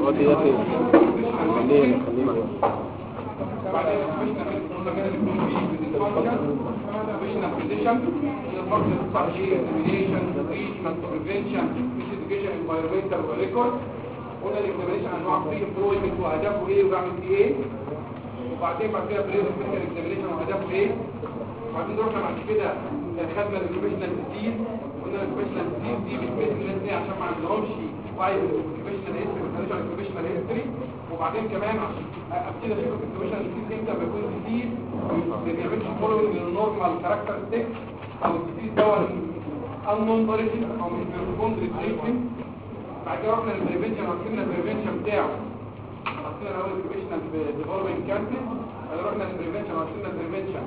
وادي يا اخي خليه بعدين قلنا الاكزامينشن انواع فيه امبلويمنت واهدافه ايه وبعمل فيه ايه، وبعدين بعد كده بريد اوف اكزامينشن واهدافه ايه، وبعدين رحنا بعد كده خدنا الاوكيبيشنال ديزيز. قلنا الاوكيبيشنال ديزيز دي بتبين الناس دي عشان ما عندهمش وعي بالاوكيبيشنال هيستوري، ما كانوش على الاوكيبيشنال هيستوري. وبعدين كمان ابتدي اشوف الاوكيبيشنال ديزيز امتى ما يكون ديزيز ما بيعملش فولوينج للنورمال كاركترستكس، او الديزيز دوت انون اوريجين او مش بيرسبوند للتريتمنت. بعد كده رحنا للبريفنشن وحسبنا البريفنشن بتاعه، حسبنا الاول البريفنشن ديفلوبينج كانسر، بعد رحنا للبريفنشن وحسبنا البريفنشن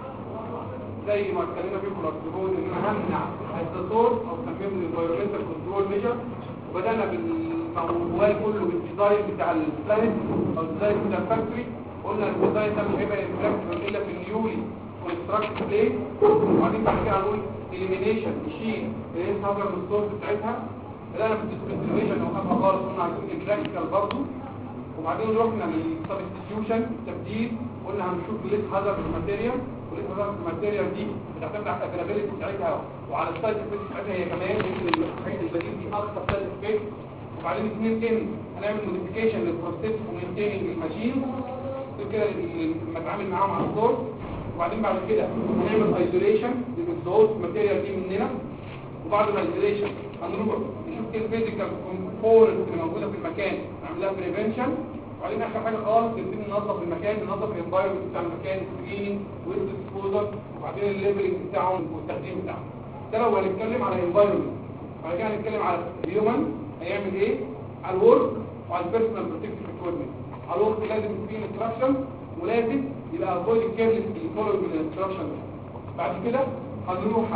زي ما اتكلمنا فيه في الاكتيفون ان انا همنع السورس او تنفيذ الانفايرمنتال كنترول ميجر. وبدانا بالموال كله بالديزاين بتاع البلانت او الديزاين بتاع الفاكتوري. قلنا الديزاين ده مش هيبقى انفلكتبل الا في النيولي كونستراكت بليت. وبعدين بعد كده هنقول اليمينيشن نشيل الايه هاجر من السورس بتاعتها. بدانا بالديسكونتينيويشن وقفها خالص، قلنا عايزين البراكتيكال برضه. وبعدين رحنا للسبستيتيوشن التبديل، قلنا هنشوف ليس هازارد ماتيريال، وليس هازارد ماتيريال دي بتعتمد على الافيلابيلتي بتاعتها وعلى السايد افكت بتاعتها هي كمان، يمكن الحاجات البديل دي اكثر سايد افكت. وبعدين اثنين هنعمل موديفيكيشن للبروسيس ومينتيننج الماشين كده لما اتعامل معاهم على السورس. وبعدين بعد كده هنعمل ايزوليشن للزوز ماتيريال دي مننا. وبعد الايزوليشن هنروح نشوف ايه الفيزيكال كومبوننت اللي موجوده في المكان نعمل لها بريفنشن. وبعدين اخر حاجه خالص نبتدي ننظف المكان، ننظف الانفايرمنت بتاع المكان، سكرين ويست ديسبوزر، وبعدين الليفلنج بتاعهم والتخديم بتاعهم. ده لو هنتكلم على الانفايرمنت. بعد كده هنتكلم على الهيومن هيعمل ايه، على الورك وعلى البيرسونال بروتكتيف اكويبمنت. على الورك لازم يكون فيه انستراكشن ولازم يبقى افويد كيرلس فولوينج الانستراكشن. بعد كده هنروح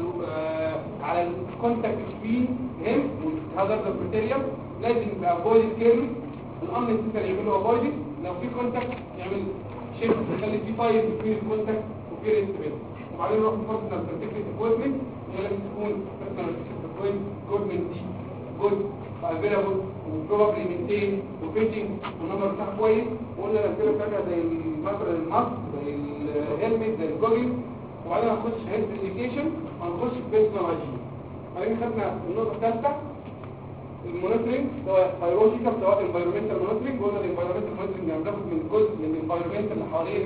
على الكونتاكت بين هيم والهازارد ماتيريال، لازم يبقى افويد كيرلس. الامر السيستم يعملوا افويد لو في كونتاكت يعمل شيفت يخلي في فايل بين الكونتاكت وفي الانستبيل. وبعدين نروح للبيرسونال بروتكتيف اكويبمنت، لازم تكون بيرسونال بروتكتيف اكويبمنت دي جود افيلابل وبروبلي مينتين وفيتنج والنمبر بتاعها كويس. وقلنا الامثله بتاعتها زي مثلا الماسك زي الهيلمت زي الجوجل. وبعدين هنخش في هيلث اديوكيشن وهنخش في بيرسونال هايجين. بعدين خدنا النقطه الثالثه المونيتورنج سواء بيولوجيكال سواء انفايرمنتال مونيتورنج. قلنا الانفايرمنتال مونيتورنج بناخد من جزء من الانفايرمنت اللي حوالين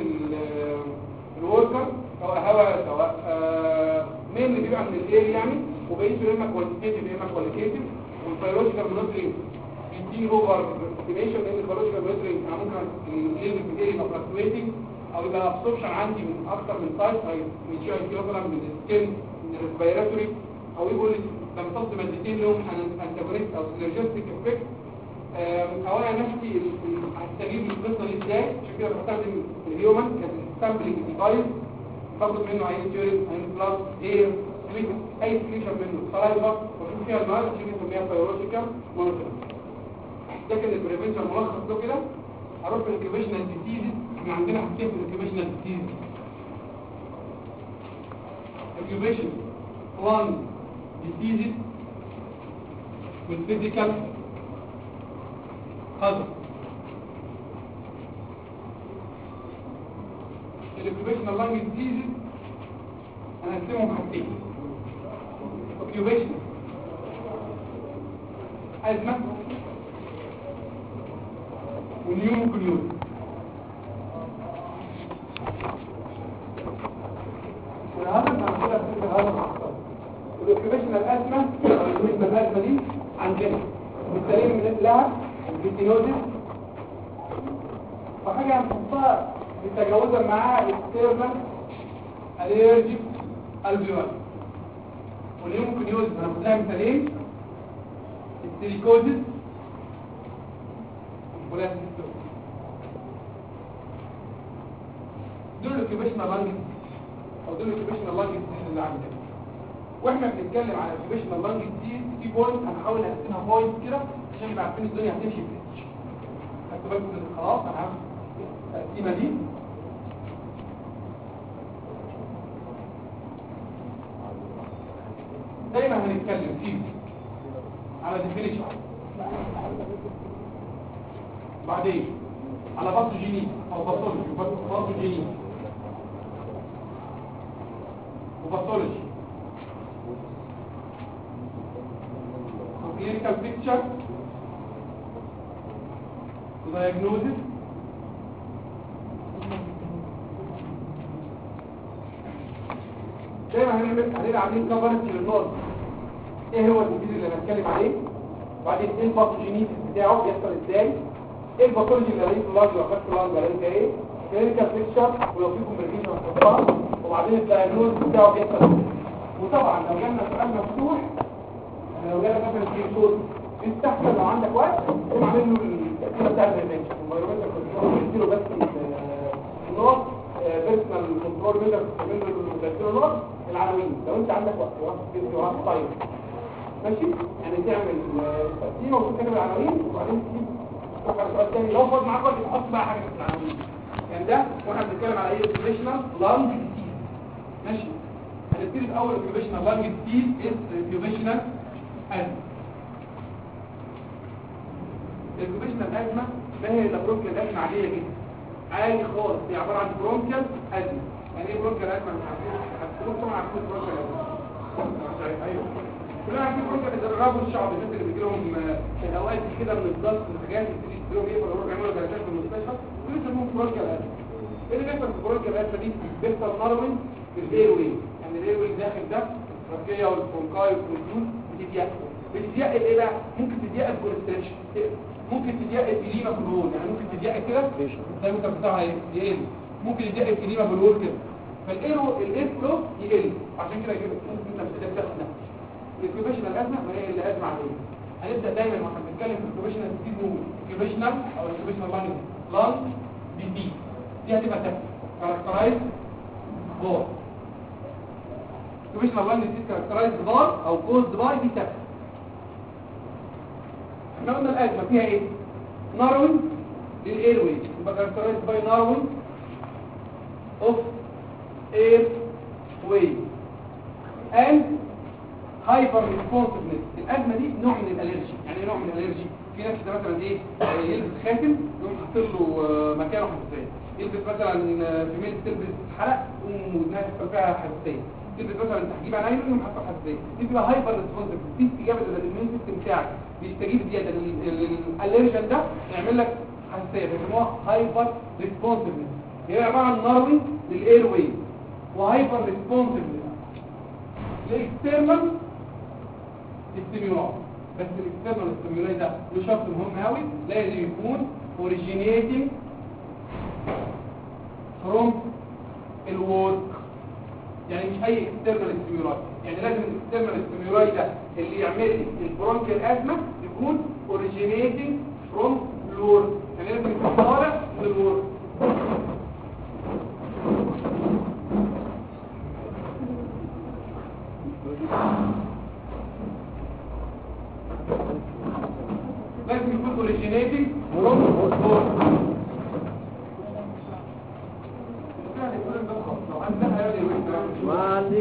الوركر سواء هواء سواء مين اللي بيبقى من الاير يعني، وبقيته يا اما كوانتيتيف يا اما كواليتيف. والبيولوجيكال مونيتورنج بيديني اوفر استيميشن لان البيولوجيكال مونيتورنج انا ممكن الليفل بتاعي يبقى فلكتويتنج او يبقى ابسوربشن عندي من اكثر من سايت من جي اي كيلوغرام من السكين من الريسبيراتوري، او يقول لي بمتص مادتين لهم انتاجونيست او سينرجستيك افكت. او انا نفسي هستجيب للقصه دي ازاي؟ عشان كده بستخدم الهيومن كسامبلنج ديفايس، باخد منه عين تيورين عين بلاس اير سويت اي سكريشن منه سلايفا واشوف فيها المواد عشان نسميها بيولوجيكال مونيتورنج. ده كان البريفنشن ملخص له كده. هروح في الانكيوبيشنال ديزيز. احنا عندنا حاجتين في الانكيوبيشنال ديزيز، انكيوبيشن وان ديزيز والفيزيكال هذا. الانكيوبيشنال لانج ديزيز انا هقسمهم حاجتين، اوكيوبيشن ازمه ونيوموكليوز. والهذا هناخدها في هذا الاوكيبيشنال ازمه او الاوكيبيشنال ازمه دي عندنا بالتالي لها الفيتينوزيس وحاجه هنحطها بتجاوزا معاها اكسترنال اليرجيك الفيول. والنيوموكليوز هناخد لها مثالين السيليكوزيس ولا دول الاوكيبيشنال لانج او دول الاوكيبيشنال لانج اللي عندنا. واحنا بنتكلم على الاوكيبيشنال لانج في بوينت هنحاول نقسمها بوينت كده عشان نبقى عارفين الدنيا هتمشي ازاي. خدتوا بالكم خلاص انا عارف التقسيمه دي. دايما هنتكلم فيه على ديفينيشن بعدين على باثوجينيز او باثولوجي وباثولوجي clinical picture diagnosis دايما هنبقى عاملين كفرج للنقط ايه هو الجديد اللي هنتكلم عليه وبعدين ايه الباثوجينيز بتاعه بيحصل ازاي ايه الباثولوجي اللي هلاقيه في اللارج وافكت اللارج هلاقيه ايه clinical picture ولو في كومبليكيشن هتحطها وبعدين الدايجنوز بتاعه بيحصل ازاي وطبعا لو جالنا سؤال مفتوح لو جالك مثلا في صوت يستحسن لو عندك وقت تقوم عامل له التأثير بتاع البرنامج الانفايرمنتال كنترول تديله بس النقط بيرسونال كنترول ميجر تعمل له تديله النقط العناوين لو انت عندك وقت وقت طيب ماشي يعني تعمل تقسيمه وتكتب العناوين وبعدين تجيب تفكر سؤال تاني لو فاض معاك وقت تحط بقى حاجه في العناوين يعني ده واحنا بنتكلم على ايه اوكيبيشنال لانج ديزيز ماشي هنبتدي باول اوكيبيشنال لانج ديزيز اوكيبيشنال ازمه الكوبيشنال ازمه ما هي الا برونكيال ازمه عاديه جدا عادي خالص هي عباره عن برونكيال ازمه يعني ايه برونكيال ازمه مش عارفين هتكون طبعا عارفين برونكيال ازمه مش عارف ايوه كلنا عارفين برونكيال ازمه الرجل الشعب الناس اللي بيجي لهم في الاوقات دي كده من الضغط والحاجات اللي بتيجي تجيلهم ايه فيروحوا يعملوا جلسات في المستشفى دول يسموهم برونكيال ازمه ايه اللي بيحصل في البرونكيال ازمه دي بيحصل ناروين في الاير واي يعني الاير واي داخل ده التركيه والبرونكاي والبرونكيول بتضيق ايه بقى ممكن تضيق الكونستريكشن ممكن تضيق الكليمه في الهول يعني ممكن تضيق كده زي ما انت بتاعها يقل ممكن يضيق الكليمه في الهول كده فالاير فلو يقل عشان كده يجيب انت مش قادر تاخد نفس الكوبيشنال ازمه ما هي اللي ازمه عليه هنبدا دايما واحنا بنتكلم في الكوبيشنال ديزيز نقول كوبيشنال او الكوبيشنال لانج ديزيز دي هتبقى تحت كاركترايز بار كوبيشنال لانج ديزيز كاركترايز بار او كوزد باي دي تحت احنا قلنا الازمه فيها ايه ناروين للاير واي يبقى كاركترايز باي ناروين اوف اير واي اند هايبر ريسبونسفنس الازمه دي نوع من الالرجي يعني نوع من الالرجي في ناس كده مثلا ايه يلبس خاتم يقوم حاطط له مكانه حساسيه يلبس مثلا في ميل تلبس حلق ودماغ يحصل فيها حساسيه تلبس مثلا تحجيب عنايين يقوم حاطط حساسيه دي بتبقى هايبر ريسبونسفنس دي استجابه للاميون سيستم بتاعك بيستجيب زياده للالرجن ده يعمل لك حساسيه بيسموها هايبر ريسبونسفنس هي عباره عن ناروين للاير واي وهايبر ريسبونسفنس للاكسترنال ستيمولاي بس الاكسترنال ستيمولاي ده له شرط مهم قوي لازم يكون اوريجينيتنج فروم الورك يعني مش اي اكسترنال ستيمولاي يعني لازم الاكسترنال ستيمولاي ده اللي يعمل لي البرونكيال ازمه يكون اوريجينيتنج فروم الورك يعني لازم يكون طالع من الورك لازم يكون اوريجينيتنج فروم الورك ما عندي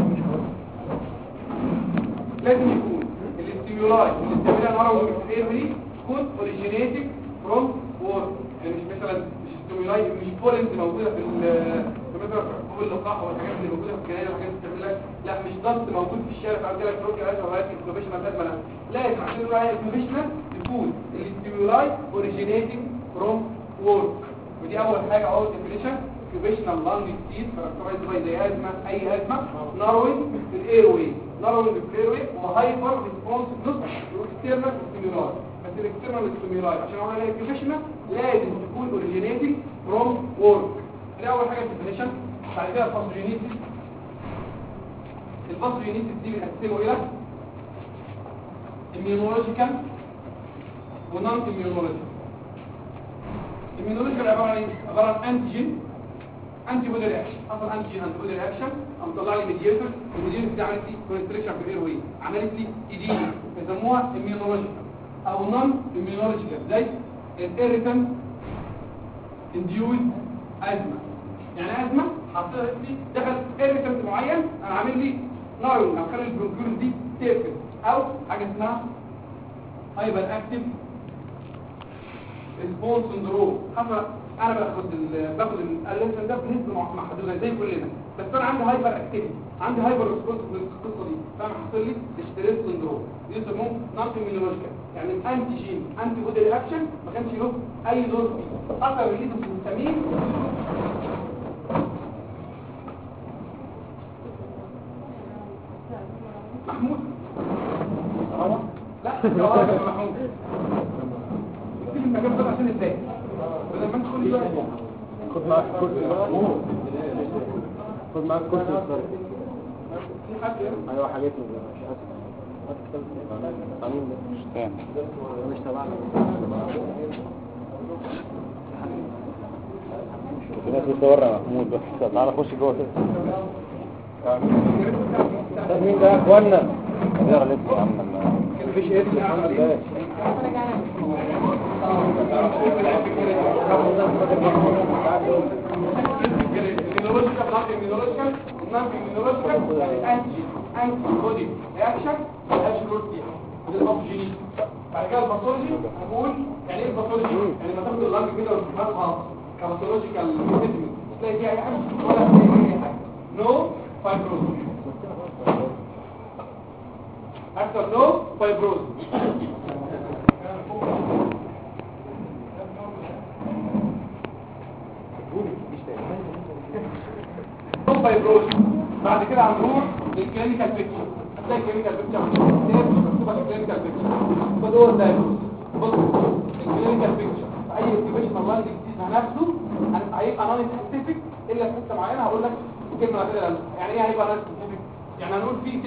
لازم يكون الاستيمولاي اللي بتعملها ناروين في الاير دي تكون اوريجينيتنج فروم وورك يعني مش مثلا مش استيمولاي مش بولنز موجوده في مثلا في اللقاح والحاجات اللي موجوده في الكنايه والحاجات اللي بتعمل لك لا مش ضغط موجود في الشارع فقلت لك روكي عايز وراك الكوبيشنال لازم لازم عشان نقول عليها الكوبيشنال تكون الاستيمولاي اوريجينيتنج فروم وورك ودي اول حاجه اول ديفينيشن اوكيبيشنال لانج ديزيز كاركترايزد باي زي ازمه اي ازمه ناروين في الاير واي ناروين في الاير واي وهايبر ريسبونسفنس واكسترنال ستيمولاي بس الاكسترنال ستيمولاي عشان اقول عليها اوكيبيشنال لازم تكون اوريجينيتنج فروم وورك دي اول حاجه ديفينيشن بعد كده الباثوجينيسيس الباثوجينيسيس دي بنقسمه الى immunological ونون immunological immunological عباره عن ايه عباره عن انتي بودي رياكشن حصل انتي بودي رياكشن قام طلع لي ميديتور الميديتور دي عملت لي كونستريكشن في الاير واي عملت لي ايديما بيسموها immunological او نون immunological زي الاريتن انديوز ازمه يعني ازمه حصلت لي دخل اريتن معين انا عامل لي ناروين او خلي البرونكيولز دي تقفل او حاجه اسمها هايبر اكتيف ريسبونس سندروم حصل. انا باخد الاليرجين ده بنسبه محدوده زي كلنا، بس انا عندي هايبر اكتيفيتي، عندي هايبر ريسبونس في القصه دي، فانا حصل لي ستريس سندروم. يسموه نون immunological، يعني الانتي جين انتي بودي رياكشن ما كانش له اي دور فيه، اثر ريليز الهستامين محمود لا محمود في المكان ده عشان ازاي بدل ما انت كل شويه خد معاك كرسي خد معاك كرسي في حد ايوه حاجتنا مش اسف قانون مش تمام مش تبعنا في ناس بتصور يا محمود بس تعالى خش جوه كده. طب مين ده يا اخوانا؟ يا لسه يا عم مفيش اسم الحمد لله. انتي بودي رياكشن ملهاش رول فيها دي الاوبجينيك. بعد كده الباثولوجي هقول يعني ايه الباثولوجي؟ يعني لما تاخد اللنج كده وتفهمها كباثولوجيكال سيستم تلاقي فيها اي حاجه ولا تلاقي اي حاجه. نو فايبروز اكتر نو فايبروز نو فايبروز. بعد كده هنروح للكلينيكال بيكتشر. هتلاقي الكلينيكال بيكتشر مكتوبه الكلينيكال بيكتشر فدول الدايجنوز. بص الكلينيكال بيكتشر اي اوكيبيشنال لاند ديزيز نفسه هيبقى نون سبيسيفيك الا في حته معينه. هقول لك كلمه كده يعني ايه هيبقى نون سبيسيفيك؟ يعني هنقول فيه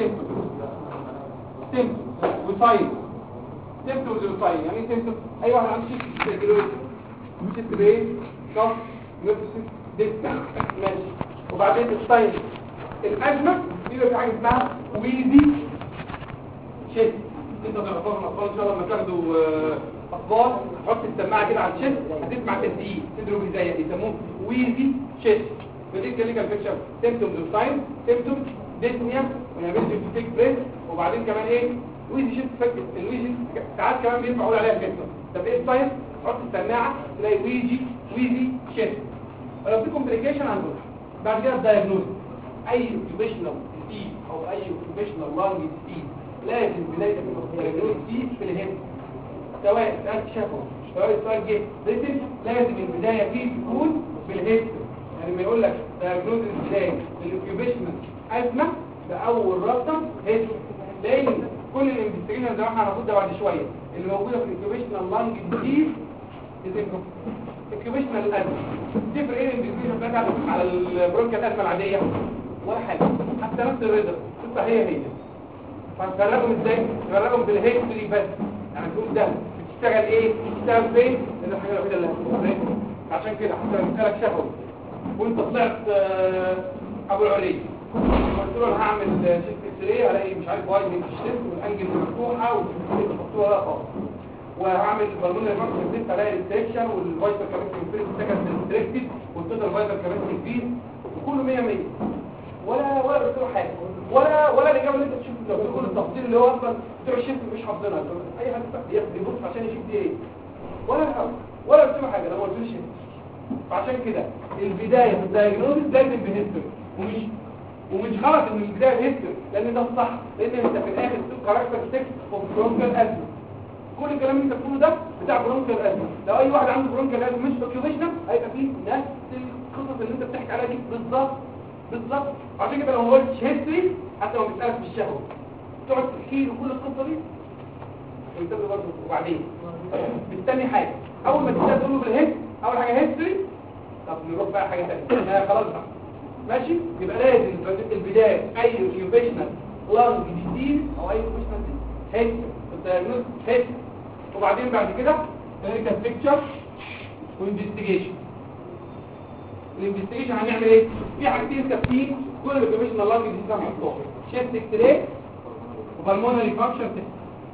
سيمبتوم وساين. سيمبتوم وساين يعني ايه سيمبتوم؟ اي واحد عنده شيست سيركيوليشن شيست برين كف نفسي ديسك ماشي. وبعدين الساين الأزمة بيبقى في حاجة اسمها ويزي شيست. انت تعرفوها من الاطفال ان شاء الله لما تاخدوا اطفال تحط السماعه كده على الشيست هتسمع تسديد تدروا ازاي يسموه ويزي شيست. فدي كلينيكال بيكتشر سيمبتومز وساين سيمبتومز ديسنيا ونابيلتي تو تيك بريث. وبعدين كمان ايه ويزي شيست فكت الويزي ساعات كمان بينفع اقول عليها سيمبتوم. طب ايه الساين؟ تحط السماعه تلاقي ويزي شيست. ولو في كومبليكيشن هنقول بعد كده الدايجنوز. اي اوكيبيشنال ديزيز او اي اوكيبيشنال لانج ديزيز لازم بدايه الدايجنوز دي في الهيد، سواء سؤال شافه سواء السؤال جه ريتن لازم البدايه فيه تكون بالهيد. يعني لما يقول لك دايجنوز ازاي للاوكيبيشنال ازمه باول رابطه هيد، لان كل الانفستيجيشن زي ما احنا هناخد ده بعد شويه اللي موجوده في الاوكيبيشنال لانج ديزيز اوكيبيشنال الازمه. تفرق ايه الانفستيجيشن بتاعتها على البرونكيال الازمه العاديه؟ ولا حاجه. حتى نفس الريزر تبقى هي فنفرقهم ازاي؟ نفرقهم بالهيستوري بس. يعني تقول ده بتشتغل ايه؟ بتشتغل فين؟ ده الحاجه الوحيده اللي هتفرق. عشان كده حتى لو قلت لك شفوي وانت طلعت ابو العلي قلت له انا هعمل شيست اكس راي الاقي مش عارف وايد من الشيست والانجل مفتوحه والشيست مفتوحه لا خالص، وهعمل بالمونري فانكشن تيست الاقي الريستريكشن والفايتال كاباسيتي انفيريز سكند ريستريكتد والتوتال فايتال كاباسيتي انفيريز وكله 100 100 ولا قلت له حاجه ولا الاجابه اللي انت تشوف لو تقول التفصيل اللي هو اصلا بتوع الشيفت مش حافظينها. اي حد بيبص عشان يشوف دي ايه ولا قلت له حاجه لو قلت له شيفت. فعشان كده البدايه في الدايجنوستس لازم بهيستوري ومش غلط ان البدايه بهيستوري لان ده الصح، لان انت في الاخر بتقول كاركتر 6 اوف برونكيال ازمه. كل الكلام اللي انت بتقوله ده بتاع برونكيال ازمه. لو اي واحد عنده برونكيال ازمه مش اوكيوبيشنال هيبقى فيه نفس القصص اللي انت بتحكي عليها دي بالظبط. عشان كده لو ما قلتش هيستوري حتى لو بتسالك في الشهوه تقعد تحكي له كل القصه دي ويتبقى برضه. وبعدين بالتاني حاجه اول ما تبدا تقول له بالهيست اول حاجه هيستوري. طب نروح بقى حاجه ثانيه خلاص بقى ماشي. يبقى لازم البدايه اي اوكيوبيشنال لانج ديزيز او اي اوكيوبيشنال هيستوري الدايجنوز هيستوري. وبعدين بعد كده كلينيكال بيكتشر وانفستيجيشن. الانفستيجيشن هنعمل ايه؟ في حاجتين ثابتين كل الاوكيبيشنال لانج ديزيز هنحطهم شيست اكس راي وبالمونري فانكشن تيست.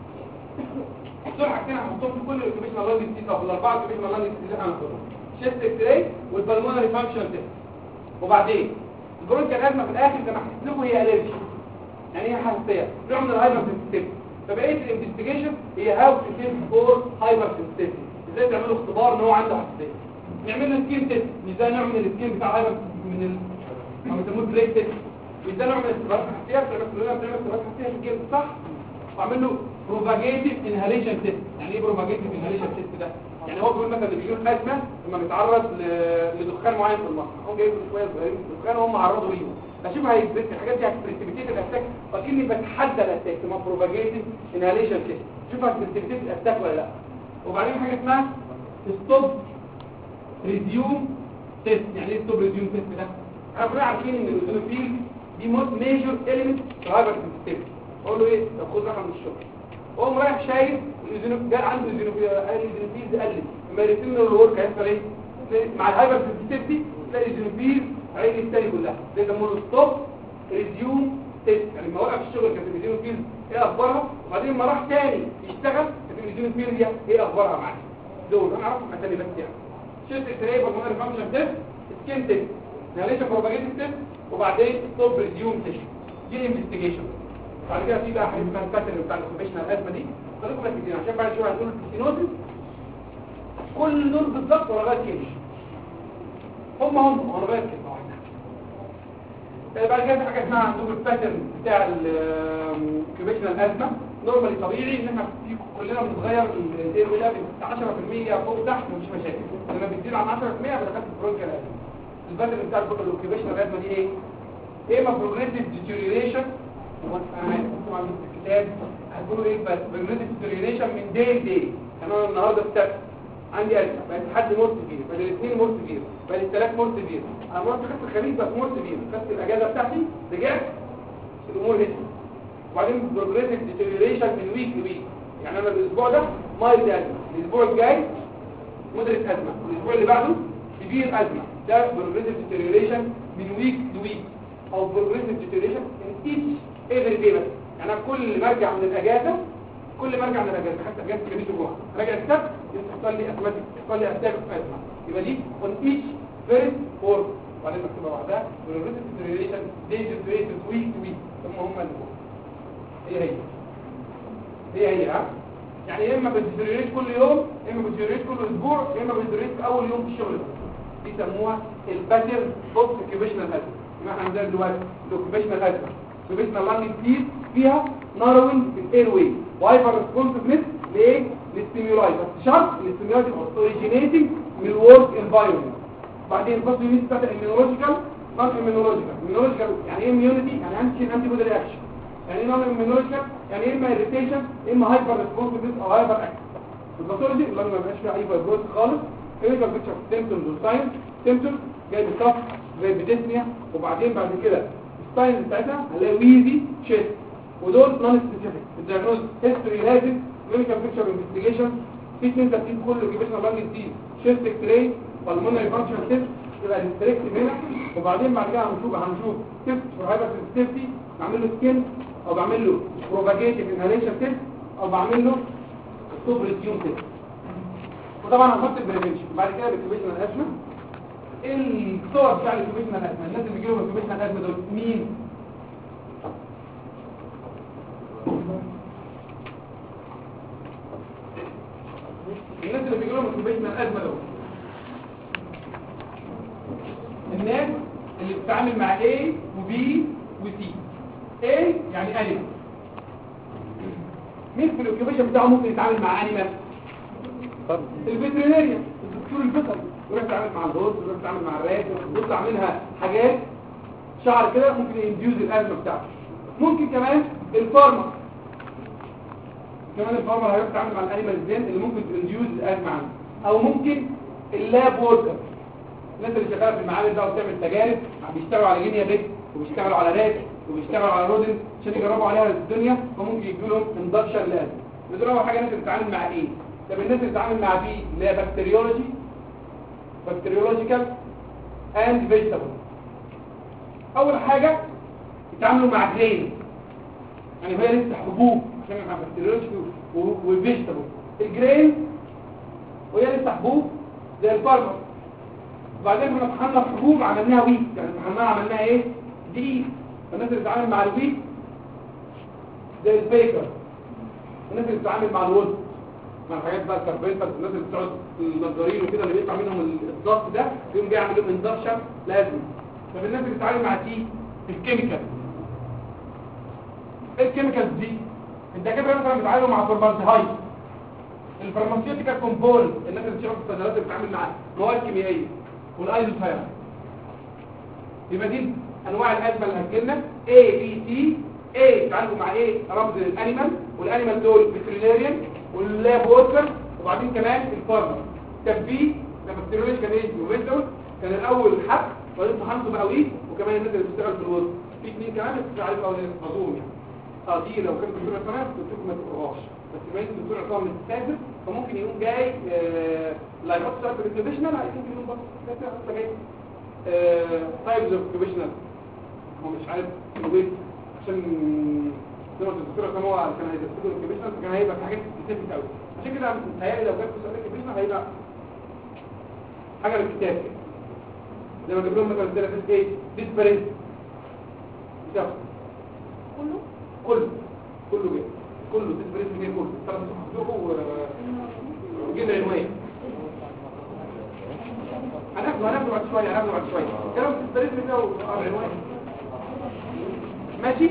دول حاجتين هنحطهم في كل الاوكيبيشنال لانج ديزيز او الاربعه اوكيبيشنال لانج ديزيز هنحطهم شيست اكس راي والبالمونري فانكشن تيست. وبعدين البرونكيال ازمه في الاخر زي ما حكيت لكم هي الرجي يعني هي حساسيه نوع من الهايبر سنسيتيفيتي. فبقيه الانفستيجيشن هي هاو تو تيست فور هايبر سنسيتيفيتي ازاي تعملوا اختبار ان هو عنده حساسيه. نعمل له سكين تيست، ازاي نعمل السكين بتاع هايبر من ما بيسموه بريك تيست، ازاي نعمل اختبارات حساسيه، بتعمل اختبارات حساسيه في الجلد صح، واعمل له بروباجيتيف انهاليشن تيست. يعني ايه بروباجيتيف انهاليشن تيست ده؟ يعني هو بيقول مثلا اللي بيجيله ازمه لما بيتعرض لدخان معين في المصنع، هو جايب له شويه صغيرين دخان وهم عرضوا ليهم، اشوف هيبريت الحاجات دي هتبريتيفيتيت الاتاك، فاكني بتحدى الاتاك اسمها بروباجيتيف انهاليشن تيست، شوف هتبريتيفيتيت الاتاك ولا لا. وبعدين حاجه اسمها ستوب ريزيوم تيست. يعني ايه ستوب ريزيوم تيست ده؟ احنا كلنا عارفين ان الاوزونوفيل دي موست ميجور اليمنت في الهايبر سنسيتيفيتي. اقول له ايه؟ طب خد رقم من الشغل. هو رايح شايف الاوزونوفيل جاء عنده الاوزونوفيل، قال الاوزونوفيل ده قلت لما يرسم له الورك هيحصل ايه؟ مع الهايبر سنسيتيفيتي تلاقي الاوزونوفيل عين الثاني كلها، ده يسموه ستوب ريزيوم تيست. يعني لما وقف الشغل كانت الاوزونوفيل ايه اخبارها، وبعدين لما راح تاني يشتغل كانت الاوزونوفيل دي ايه اخبارها معاه. دول انا اعرفهم اسامي بس يعني شفت اكتريه بالمونري فانكشن تيست، سكين تيست، انهاليشن بروباجيتيف تيست، وبعدين ستوب ريزيوم تيست. دي انفستيجيشن. بعد كده في بقى حاجه اسمها الباترن بتاع الاوكيبيشنال الازمه دي، خليكم مركزين عشان بعد شويه هنقول الكينوزيس كل دول بالظبط ولا غير كده هم ولا غير كده واحده. بعد كده في حاجه اسمها عندكم الباترن بتاع الاوكيبيشنال الازمه. نورمالي طبيعي ان احنا كلنا بنتغير الاير ده ب 10% فوق تحت مفيش مشاكل، لما بتزيد عن 10% بدخلت برونكيال الازمه. الباترن بتاع الاوكيبيشنال الازمه دي ايه؟ اما بروجريسيف ديتيريوريشن، طبعا الكتاب هتقولوا ايه بس بروجريسيف ديتيريوريشن من داي لداي. انا النهارده السبت عندي ازمه، بقت حد مور سيفير، بقت الاثنين مور سيفير، بقت الثلاث مور سيفير، انا رحت خدت الخميس بس مور سيفير، خدت الاجازه بتاعتي رجعت الامور هديت. وبعدين بروجريسيف ديتيريوريشن من ويك لويك، يعني انا الاسبوع ده مايلد ازمه، الاسبوع الجاي مودريت ازمه، الاسبوع اللي بعده سيفير ازمه. ده بروجريسيف ديتيريوريشن من ويك لويك او بروجريسيف ديتيريوريشن ان ايتش ايفري داي. بس يعني انا كل ما ارجع من الاجازه حتى اجازه الخميس والجمعه راجع السبت يحصل لي ازمه، يحصل لي اتاك ازمه، يبقى دي اون ايتش فيرست فور. وبعدين مكتوبه بعدها بروجريسيف ديتيريوريشن داي تو داي ويك تو ويك. هم اللي هي ها، يعني يا اما بتديتيريوريت كل يوم، يا اما بتديتيريوريت كل اسبوع، يا اما بتديتيريوريت في اول يوم في الشغل. دي سموها الباترن اوف اوكيبيشنال ازمه. يبقى احنا عندنا دلوقتي الاوكيبيشنال ازمه، اوكيبيشنال لانج كتير فيها ناروينج في الاير واي وهايبر ريسبونسفنس لايه؟ للستيمولاي، بس شرط الاستيمولاي تبقى اوريجينيتنج من الورك انفايرمنت. بعدين الفصل يونت بتاع المينولوجيكال نون المينولوجيكال يعني ايه اميونيتي؟ يعني انتي بودي رياكشن. يعني ايه نون المينولوجيكال؟ يعني اما اريتيشن اما هايبر ريسبونسفنس او هايبر اكشن. الباثولوجي اللي ما بقاش فيها اي فايبروز خالص. كلينيكال بيكتشر سيمبتومز وساينز. سيمبتومز جاي بالصف زي بديسنيا، وبعدين بعد كده الساينز بتاعتها هنلاقي ويزي تشيست، ودول نون سبيسيفيك. الدياجنوز هيستوري لازم كلينيكال بيكتشر انفستيجيشن في اثنين ترتيب كله اوكيبيشنال لانج دي شيست اكس راي بالمونري فانكشن تيست يبقى ريستريكتيف هنا. وبعدين بعد كده هنشوف تيست فور هايبر سنسيتيفيتي، بعمل له سكين او بعمل له بروباجيتيف انهاليشن تيست او بعمل له ستوب ريزيوم تيست. وطبعا هنحط البريفنشن. بعد كده الاوكيبيشنال ازمه. الصور بتاع الاوكيبيشنال ازمه، الناس اللي بيجيلهم الاوكيبيشنال ازمه دول مين؟ الناس اللي بيجيلهم الاوكيبيشنال ازمه دول الناس اللي بتتعامل مع A و B و C. A يعني انيمال. مين في الاوكيبيشن بتاعه ممكن يتعامل مع انيمال؟ الفيترينيريان، الدكتور البيطري، يروح يتعامل مع الهوز، يروح يتعامل مع الراس، يطلع منها حاجات شعر كده ممكن ينديوز الازمه بتاعته. ممكن كمان الفارما، الفارما هيروح يتعامل مع الانيمال زين اللي ممكن تنديوز الازمه عنده. او ممكن اللاب ووركر، الناس اللي شغاله في المعامل ده وبتعمل تجارب، بيشتغلوا على جينيا بيت وبيشتغلوا على راس وبيشتغلوا على رودن عشان يجربوا عليها الدنيا، فممكن يجي لهم اندكشن لازم. دول اول حاجه الناس اللي بتتعامل مع ايه. طب الناس اللي بتتعامل مع بي اللي هي بكتيريولوجيكال اند فيجيتابل. اول حاجه يتعاملوا مع جرين، يعني هي لسه حبوب عشان مع بكتيريولوجيكال وفيجيتابل. الجرين وهي لسه حبوب زي الفارما. وبعدين احنا طحنا الحبوب عملناها ويت، يعني طحناها عملناها ايه؟ دي. الناس اللي بتتعامل مع الويت زي البيكر. الناس اللي بتتعامل مع الولد مع الحاجات بقى الكاربنترز الناس اللي بتقعد النجارين وكده اللي بيطلع منهم الضغط ده يقوم جاي يعمل لهم اندكشن لازم. طب الناس اللي بتتعامل مع تي الكيميكال، ايه الكيميكالز دي؟ الدكاتره مثلا بيتعاملوا مع فورمالدهايد، الفارماسيوتيكال كومبوننت، الناس اللي بتشتغل في الصيدليات اللي بتتعامل مع مواد كيميائيه والايزوثيرم. يبقى دي انواع الازمه اللي هتجيلنا A B C. A بيتعالجوا مع ايه؟ رمز الانيمال، والانيمال دول فيترينيريان واللاب ووتر، وبعدين كمان الفارما. طب B ده بكتيريولوجيكال ايج وفيتول، كان الاول حق وبعدين طحنته بقوي، وكمان الناس اللي بتشتغل في الوسط في اثنين كمان بتتعالج او مظلوم يعني. دي لو كانت الدكتور عصام كنت ما تقراهاش، بس بما ان الدكتور عصام متسافر فممكن يقوم جاي لا يحط شرط الانترفيشنال، ممكن يقوم بس جاي تايبز اوف انترفيشنال هو مش عارف الويت عشان زي ما الدكتور عصام هو كان هيدرسوا الانترفيشنال فكان هيبقى في حاجات سبيسيفيك قوي. عشان كده متهيألي لو كانت سؤال الانترفيشنال هيبقى حاجه بالكتاب كده زي ما جاب لهم مثلا كده في ايه ديسبرنس كله كله كله جاي كله ديسبرنس جاي كله طب تحطوه وجينا العنوان هناخده بعد شويه كلام ديسبرنس كده والعنوان ماشي.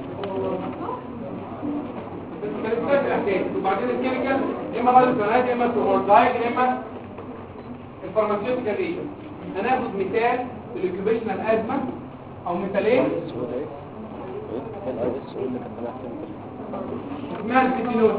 كانت الحكايه وبعدين الكيميكال اما غالبا يا اما فورمالدهايد يا اما الفارماسيوتيكال ايجنت. هناخد مثال للاوكيبيشنال ازمه او مثالين اسمها البيتينوز.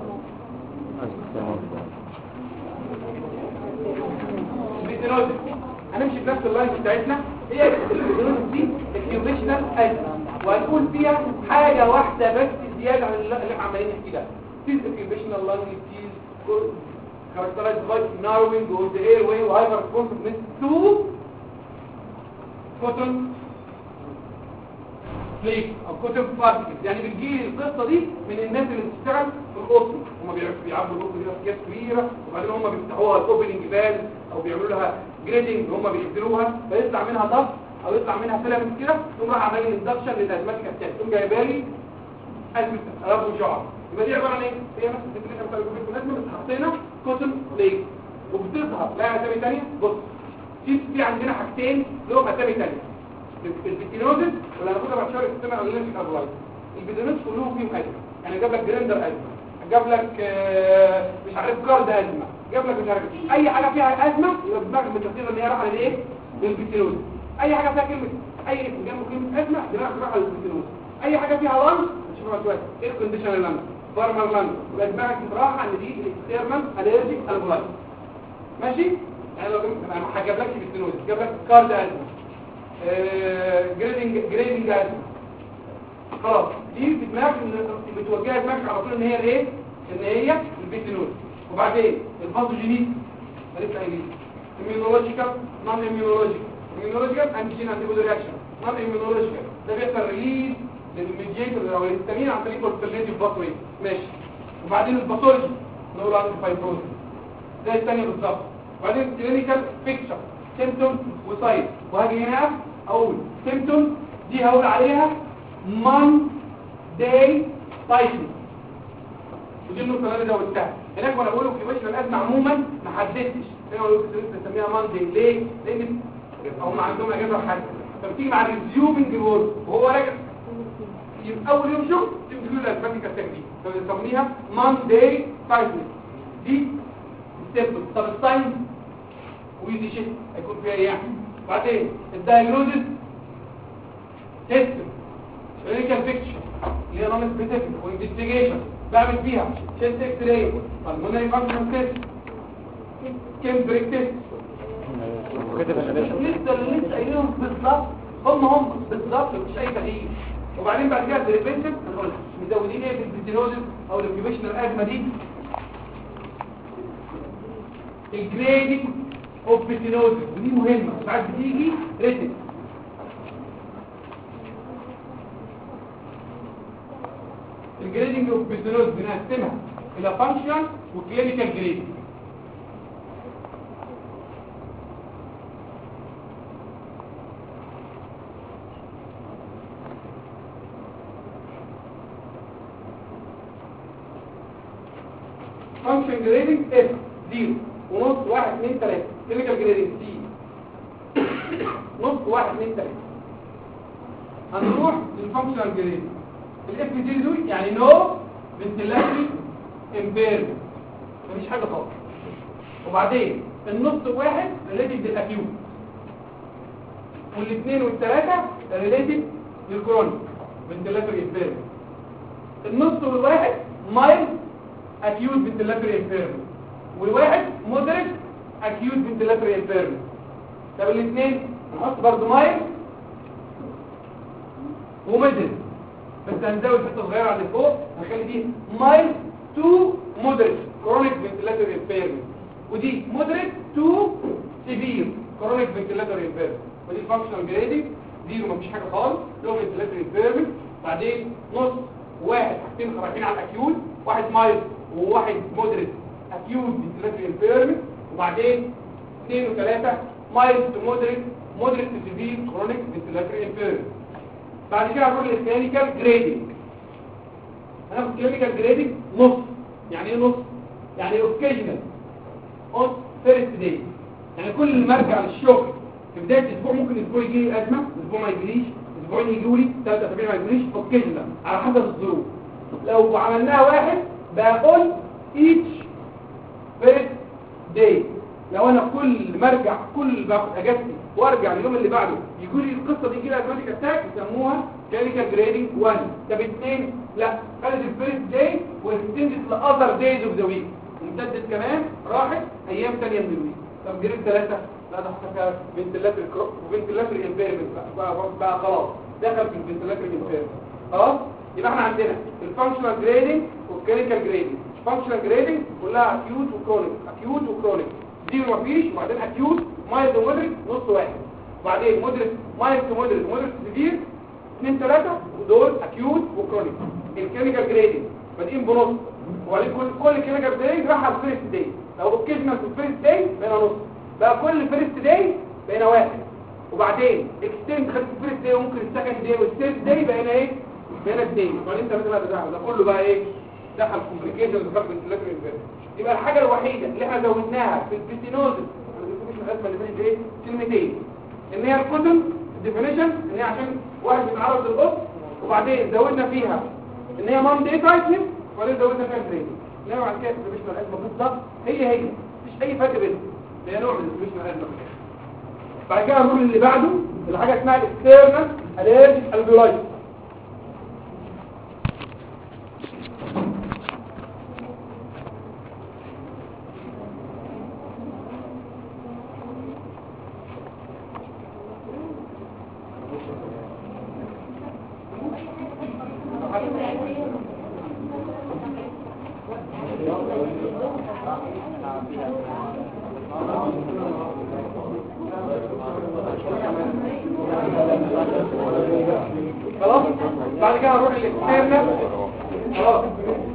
البيتينوز هنمشي بنفس اللاين بتاعتنا. هي البيتينوز دي اوكيبيشنال ازمه وهنقول فيها حاجه واحده بس زياده عن اللي احنا عمالين نحكي ده. في اوكيبيشنال لانج ديزيز characterized by narrowing of the airway وhyper responsiveness to cotton flakes او cotton particles. يعني بتجي القصه دي من الناس اللي بتشتغل في القطن، هم بيعبوا القطن دي في اكياس كبيره وبعدين هم بيفتحوها الاوبننج فالف او بيعملوا لها جريدنج، هم بيقفلوها فيطلع منها ضغط او يطلع منها فيلامنت كده، ثم راح عمليه اندكشن للازماتيك اتاك، ثم جايبه لي ازمه ربو شعر. يبقى دي عباره عن ايه؟ هي نفس الديفينيشن بتاع الازمه بس حطينا كوتن فليك وبتظهر لها اسامي ثانيه. بص في عندنا حاجتين لهم اسامي ثانيه، البيتينوزس ولا هناخدها بعد شويه اسمها الالرجيك ابلايد. البيتينوزس كلهم فيهم ازمه، يعني جاب لك جريندر ازمه، جاب لك مش عارف كارد ازمه، جاب لك مش عارف اي حاجه فيها ازمه يبقى دماغك متفقه ان هي رايحه لايه؟ للبيتينوزس. اي حاجه فيها كلمه اي اسم جنبه كلمه ازمه دماغك رايحه للبيتينوزس. اي حاجه فيها لانج نشوفها شويه ايه الكونديشن لانج فارمر لانج يبقى دماغك بتراح ان دي الاكسترنال الرجيك ابلايد. ماشي؟ يعني لو انا هجيب لك بالتنوز جاب لك كارد ازمه جريدنج ازمه خلاص دي في دماغك بتوجهها دماغك على طول ان هي الايه؟ ان هي البيتينوز. وبعدين الباثوجينيز لسه قايلين immunological non immunological antigen antibody reaction non immunological ده بيحصل ريليز للميدياتور او الهستامين عن طريق الالترناتيف باثوي. ماشي. وبعدين الباثولوجي نقول عنده فايبروز زي الثانيه بالظبط. وبعدين كلينيكال بيكتشر سيمبتوم وسايد. وهاجي هنا اقول سيمبتوم دي هقول عليها مان داي سايكل ودي النقطه اللي انا زودتها هناك. وانا بقول اوكيبيشن الازمه عموما ما حددتش هنا بقول بنسميها مان داي ليه؟ لان هم عندهم اجازه حد فبتيجي مع الريزيومنج وورد وهو راجع اول يوم شغل تبتدي الاسبانيكا التكنيك فبنسميها مان داي سايكل. دي ستيب. طب الساينس ويدي شيء هيكون فيها ايه يعني؟ بعدين الدايجنوزس تيست كلينيكال بيكتشر اللي هي نون سبيسيفيك وانفستيجيشن بعمل فيها شيست اكس راي بالمونري فانكشن تيست كيمبريك تيست لسه قايلينهم بالظبط هم بالظبط مش اي تغيير. وبعدين بعد كده الريبنشن هنقول مزودين ايه في البيتينوزس او الاوكيبيشنال ازمه دي الجريدنج اوف بيتينوزس ودي مهمه ساعات بتيجي ريتن. الجريدنج اوف بيتينوزس بنقسمها الى فانكشن وكلينيكال جريدنج. فانكشن جريدنج اف 0 ونص 1 2 3 كلينيكال جريدنج سي نص 1 2 3. هنروح للفانكشنال جريدنج. الاف 0 دول يعني نو فنتيلاتري امبيرمنت، مفيش حاجه خالص. وبعدين النص واحد ريليتد للاكيوت، والاثنين والثلاثه ريليتد للكرونيك فنتيلاتري امبيرمنت. النص والواحد مايل اكيوت فنتيلاتري امبيرمنت، والواحد مودريت اكيوت فنتيلاتري امبيرمنت. طب الاثنين نحط برضه مايل وميدل، بس هنزود حته صغيره على اللي فوق، هنخلي دي مايل تو مودريت كرونيك فنتيلاتري امبيرمنت، ودي مودريت تو سيفير كرونيك فنتيلاتري امبيرمنت. ودي الفانكشنال جريدنج زيرو، مفيش حاجه خالص، لو فنتيلاتري امبيرمنت. بعدين نص واحد حاجتين رايحين على الاكيوت، واحد مايل وواحد مودريت اكيوت فنتيلاتري امبيرمنت. وبعدين اثنين وثلاثه مايل تو مودريت مودريت تو سيفير كرونيك فنتيلاتري امبيرمنت. بعد كده هنروح للكلينيكال جريدنج. هناخد كلينيكال جريدنج نص. يعني ايه نص؟ يعني اوكيجنال اون فيرست داي، يعني كل ما ارجع للشغل في بدايه الاسبوع ممكن اسبوع يجي لي ازمه، اسبوع ما يجيليش، اسبوعين يجوا لي، 3 اسابيع ما يجيليش، اوكيجنال على حسب الظروف. لو عملناها واحد بقى اون ايتش فيرست داي. لو انا كل ما ارجع كل باخد اجازتي وارجع اليوم اللي بعده يقول لي القصه دي كده ازماتيك اتاك، يسموها كلينيكال جريدنج 1. طب اثنين لا، خدت الفيرست داي واكستندت لاذر دايز اوف ذا ويك، وامتدت كمان راحت ايام ثانيه من الويك. طب جريد 3 لا، ده حصل فنتيلاتري امبيرمنت بقى خلاص دخل في الفنتيلاتري امبيرمنت خلاص. يبقى احنا عندنا الفانكشنال جريدنج والكلينيكال جريدنج. الفانكشنال جريدنج كلها اكيوت وكرونيك، اكيوت وكرونيك، زيرو مفيش، وبعدين اكيوت مايلد ومودريت نص واحد، وبعدين مودريت مايلد ومودريت ومودريت سيفير 2 3 ودول اكيوت وكرونيك. الكلينيكال جريدنج بادئين بنص، وبعدين كل كلينيكال جريدنج راح على الفيرست داي. لو اوكيجنال في الفيرست داي بقينا نص، بقى كل فيرست داي بقينا واحد، وبعدين اكستند خدت الفيرست داي وممكن السكند داي والثيرد داي بقينا ايه؟ بقينا 2، وبعدين 3 بقى ده كله بقى ايه؟ دخل كومبليكيشن دخل فنتيلاتري امبيرمنت. يبقى الحاجه الوحيده اللي احنا زودناها في البيتينوزس الازمه اللي فاتت ايه؟ كلمتين، ان هي الكتل الديفينيشن، ان هي عشان واحد بيتعرض للقط، وبعدين زودنا فيها ان هي مام دي تايتنس، وبعدين زودنا فيها جريدنج. انما بعد كده الديفينيشن الازمه بالظبط هي مفيش اي فرق بينهم، هي نوع من الديفينيشن الازمه. بعد كده هنقول اللي بعده اللي حاجه اسمها الاكسترنال اليرجيك الفيولايتس. خلاص. بعد كده هنروح للاكسترنال خلاص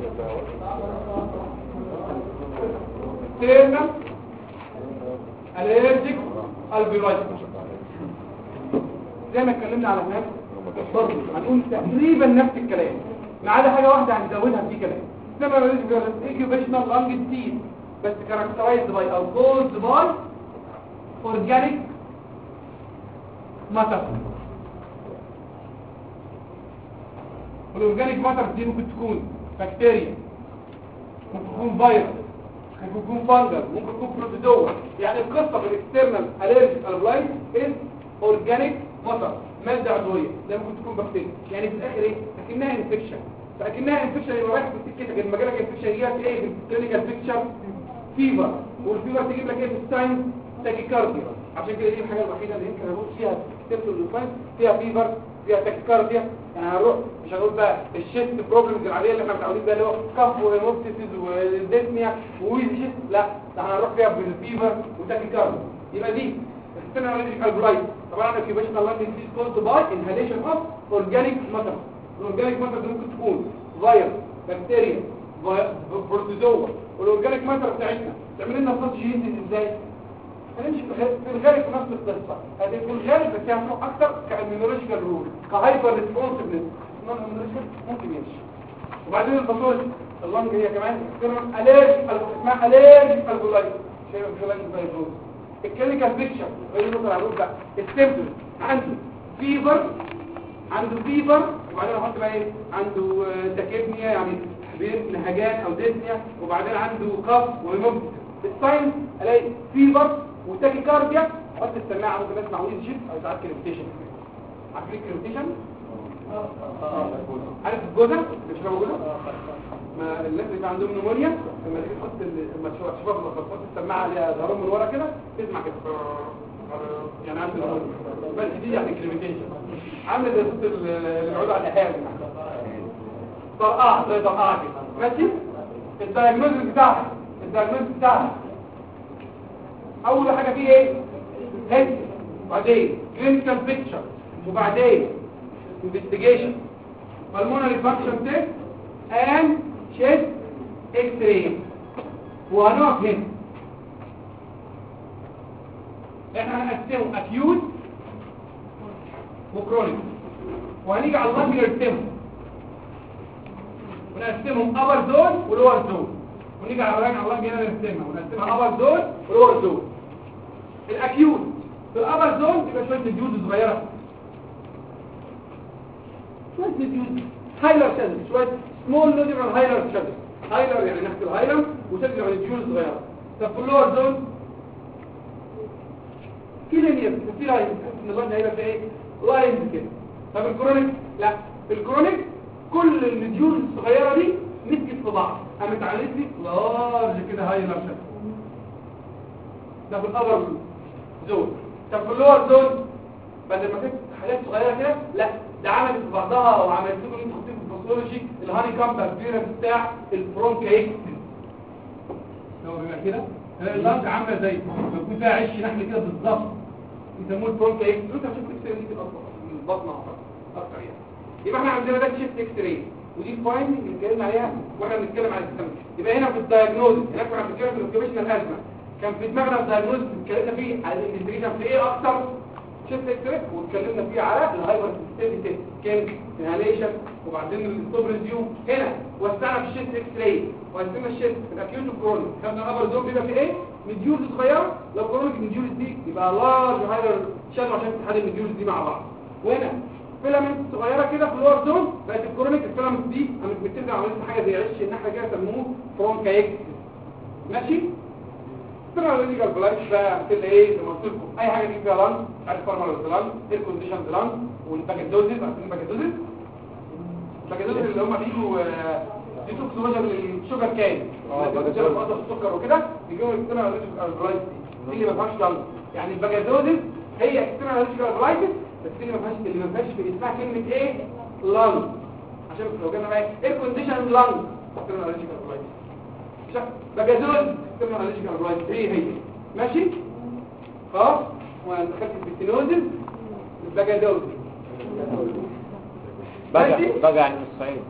اكسترنال اليرجيك الفيولايتس. زي ما اتكلمنا على هناك برضه هنقول تقريبا نفس الكلام، ما عدا حاجه واحده هنزودها في كلام اسمها ايكيوبيشنال لانج ديزيز، بس كاركترايزد باي او كوزد باي اورجانيك ماتر. والاورجانيك ماتر دي ممكن تكون بكتيريا، ممكن تكون فيروس، ممكن تكون فانجل، ممكن تكون بروتوزوا. يعني القصه في الاكسترنال اليرجيك الفلايت از اورجانيك ماتر، ماده عضويه، ده ممكن تكون بكتيريا. يعني في الاخر ايه؟ اكنها انفكشن، فاكنها انفكشن يبقى رايح في سكتك لما جالك انفكشن يجي لك ايه في الكلينيكال بيكتشر؟ فيفر، والفيفر تجيب لك ايه في الساين؟ تاكيكارديا. عشان كده دي الحاجه الوحيده اللي يمكن اقول فيها كتابه الدوفاين فيها فيفر فيها تاكيكارديا. يعني هنروح مش هنقول بقى الشيست بروبلمز العاديه اللي احنا متعودين بيها اللي هو كف وهيموبتيسيس والديسنيا وويز شيست، لا ده هنروح فيها بالفيفر وتاكيكارديا. يبقى دي اكسترنال اليرجيك الفلايت. طبعا الاكيوبيشنال لانج ديزيز كوزد باي انهاليشن اوف اورجانيك ماتر. الاورجانيك ماتر دي ممكن تكون فيروس، بكتيريا، بروتوزوا. والاورجانيك ماتر بتاعتنا تعمل لنا فوتوجينيسيس ازاي؟ هنمشي في الغالب في نفس القصه، هذه في الغالب بس هي هتروح اكتر كالمينولوجيكال رول، كهايبر ريسبونسفنس. ممكن يمشي. وبعدين الباثولوجي اللنج هي كمان اسمها اليرجيك الفولايتس شايف الفولايتس فايبروز. الكلينيكال بيكتشر اللي نقدر على ده السيمبتومز عنده فيبر وبعدين احط بقى ايه عنده تاكيبنيا يعني نهجان او ديسنيا وبعدين عنده كف وهيموبتس. الساينس الاقي فيبر وتاكيكارديا احط السماعه ممكن اسمع ويز جيت او ساعات كريبتيشن. عارفين الكريبتيشن؟ عارف الجوزه مش موجوده؟ ما الناس اللي عندهم نمونيا لما تيجي تحط لما تشوفها بالخطوات السماعه اللي ظهرهم من ورا كده تسمع كده يعني عنده نمونيا بس دي يعني كريبتيشن عامل زي صوت العود على الحياه طرقعه زي طرقعه كده ماشي. الدايجنوز بتاعها اول حاجه فيه ايه؟ هيد وبعدين كلينيكال بيكتشر وبعدين انفستيجيشن pulmonary function test and chest x-ray. وهنقف هنا احنا هنقسمه acute وكرونيك وهنيجي على اللنج نرسمه ونقسمهم upper zone ولور zone ونيجي على اللنج هنا نرسمها ونقسمها upper zone ولور zone. الاكيوت في الابر زون بيبقى شويه ديوز صغيره شويه ديوز هايلر شادر شويه سمول نوديفال هايلر شادر هايلر يعني نفس الهايلر وشادر يعني ديوز صغيره. طب في اللور زون في لينير وفي لاين ان اللون هيبقى في ايه لاينز كده. طب الكرونيك لا الكرونيك كل الديوز الصغيره دي مسكت في بعض قامت عملت لي لارج كده هايلر شادر. ده في الابر زون. طب في اللور زون بدل ما كانت حاجات صغيره كده لا ده عملت في بعضها وعملت لكم انتوا خدتوا في الباثولوجي الهاني كامب ابيرنس بتاع البرونكايتس. هو بيبقى كده اللنج عامله زي بيكون فيها عش نحل كده بالظبط يسموه البرونكايتس. انت هتشوف اكس راي دي في البطن اكتر يعني. يبقى احنا عندنا ده شيفت اكس راي ودي الفايندنج اللي اتكلمنا عليها واحنا بنتكلم على السيستم. يبقى هنا في الدايجنوز هناك احنا بنتكلم في الاوكيبيشنال ازمه كان في دماغنا الدايجنوز اتكلمنا فيه على الانفستيجيشن في ايه اكتر شفت اكس واتكلمنا فيه على الهايبر سنسيتيفيتي كان انهاليشن وبعدين الستوبريزيو. هنا وسعنا في الشيست اكس راي وقسمنا الشيست في الاكيوت والكرونيك. خدنا الابر زون بيبقى فيه ايه مديولز صغيره لو كرونيك المديولز دي يبقى لارج هايبر شادو عشان تحدد المديولز دي مع بعض. وهنا فيلامنت صغيره كده في اللور زون بقت الكرونيك الفيلامنت دي قامت بتبدا عملت حاجه زي عش الناحيه كده سموه برونكايتس ماشي. طبعا الليجال بلايك بقى مثل ايه زي ما قلت لكم اي حاجه دي فيها لانج عارف فورمال لانج ايه الكونديشنز لانج والباكيدوزز عارفين الباكيدوزز اللي هم بيجوا ديتوكسولوجيا للشوجر كان باكيدوزز السكر وكده بيجوا اكسترنال الليجال بلايك دي اللي ما فيهاش لانج. يعني الباكيدوزز هي اكسترنال الليجال بلايك بس اللي ما فيهاش في اسمها كلمه ايه لانج عشان لو جينا بقى ايه الكونديشن لانج اكسترنال الليجال بلايك بجازول كما الريجيكال رايت هي ماشي خلاص. ودخلت البيتينوزل البجازول بقى يعني من الصعيد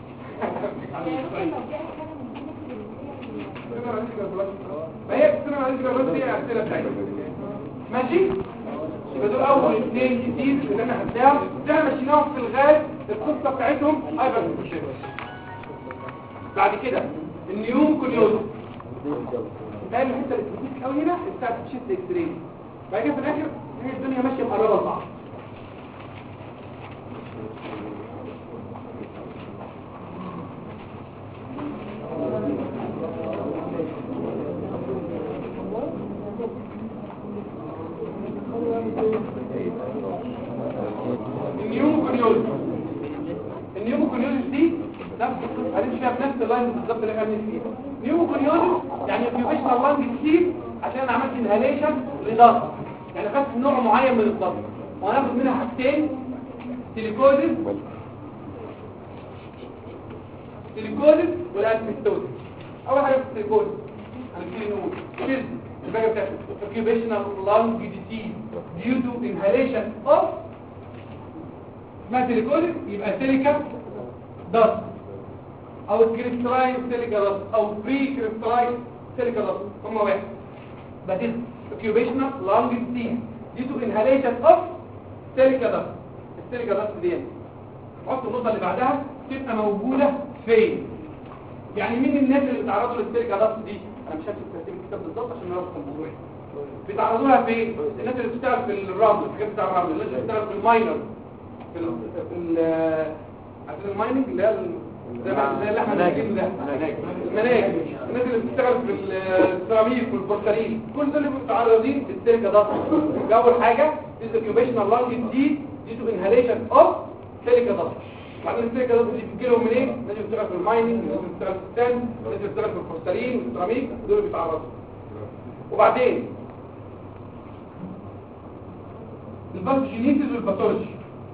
فهي بتسمع الريجيكال رايت هي الاسئله بتاعتها ماشي. يبقى دول اول اثنين جديد اللي احنا خدناهم احنا مشيناهم في الغالب القصه بتاعتهم هايبر سنسيتيفيتي. بعد كده النيوموكونيوز ده الحته اللي بتديك قوي هنا بتاعت الشيست اكس راي. بعد كده في الاخر هي الدنيا ماشيه مقربه لبعض. النيوموكونيوز دي نفس هنمشي فيها بنفس اللاين بالظبط اللي احنا بنمشي فيها. نيوموكونيوز يعني اوكيوبيشنال لانج كتير عشان انا عملت انهاليشن لضغط يعني خدت نوع معين من الضغط وهناخد منها حاجتين سيليكوزيس والاسبستوزيس. اول حاجه السيليكوزيس هنبتدي نقول شيز الباقي بتاعته اوكيوبيشنال لانج ديزيز ديو تو انهاليشن اوف اسمها سيليكوزيس يبقى سيليكا دست او كريستالاين سيليكا دست او بري كريستالاين سيليكا دست هم واحد. That is occupational lung disease due to inhalation of silica dust. السيليكا دست دي حط النقطه اللي بعدها تبقى موجوده فين يعني مين الناس اللي بيتعرضوا للسيليكا ضغط دي؟ انا مش هكتب ترتيب الكتاب بالظبط عشان نعرف الموضوع. بيتعرضوا لها فين؟ الناس اللي بتشتغل في الرمل، الحاجات بتاع الرمل، الناس اللي بتشتغل في الماينر، عشان المايننج اللي هي زي اللي احنا بنجيبه ده المناجم، الناس اللي بتشتغل في السيراميك والبورسلين، كل دول متعرضين للسيليكا ضغط. اول حاجه ديسكيوبيشنال لانج دي تو انهاليشن اوف سيليكا ضغط. بعدين السيليكا ضغط دي بتجي لهم منين؟ الناس اللي بتشتغل في المايننج، الناس اللي بتشتغل في الساند، الناس اللي بتشتغل في البورسلين والسيراميك، دول بيتعرضوا. وبعدين الباثوجينيسيس والباثولوجي.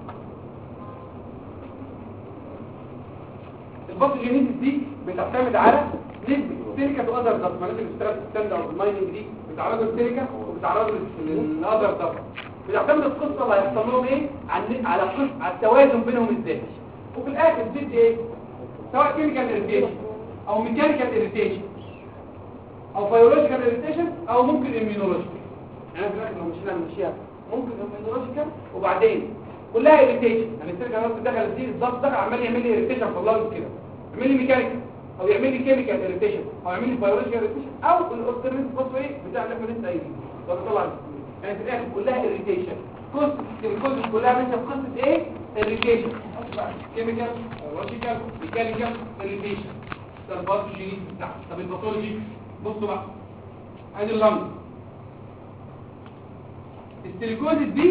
الباثوجينيسيس دي بتعتمد على نسبة السيليكا تو اذر ضغط. الناس اللي بتشتغل في الساند او في المايننج دي بيتعرضوا للسيليكا وبيتعرضوا للاذر ضغط. بتعتمد القصه اللي هيحصل لهم ايه على التوازن بينهم ازاي. وفي الاخر بتدي ايه؟ سواء كيميكال اريتيشن او ميكانيكال اريتيشن او بيولوجيكال اريتيشن او ممكن اميونولوجيكال. يعني في الاخر لو مشينا ممكن اميونولوجيكال وبعدين كلها اريتيشن. يعني السيليكا ضغط دخل دي الضغط دخل عمال يعمل لي اريتيشن في اللنج كده، يعمل لي ميكانيكال او يعمل لي كيميكال اريتيشن او يعمل لي بيولوجيكال اريتيشن او الاورتيرنت فوسفوريت بتاع اللي احنا لسه قايلينه ده بيطلع. يعني في الاخر كلها اريتيشن. قصه الكود كلها ماشيه في قصه ايه؟ اريتيشن، كيميكال بيولوجيكال ميكانيكال اريتيشن. ده الباثوجينيسيس بتاعها. طب الباثولوجي بصوا بقى، ادي اللنج. السيليكوزيس دي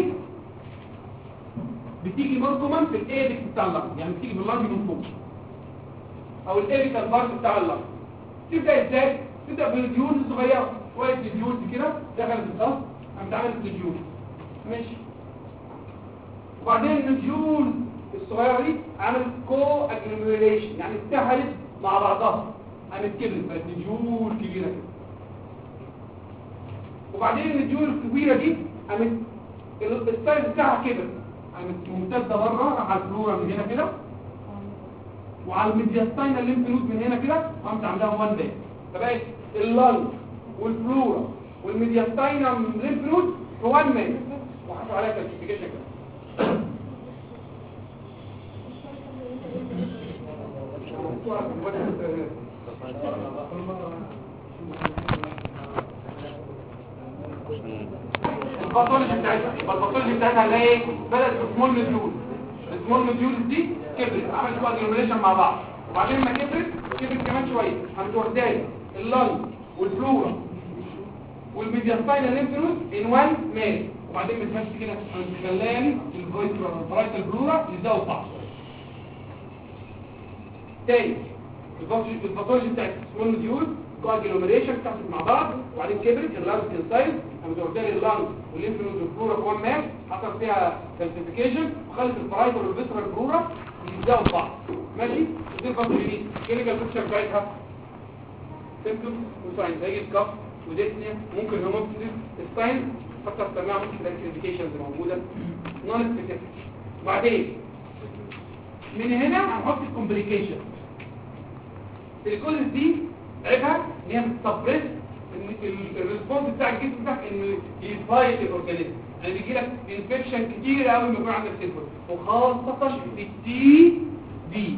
بتيجي مركما في الايبكس بتاع اللنج، يعني بتيجي في اللنج من فوق او الايبيكال بارت بتاع اللنج. تبدا ازاي؟ تبدا بالديول الصغيره، شويه ديول كده دخلت القص قامت عملت الديول ماشي. وبعدين الديول الصغيره دي عملت كو اجلوميريشن، يعني اتحدت مع بعضها قامت كبرت بقت ديول كبيره كده. وبعدين الديول الكبيره دي قامت السايز بتاعها كبر، قامت ممتده بره على الفلورا من هنا كده وعلى الميدياستاينال الليمف نود من هنا كده قامت عندها وان باك، فبقت اللنج والفلورا والميدياستاينال الليمف نود في وان مان وحطوا عليها كلاسيفيكيشن كده. الباثولوجي بتاعتها اللي هي بدات بسمول مديول. السمول مديول دي كبرت عملت شويه اجلوميريشن مع بعض، وبعدين ما كبرت كمان شويه قامت واخدالي اللنج والفلورا والميدياستاينال ليمف نود ان وان مان، وبعدين بتمشي كده قامت خلاني الفرايتال بلورا يزاووا بعض. تاني الباثولوجي بتاعت السمول مديول كواجلوميريشن بتحصل مع بعض، وبعدين كبرت اللارج سايز قامت واخدالي اللنج والليمف نود والفلورا في وان مان، حصل فيها كالسيفيكيشن وخلت الفرايتال والفيسرال بلورا يزاووا بعض ماشي. دي الباثولوجي كلينيكال بيكتشر بتاعتها سيمبتومز وساينز زي الكف وديسنيا، ممكن هيموبسيس الساينز فكر تسمعها ممكن الاكتيفيكيشنز موجوده نون سبيسيفيك. بعدين من هنا هنحط الكومبليكيشن. الكولز دي عيبها ان هي بتسبريس الريسبونس بتاع الجسم بتاعك انه يفايت الاورجانيزم، يعني بيجي لك انفكشن كتير قوي لما يكون عندك سيلفر، وخاصه في التي دي.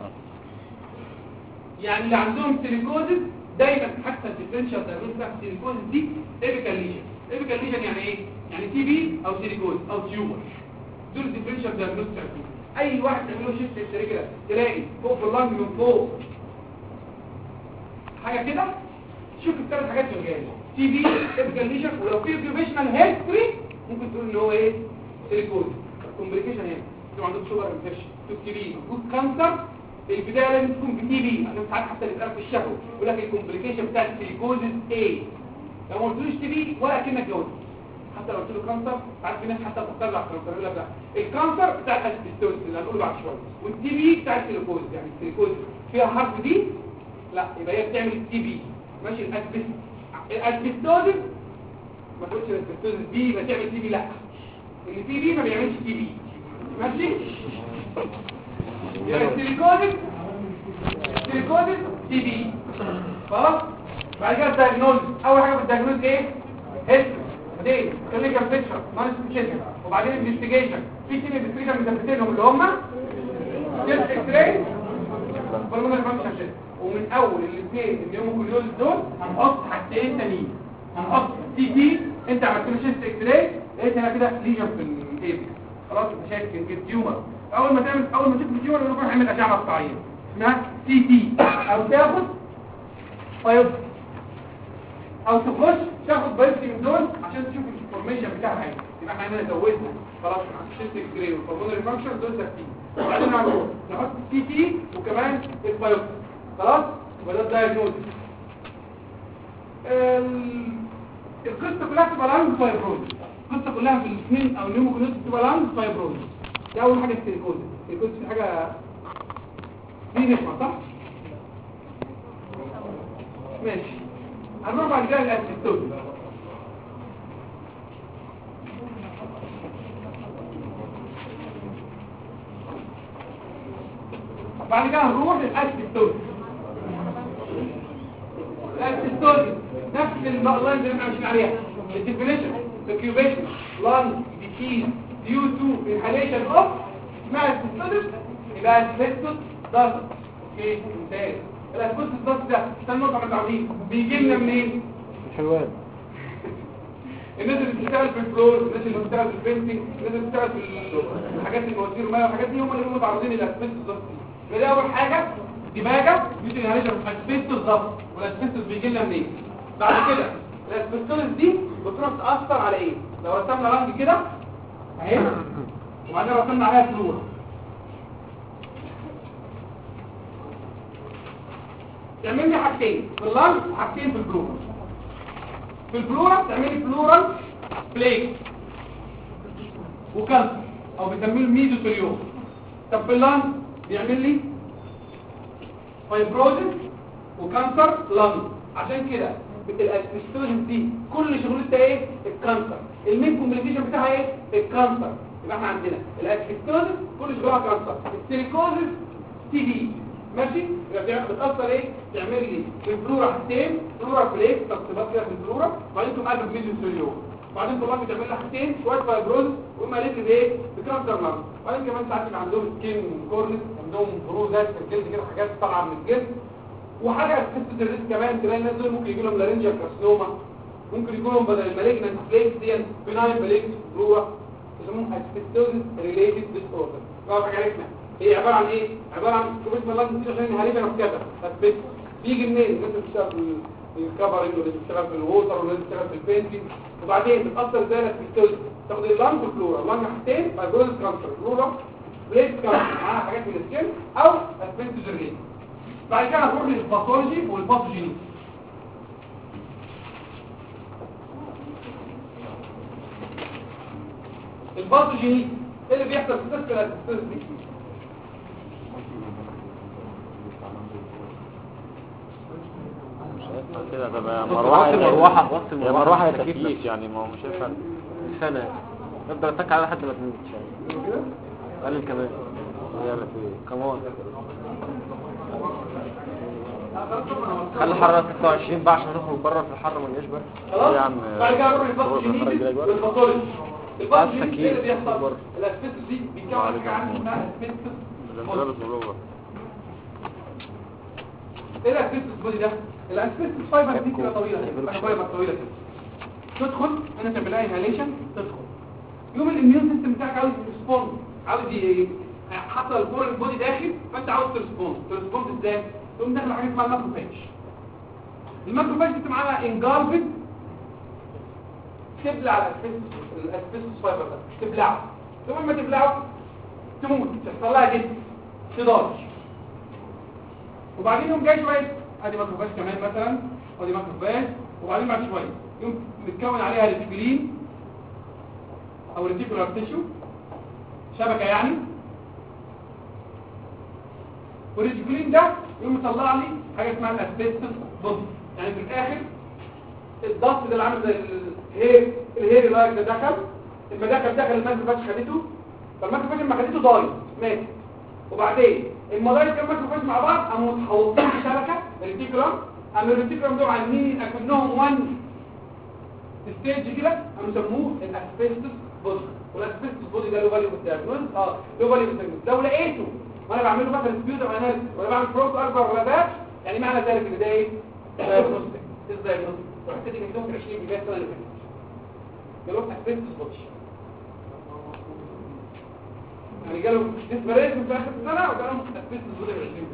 يعني اللي عندهم سيليكوزيس دايما حتى الديفرنشال دايجنوز بتاع السيليكوزيس دي ايبيكال ليجن. ايبيكال ليجن يعني ايه؟ يعني تي بي او سيليكوز او تيومر. دول الديفرنشال دايجنوز بتاعتهم. اي واحد تعمل له شيفت هيستوري كده تلاقي فوق في اللنج من فوق حاجه كده، شوف الثلاث حاجات شغاله، تي بي ايبيكال ليجن، ولو في اوكيوبيشنال هيستوري ممكن تقول ان هو ايه؟ سيليكوز. الكومبليكيشن هنا لو عندك شوجر انفكشن تي بي جود كانسر، البدايه لازم تكون بتي بي عشان ساعات حتى اللي في الشهوه يقول لك الكومبليكيشن بتاع السيليكوزيس ايه. لو ما قلتلوش تي بي ولا كأنك جوز، حتى لو قلت له كانسر ساعات في ناس حتى بتطلع كانسر يقول لك لا الكانسر بتاع الاسبستوز اللي هنقوله بعد شويه، والتي بي بتاع السيليكوز، يعني السيليكوز فيها حرف دي لا يبقى هي بتعمل التي بي ماشي. الاسبستوز ما تقولش الاسبستوز دي يبقى تعمل تي بي، لا التي بي ما بيعملش تي بي ماشي. يبقى السيليكوز تي بي خلاص. بعد كده الدايجنوز، اول حاجه في الدايجنوز ايه؟ هيستوري، بعدين كلينيكال بيكتشر نون سبيسيفيك، وبعدين انفستيجيشن. في تيم انفستيجيشن مثبتينهم اللي هم تيست اكس راي بالمونري فانكشن تيست. ومن اول الاثنين النيوموكليوز دول هنحط حاجتين تانيين. هنحط سي تي، انت عملت له شيست اكس راي لقيت هنا كده ليجن في الايبكس، خلاص انت شايف كده تيومر. اول ما تشوف التيومر يقول لك روح اعمل اشعه مقطعيه اسمها سي تي، او تاخد بايوبسي او تاخد بايوبسي من دول عشان تشوف الفورميشن بتاعها ايه. يبقى احنا هنا زودنا خلاص الشيست اكس راي والهرمونال فانكشن دول ثابتين، وبعدين نحط سي تي وكمان البايوبسي خلاص. وده الدايجنوز. القصه كلها تبقى لانج فايبروز، القصه كلها في الاثنين او النيوموكليوز تبقى لانج فايبروز. ده اول حاجه السيليكوز. السيليكوز في حاجه دي نسمع صح؟ ماشي. هنروح بعد كده للاسيستوز. بعد كده هنروح للاسيستوز. الاسيستوز نفس اللاين اللي احنا ماشيين عليها. الديفينيشن الكيوبيشن لانج ديكيز ديو تو انهاليشن اوف اسمها اسيستوز. يبقى اسيستوز ضغط. اوكي ممتاز. الاسيستوز الضغط ده استنى نقطه من بعدين بيجي لنا منين؟ الحلوان. الناس اللي بتشتغل في الفلور، الناس اللي بتشتغل في البينتنج، الناس اللي بتشتغل في الحاجات المواسير الميه والحاجات دي هم اللي بيبقوا متعرضين للاسيستوز الضغط. فده اول حاجه دماغك بيجي انهاليشن اوف اسيستوز ضغط. والاسيستوز بيجي لنا منين؟ بعد كده الاسبستولز دي بتروح تأثر على ايه؟ لو رسمنا رمز كده اهي وبعدين رسمنا عليها فلورا، تعمل لي حاجتين في اللانج وحاجتين في الفلورا. في الفلورا تعمل لي فلورال بليك وكانسر او بنسميه الميزوثيليوم. طب في اللانج بيعمل لي فايبروزس وكانسر لانج. عشان كده الاسبستولز دي كل شغلتها ايه؟ الكانسر. المين كومبليكيشن بتاعها ايه؟ الكانسر. يبقى احنا عندنا الاسبستولز كل شغلها كانسر. السيليكوزس تي بي ماشي. يبقى بتاثر ايه؟ تعمل لي في الفلورا حاجتين فلورا بليك تقسيمات كده في الفلورا، وبعدين تقوم قلب ميزوثيليوم، وبعدين طبعا بتعمل لها حاجتين شويه فايبروز وهم قالت لي بايه؟ بكانسر لانج. وبعدين كمان ساعات بيبقى عندهم سكين كورنس، عندهم بروزات في الجلد كده حاجات طالعه من الجلد. وحاجه اسيستوز الريسك كمان تلاقي الناس دول ممكن يجي لهم لارنجيال كارسينوما، ممكن يكون لهم بدل المالجنانت بليكس دي بناين بليكس فلورا يسموهم اسيستوز ريليتد ديس اوردر. بقى حاجه عرفنا هي عباره عن ايه؟ عباره عن كوبيشن لانج دي عشان انهاليشن اوف كذا اثبت. بيجي منين؟ الناس اللي بتشتغل في الكفرنج واللي بتشتغل في الووتر واللي بتشتغل في البينتنج. وبعدين بتاثر ازاي الاسيستوز؟ تاخد اللانج والفلورا، اللانج حاجتين فايبروز كانسر، فلورا بليك كانسر معاها حاجات من السكين او اسيستوز ريليتد. بعد كده هنروح للباثولوجي والباثوجينيز. الباثوجينيز ايه اللي بيحصل في سيستم الاسيستوز دي؟ كده ده مروحه تكييف يعني ما هو مش هينفع سنه نفضل اتك على لحد ما تموت شويه قلل كمان يلا في كمان خلي الحراره 26 بقى عشان نخرج بره في الحر ما نجيش بقى خلاص يا عم بعد كده نروح للباثوجينيز والباثولوجي. الباثوجينيز ايه اللي بيحصل؟ الاسبستوس دي بيتكون حاجه عندنا اسمها اسبستوس. ايه الاسبستوس بودي ده؟ الاسبستوس فايبر دي كده طويله كده، فايبر طويله كده تدخل هنا تعمل لها انهاليشن، تدخل يوم الاميون سيستم بتاعك عاوز ريسبوند، عاوز حصل الفورين بودي داخل فانت عاوز تريسبوند ازاي؟ تقوم داخل حاجه اسمها الماكروفاج. الماكروفاج دي معاها انجارفد تبلع على الاسبستوس فايبر ده، تبلعه. ثم ما تبلعه تموت، تحصل لها جد تضاج. وبعدين يوم جاي شويه ادي ماكروفاج كمان مثلا، ادي ماكروفاج، وبعدين بعد شويه يوم متكون عليها ريتيكولين او ريتيكولار تيشو شبكه يعني، والريتيكولين ده يقوم مطلع لي حاجه اسمها الاسبستوس بودي. يعني في الاخر الضغط ده اللي عامل زي الهير لايك ده دخل، لما دخل الماكروفاج خدته، فالماكروفاج لما خدته ضايع مات. وبعدين المضايق كان ماكروفاج مع بعض قاموا متحوطين في شبكه الريتيكولم، قاموا الريتيكولم دول عاملين اكنهم 1 ستيج كده، قاموا سموه الاسبستوس بودي. والاسبستوس بودي ده له فاليو بالدياجنوز له فاليو بالدياجنوز. لو لقيته وانا بعمله مثلا سبيوتر اناليسيس ولا بعمل بروك اربر ولا ده يعني معنى ذلك ان ده ايه؟ دايجنوستيك. الدايجنوستيك الحته دي كانت 20 بدايه السنه اللي فاتت جالهم اسبيستوس بودي، يعني جالهم ديسبريشن في اخر السنه وجالهم اسبيستوس بودي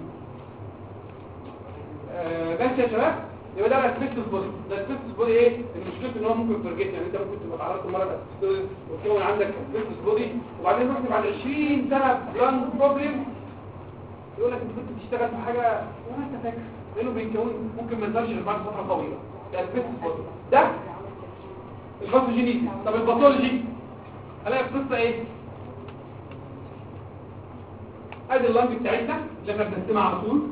20 بس يا شباب. يبقى ده الاسبيستوس بودي. الاسبيستوس بودي ايه؟ المشكله ان هو ممكن ترجيت، يعني انت ممكن تبقى تعرضت مره اسبيستوس وتكون عندك اسبيستوس بودي وبعدين رحت بعد 20 سنه بلان بروبلم يقول لك انت كنت بتشتغل في حاجه وما انت فاكر لانه بيتكون ممكن ما يظهرش غير بعد فتره طويله. ده الاسبيستوس بودي ده الباثوجينيز. طب الباثولوجي هلاقي القصه ايه؟ ادي اللنج بتاعتنا اللي احنا بنقسمها على طول.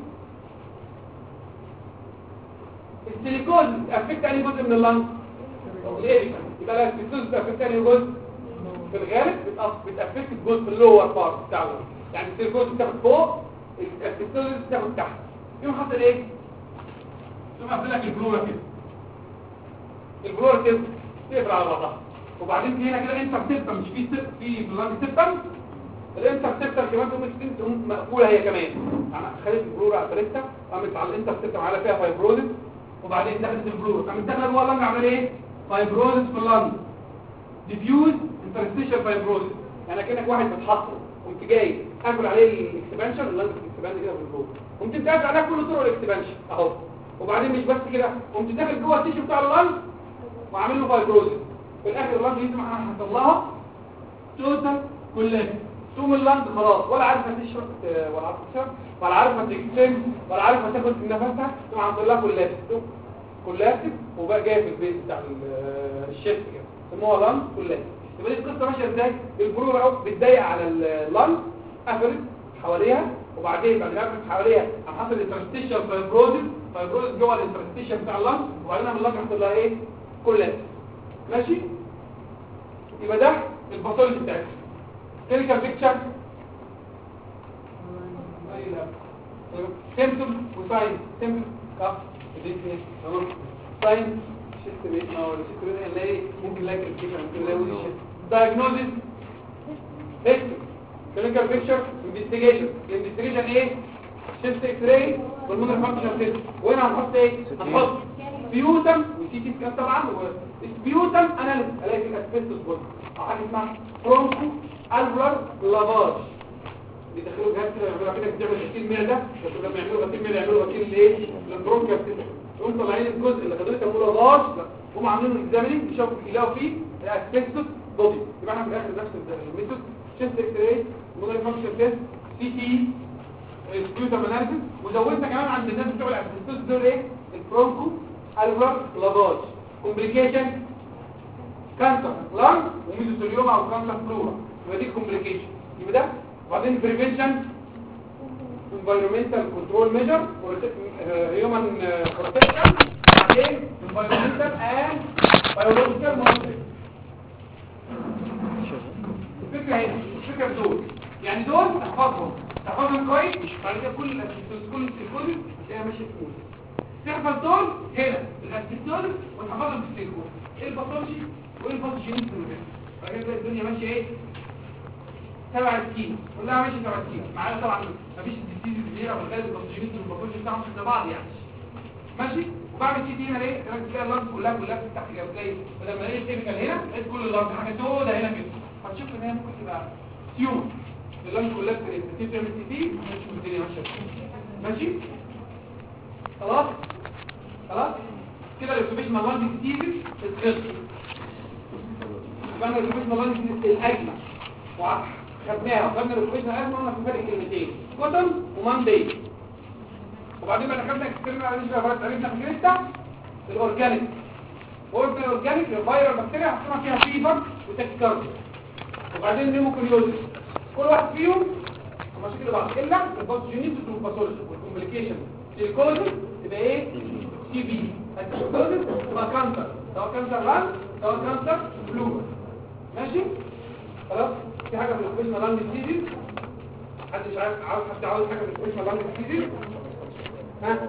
السيليكوز افكت اي جزء من اللنج؟ الابيكال. يبقى السيليكوز افكت اي جزء؟ في الغالب بتافكت الجزء اللور بارت بتاع اللنج، يعني السيليكوز بتاخد فوق، السيليكوز بتاخد تحت. يوم حصل ايه؟ ثم قفل لك البلوره كده، البلوره كده تقفل على بعضها، وبعدين في هنا كده انت بتبقى مش في بلانك سيستم، الانتر سيستم كمان تقوم مقفوله هي كمان، يعني خدت البلوره قفلتها قامت على الانتر سيستم على فيها فايبروزس، وبعدين دخلت البلوره قامت داخله جوه اللنج عمل ايه؟ فايبروزس في اللنج، ديفيوز انترستيشال فايبروزس، يعني كانك واحد بتحصل قمت جاي قافل عليه الاكسبانشن، اللنج اكسباند كده في البلوره، قمت قافل عليها كل طرق الاكسبانشن اهو، وبعدين مش بس كده قمت داخل جوه التيشو بتاع اللنج وعامل له فايبروزس، في الاخر اللنج لازم حصل لها توتال كولابس، ثم اللنج خلاص ولا عارفه تشرب ولا عارفه تشرب ولا عارفه تكتم ولا عارفه تاخد نفسها، ثم عمل لها كولابس وبقى جاي في البيت بتاع الشيست كده سموها لنج كولابس. يبقى دي القصه ماشيه ازاي؟ البلوره اهو بتضيق على اللنج قفلت حواليها، وبعدين بعد ما قفلت حواليها قام حصل انترستيشال فايبروزس جوه الانترستيشال بتاع اللنج، وبعدين من اللنج حصل لها ايه؟ كولابس. ماشي؟ يبقى ده الباثولوجي بتاعتها. كلينيكال بيكتشر سيمبتوم وساين. سيمبتوم كف ديكنس تمام، ساين شيست بيت او شيست بيت نلاقي ممكن نلاقي كلينيكال ممكن نلاقي وش دايجنوزيس هيستوري. كلينيكال بيكتشر انفستيجيشن ايه؟ شيست اكس راي بالمونر فانكشن تيست، وهنا هنحط ايه؟ هنحط سبيوتم وسي تي سكان طبعا، سبيوتم اناليسيس الاقي في الاسبيستوس بودي او حاجه اسمها برونكو الفلر لافاج، بيدخلوا جهاز كده يعملوا كده بتعمل غسيل معده، بس لما يعملوا غسيل معده يعملوا غسيل لايه؟ للبرونكيا كده، يقوم طالعين الجزء اللي حضرتك عامله لافاج هم عاملينه اكزاميننج يشوفوا يلاقوا فيه الاسبيستوس بودي. يبقى احنا في الاخر نفس الميثود شيست اكس راي موديل فانكشن تيست سي تي سبيوتم اناليسيس، وزودنا كمان عند الناس بتوع الاسبيستوس دول ايه؟ البرونكو الفلر لافاج. كومبليكيشن كانسر لانج وميزوثيليوما او كانسر بلورا، يبقى دي كومبليكيشن. يبقى ده وبعدين بريفنشن environmental control measure human protection، بعدين environmental and biological monitoring. الفكره هنا الفكره دول يعني دول تحفظهم كويس، بعد كده كل الكود هتلاقيها ماشيه سموث. تحفظ دول هنا الاسبيستول وتحفظهم في السيليكون، ايه الباثولوجي وايه الباثوجينيز بعد كده الدنيا ماشيه ايه؟ 7 سكيم كلها ماشيه 7 سكيم معانا. طبعا مفيش الديزيز كبيره والغالب الباثوجينيز والباثولوجي بتاعهم زي بعض يعني ماشي. وبعمل سي تي هنا ليه؟ تلاقي اللنج كلها بتفتح كده، بتلاقي بدل ما الاقي التيبيكال هنا لقيت كل اللنج حاجه سوداء هنا كده، هتشوف ان هي ممكن تبقى تيومر اللنج كلها بتبتدي تعمل سي تي ونشوف الدنيا ماشيه ماشي. خلاص كده الاوبزرفيشن لانج ديزيز اتخلص. يبقى الاوبزرفيشن لانج الاجمل وخدناها وخدنا الاوبزرفيشن الاجمل قلنا في فرق كلمتين كوتن وماندي، وبعدين بقى خدنا اكسبيرمنت على نسبه فرق عرفنا فكرتها الاورجانيك. قلت الاورجانيك الفيروس بكتيريا هتسمع فيها فيفر وتاكيكارديا، وبعدين نيموكونيوزيس، كل واحد فيهم مشاكل بعض الا الباثوجينيز والباثولوجي والكومبليكيشن. الكوزز تبقى ايه؟ تي بي. الكوزز تبقى كانسر، سواء كانسر لانج سواء كانسر بلورا ماشي. خلاص في حاجه في الاوبريشنال لانج ديزيز حد مش عارف حد عاوز حاجه في الاوبريشنال لانج ديزيز؟ ها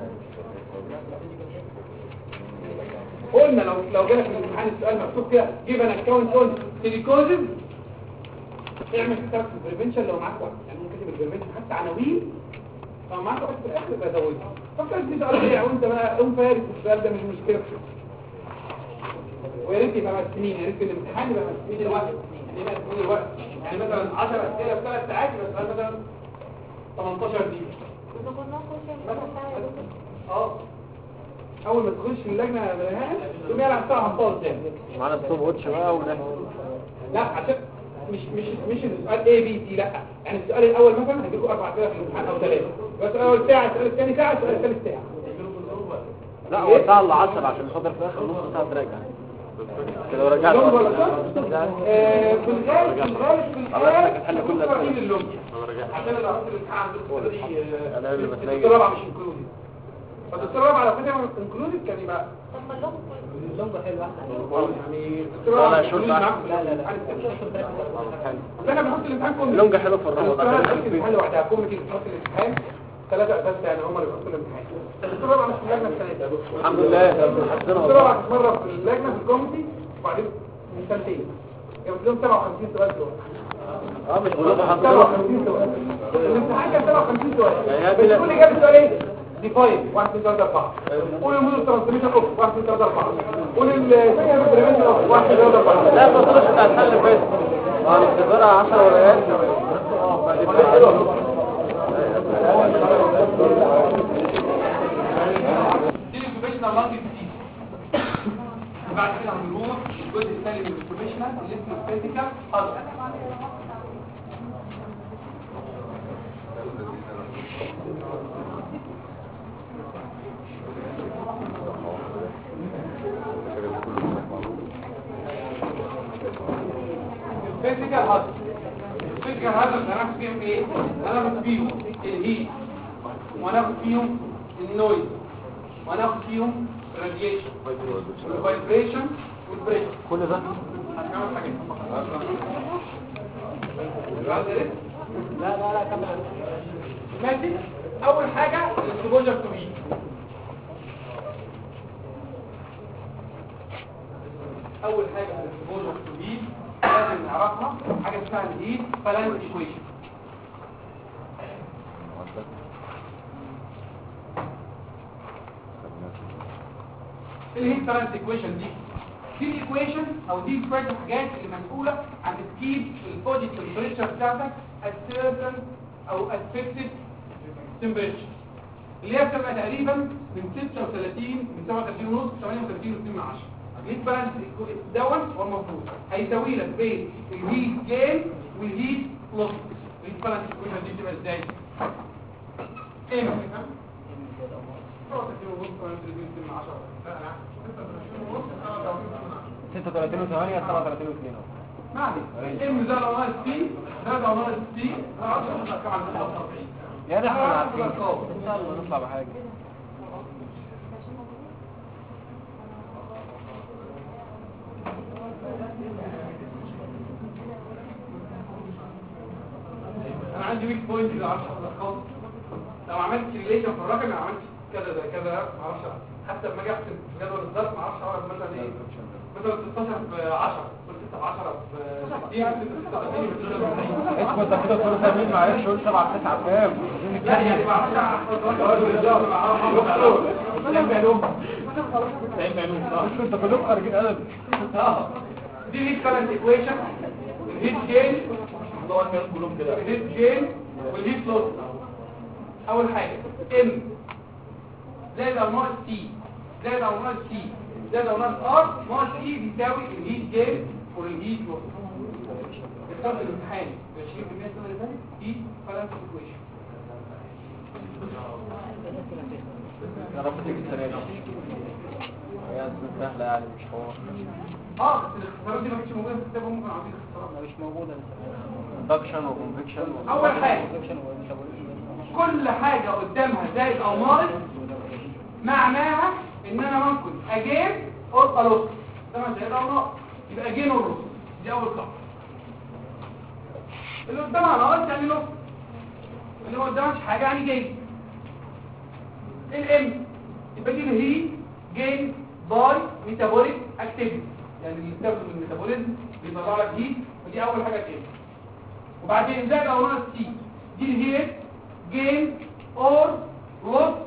قلنا لو جالك في الامتحان السؤال مكتوب كده جيب ان اكونت اون سيليكوزز اعمل حساب في البريفنشن لو معاك وقت، يعني ممكن تكتب البريفنشن حتى عناوين لو معاك وقت في الاخر يبقى زودها. فكرت في سؤال ايه وانت بقى قوم فارس السؤال ده مش مشكله. ويا ريت يبقى مقسمين، يا ريت الامتحان يبقى مقسمين الوقت، يعني يبقى مقسمين الوقت، يعني مثلا 10 اسئله في 3 ساعات يبقى السؤال مثلا 18 دقيقه. اول ما تخش اللجنه بالنهائي تقوم يلعب ساعه هنطول تاني. معانا ستوب واتش بقى ونحن لا عشان مش السؤال A B C، لا يعني السؤال الاول مثلا هيجيبوا 4 اسئله في الامتحان او 3، السؤال الاول ساعه، السؤال الثاني ساعه، السؤال الثالث ساعه. لا هو ساعة ل 10 عشان خاطر في اخر نص ساعة تراجع كده ورجعت لونج ولا صح؟ في الغالب هتحل كل الاسئله اللونج عشان الدراسات الامتحان عندكم الدكتور رابعه مش انكلودد، فالدكتور رابعه لو كان انكلودد كان يبقى اللونج حلو احسن يعني الدكتور رابعه شورت احسن. انا بحط الامتحان كله اللونج حلو في الروضة الامتحان لوحدها كوميدي بتحط الامتحان 3 اساس يعني هم اللي بيحطوا الامتحان. الدكتور رابعه مش في اللجنه السنه دي الحمد لله الدكتور رابعه مره في اللجنه في الكوميدي وبعدين من سنتين كانوا لهم 57 سؤال دول. مش بقول لكم 57 سؤال الامتحان كان 57 سؤال يا بس بلا- كل اجابه سؤال ايه؟ ديفاين 1 2 3 4 قول الموديل ترانسميشن اوف 1 2 3 4 قول السيستم بريفنشن اوف 1 2 3 4 لا ما تقولش بتاع السنة اللي فاتت الاختبار 10 ورقات دي الكوبيشنال لانج ديزيز. بعد كده هنروح الجزء الثاني من الكوبيشنال اللي اسمه فيزيكال هازارد. الفيزيكال هازارد هناخد فيهم ايه؟ هناخد فيهم الهيت وهناخد فيهم النويز وهناخد فيهم الراديشن والفايبريشن والبريشر. كل ده هنعمل حاجات لا كمل ماشي. اول حاجه الاكسبوجر تو هيت. اول حاجه الاكسبوجر تو هيت لازم نعرفها حاجه اسمها الهيت بالانس ايكويشن. الهيت بالانس ايكويشن دي الايكويشن او دي شويه الحاجات اللي مسؤوله عن تكييف البودي تمبريتشر بتاعتك at certain او at fixed temperature اللي هي بتبقى تقريبا من 36 من 37 ونص 38 و2 من 10. الهيت بالانس دوت هو المفروض هيساوي لك بين الهيت جين والهيت لوس. الهيت بالانس ايكويشن دي بتبقى ازاي؟ ايه مثلا 36 و8 37 و2 ما عليك ام ده لو ناقص سي ده لو ناقص سي ده 10 كام على 40 يعني احنا عارفين ان شاء الله نطلع بحاجه. انا عندي ويك بوينت ل 10 ارقام لو عملت ريليشن في الرقم لو عملت كذا زي كذا ما اعرفش حتى لما اجي احسب جدول الضرب ما اعرفش اعرف مثلا ايه مثلا 16 في 10 6 في 10 في 60 اسكت ده كده كل ده مين معلش قول 7 9 كام لا يعني ما اعرفش انت كلكم خارجين ادب. دي الهيت بالانس ايكويشن الهيت جين الهيت جين والهيت لوس. اول حاجه ام زائد او ناقص سي زائد او ناقص سي زائد او ناقص ار ناقص سي بيساوي الهيت جين والهيت لوس. اختار الامتحان 20% السنه اللي فاتت هيت بالانس ايكويشن. يا رب تيجي السنه دي هي سهله يعني مش حوار. بس الاختصارات دي ما كانتش موجوده في الكتاب هم كانوا عاملين اختصارات مش موجوده اندكشن وكونفكشن. اول حاجه كل حاجه قدامها زائد او ناقص معناها ان انا ممكن اجيب اور الوس ده زائد او ناقص يبقى جين ونص. دي اول قاعده. اللي قدامها ناقص يعني نص اللي ما قدامهاش حاجه يعني جين. الام يبقى دي هي جين باي ميتابوليك اكتيفيتي يعني اللي بتاخد من الميتابوليزم بيطلع لك هيت ودي اول حاجه كده. وبعدين زائد او ناقص سي دي هي جين اور لوس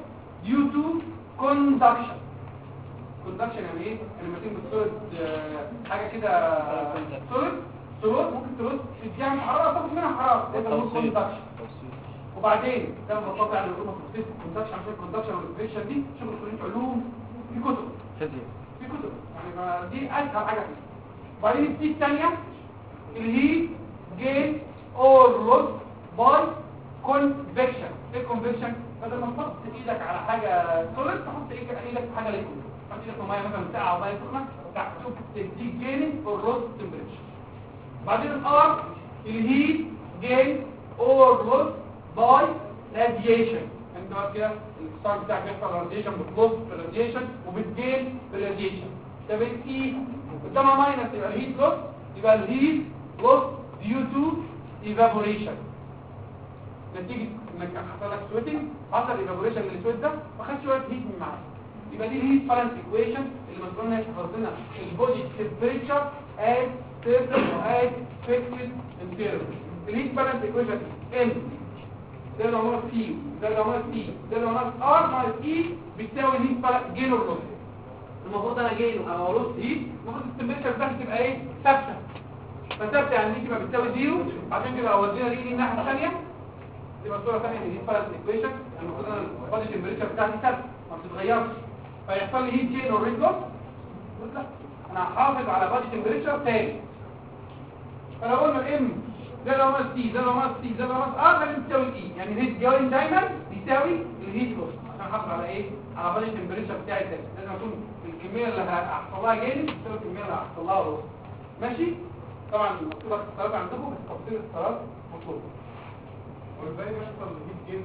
due to conduction. conduction يعني ايه؟ يعني لما تيجي بتفرض حاجه كده سوليد ممكن ترد تديها حراره تاخد منها حراره ده اسمه conduction. وبعدين ده ببساطه يعني العلوم في الكوندكشن عشان الكوندكشن والريفليكشن دي شغل كليه علوم في كتب فيزياء في كتب يعني دي اسهل حاجه فيها. وبعدين السي الثانيه اللي هي جين اور لوس باي كونفكشن. ايه الكونفكشن؟ بدل ما تحط ايدك على حاجه سوليد تحط ايدك في حاجه ليكويد. تحط ايدك في ميه مثلا ساقعه او ميه سخنه تشوف تديك جين اور لوس تمبريتشر. بعدين الار اللي هي جين اور لوس باي راديشن. انت بقى كده الستار بتاعك بيحصل راديشن بتلوس بالراديشن وبتجين بالراديشن. طب الاي قدامها ماينس يبقى الهيت لوس يبقى الهيت لوس ديو تو ايفابوريشن. نتيجه انك حصل لك سويتنج حصل ايفابوريشن من السويت ده فخد شويه هيت من معاه. يبقى دي الهيت بالانس ايكويشن اللي مسؤول انها تحفظ لنا البودي تمبريتشر از سيرتن از فيكسد انترفال. الهيت بالانس ايكويشن ام ده لو ناقص سي ده لو ناقص سي ده لو ناقص ار ناقص اي بتساوي الهيت بالانس جين اور لوس. المفروض انا جين او لوس هيت المفروض التمبريتشر بتاعتي تبقى ايه؟ ثابته. فثابته يعني دي تبقى بتساودي زيرو عشان كده لو ودينا دي الناحيه الثانيه تبقى صوره ثانيه من الهيت بالانس ايكويشن. المفروض انا البودي تمبريتشر بتاعتي ثابته ما بتتغيرش فيحصل لي هيت جين اور هيت لوس. لا انا هحافظ على بودي تمبريتشر ثاني. فلو قلنا الام ده لو ناقص سي ده لو ناقص سي ده لو ناقص ار ده بتساوي الاي. يعني الهيت جوين دايما بيساوي الهيت لوس عشان احافظ على ايه؟ على بودي تمبريتشر بتاعي ده. لازم اكون الكميه اللي هحصل لها جين تساوي الكميه اللي هحصل لها لوس. ماشي؟ طبعا مكتوبه اختصارات عندكم بس تفصيل الاختصارات مطلوب. وازاي بيحصل الهيت جين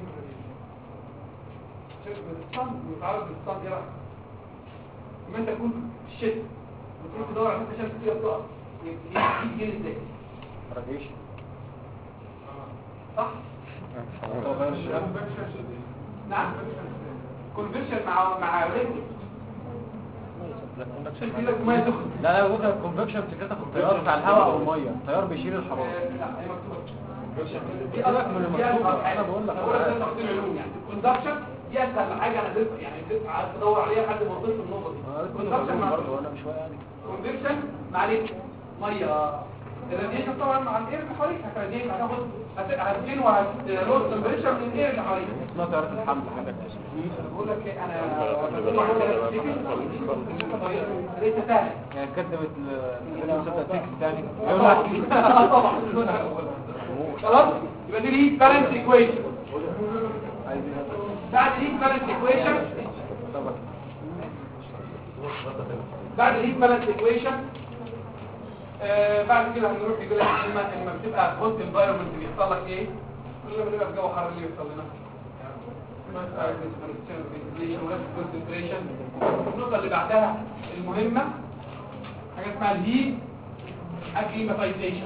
شوف الصن متعرض للصن ايه رايك؟ لما انت تكون في الشتاء وتروح تدور على حته شمس فيها بتقف الهيت جين ازاي؟ راديشن صح؟ نعم كونفكشن مع ريكويد لا لا بكره الكونفكشن فكرتها في التيار بتاع الهواء او الميه التيار بيشيل الحراره. لا هي مكتوبه دي قالك من المكتوب انا بقول لك هو ده تفصيل العلوم. يعني الكوندكشن دي اسهل حاجه انا عايز ادور عليها لحد ما وصلت النقطه دي. الكوندكشن برضه انا مش واقع يعني كونفكشن معلش ميه الراديشن طبعا مع الاير اللي حواليك هتراديت هتجين وهتلوس تمبريتشر من الاير اللي حواليك. اسمها تيارات الحمل حاجه بقول لك ايه انا بطلع على لسه سهل يعني كتبت التكست ثاني طبعا خلاص. يبقى دي الهيت بالانس ايكويشن. بعد الهيت بالانس ايكويشن بعد الهيت بالانس ايكويشن بعد كده هنروح يقول لك لما بتبقى هوت انفايرمنت بيحصل لك ايه؟ كل ما بنبقى في جو حر اللي بيحصل لنا النقطة اللي بعدها المهمة حاجة اسمها الهيت اكليماتيزيشن.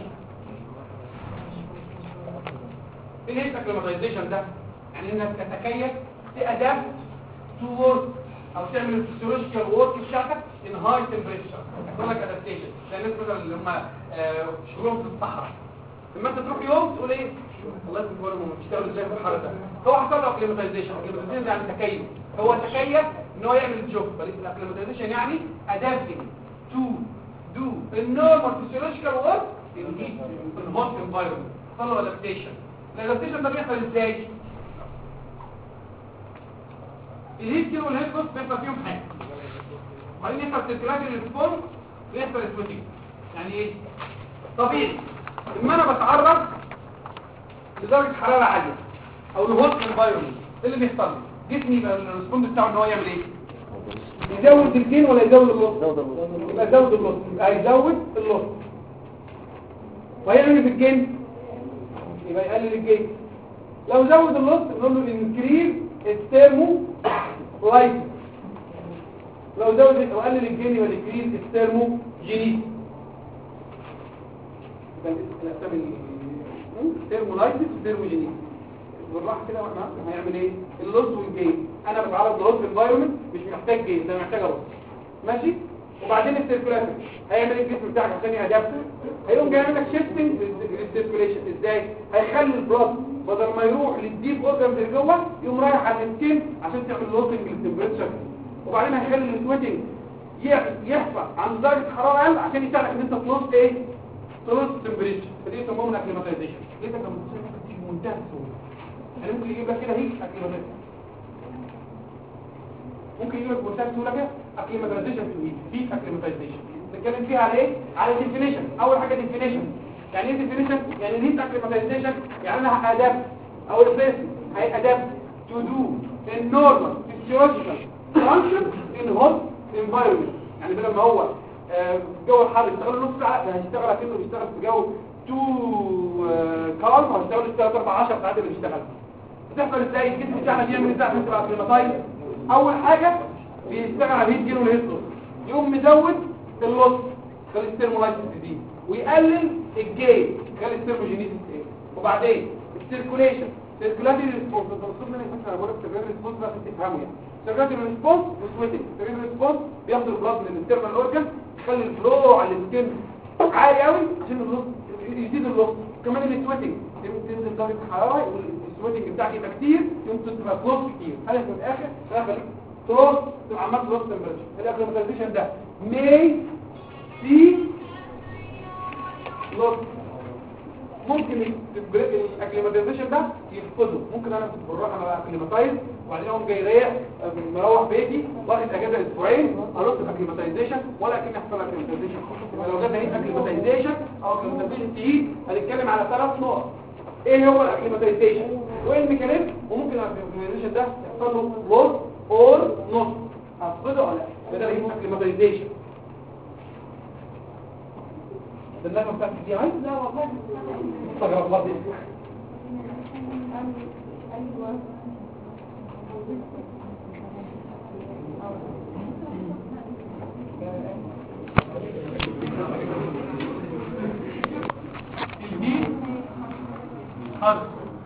ايه الهيت اكليماتيزيشن ده؟ يعني انك تتكيف تأداpt to work او تعمل الفسيولوجيكال وورك بتاعتك ان هاي تمبريتشر يحصل لك ادابتيشن. زي الناس مثلا اللي هم شغلهم في الصحراء لما انت تروح يوم تقول ايه الله يكون لهم بيشتغلوا ازاي في الحر ده. هو حصل له اكليماتيزيشن. اكليماتيزيشن يعني تكيف. هو تكيف ان هو يعمل الجوب. الاكليماتيزيشن يعني adapting to do a normal physiological work in hot environment. حصل له adaptation. الادابتيشن ده بيحصل ازاي؟ الهيت كيلو والهيت لوس بيحصل فيهم حاجه وبعدين يحصل سيركيولاتوري ريسبونس ويحصل سويتنج. يعني ايه؟ طبيعي لما انا بتعرض لدرجه حراره عاليه او لهوت انفايرمنت ايه اللي بيحصل لي؟ جسمي يبقى الريسبونس بتاعه ان هو يعمل ايه؟ يزود الجين ولا يزود اللوس؟ يبقى يزود اللوس. يبقى يزود اللوس وهيعمل ايه في الجين؟ يبقى يقلل الجين. لو زود اللوس نقول له انكريز الثيرمو لايت. لو زود وقلل الجين يبقى انكريز الثيرمو جينيس. الثيرمولايتس والثيرموجينيس بالراحه كده هيعمل ايه؟ اللوس والجين. انا بتعرض للوس انفايرمنت مش محتاج جين ده محتاج لوس. ماشي. وبعدين السيركيولاتور هيعمل الجسم بتاعك عشان يادابت هيقوم جاي يعمل لك شيفتنج للسيركيوليشن. ازاي؟ هيخلي البلاد بدل ما يروح للديب اورجانز اللي جوه يقوم رايح على السكين عشان تعمل لوسنج للتمبريتشر، وبعدين هيخلي السويتنج يحصل عند درجه حراره اقل عشان يساعدك ان انت تلوس ايه؟ تلوس التمبريتشر. فدي يسموها اكليماتيزيشن. دي في منتهى السهوله. يعني ممكن يجيب لك كده هيك اكليماتيزيشن، ممكن يجيب لك بمنتهى السهوله كده اكليماتيزيشن في اكليماتيزيشن. نتكلم فيها على ايه؟ على الديفينيشن. اول حاجه ديفينيشن. يعني ايه ديفينيشن؟ يعني هيت اكليماتيزيشن يعني انا هادابت او البيرسون هيادابت تو دو النورمال فيسيولوجيكال فانكشن ان هوت انفايرمنت. يعني بدل ما هو الجو الحار يشتغل نص ساعه، ده هيشتغل اكنه بيشتغل في جو تو كالم، هيشتغل 3 4 10 ساعات اللي بيشتغل. بتحصل ازاي؟ الجسم بتاعنا بيعمل ازاي عشان تبقى اكليماتايز؟ اول حاجه بيشتغل على الهيت جين والهيت لوس، يقوم مزود اللوس ده الثيرمولايزيس دي، ويقلل الجين ده الثيرموجينيسيس ايه. وبعدين السيركوليشن سيركولاتوري ريسبونس. ده مطلوب منك مثلا انا بقول لك سيركولاتوري ريسبونس عشان تفهمه. يعني سيركولاتوري ريسبونس وسويتنج. سيركولاتوري ريسبونس بياخد البلاد من الانترنال اورجان يخلي الفلو على السكين عالي قوي عشان اللوس يزيد اللوس. كمان السويتنج تنزل درجه الحراره والسويتنج بتاعك يبقى كتير، يوم تبقى فلوس كتير. هل في الاخر هيخليك تروس تبقى عمال تروس تمبريتشر. الاكليماتيزيشن ده ماي سي لوس. ممكن الاكليماتيزيشن ده يفقده. ممكن انا كنت بالراحه انا اكليماتايز وبعدين اقوم جاي رايح مروح بيتي واخد اجازه اسبوعين ارد الاكليماتيزيشن ولا كان يحصل اكليماتيزيشن. لو جبنا هيت اكليماتيزيشن او اكليماتيزيشن تقيل هنتكلم على 3 نقط. ايه هو الاكليماتيزيشن وايه الميكانيزم، وممكن الاكليماتيزيشن ده يحصل له لوس اور نوت هفقده ولا لا. ده هيت اكليماتيزيشن. النغمه بتاعتك دي عايز لا والله استغرب الله دي. دي خالص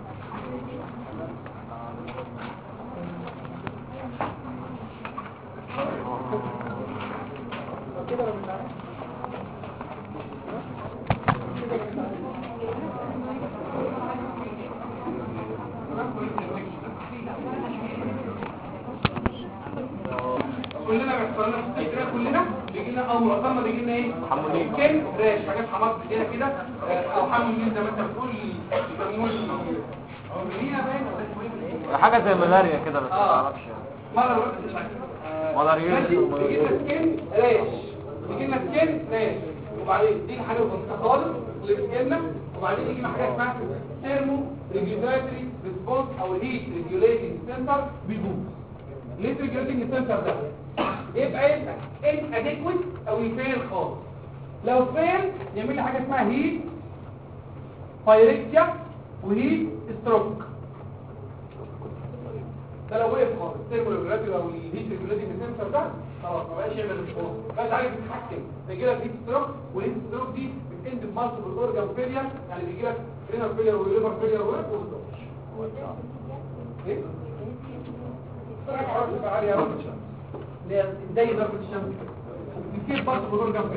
كلنا بيحصل لنا في التشريح، كلنا بيجي لنا او معظمنا بيجي لنا ايه؟ ممكن راش حاجات حماض كده كده او حمل زي ما انت بتقول يسموه او منينا باين حاجه زي ملاريا كده بس ما اعرفش مره ملاريا. بيجي لنا سكين راش، بيجي لنا سكين راش، وبعدين دي حاجه بسيطه خالص اللي بتجي لنا، وبعدين يجي لنا حاجه اسمها ثيرمو ريجولاتوري ريسبونس او هيت ريجوليتنج سنتر بيبوظ. الهيت ريجوليتنج سنتر ده يبقى ان اديكويت او يفيل خالص. لو فيل يعمل لي حاجه اسمها هيت بايركسيا وهيت ستروك. ده لو وقف خالص الثيرمو ريجولاتوري او الهيت ريجوليتنج سنتر ده خلاص ما بقاش يعمل ريسبونس، ما بقاش عارف يتحكم. بيجي لك هيت ستروك، والهيت ستروك دي بتند بمالتيبل اورجان فيلير، يعني بيجي لك رينال فيلير وليفر فيلير وبتدوش. ايه؟ زي ضربة الشمس بيصير برضه بلور جنب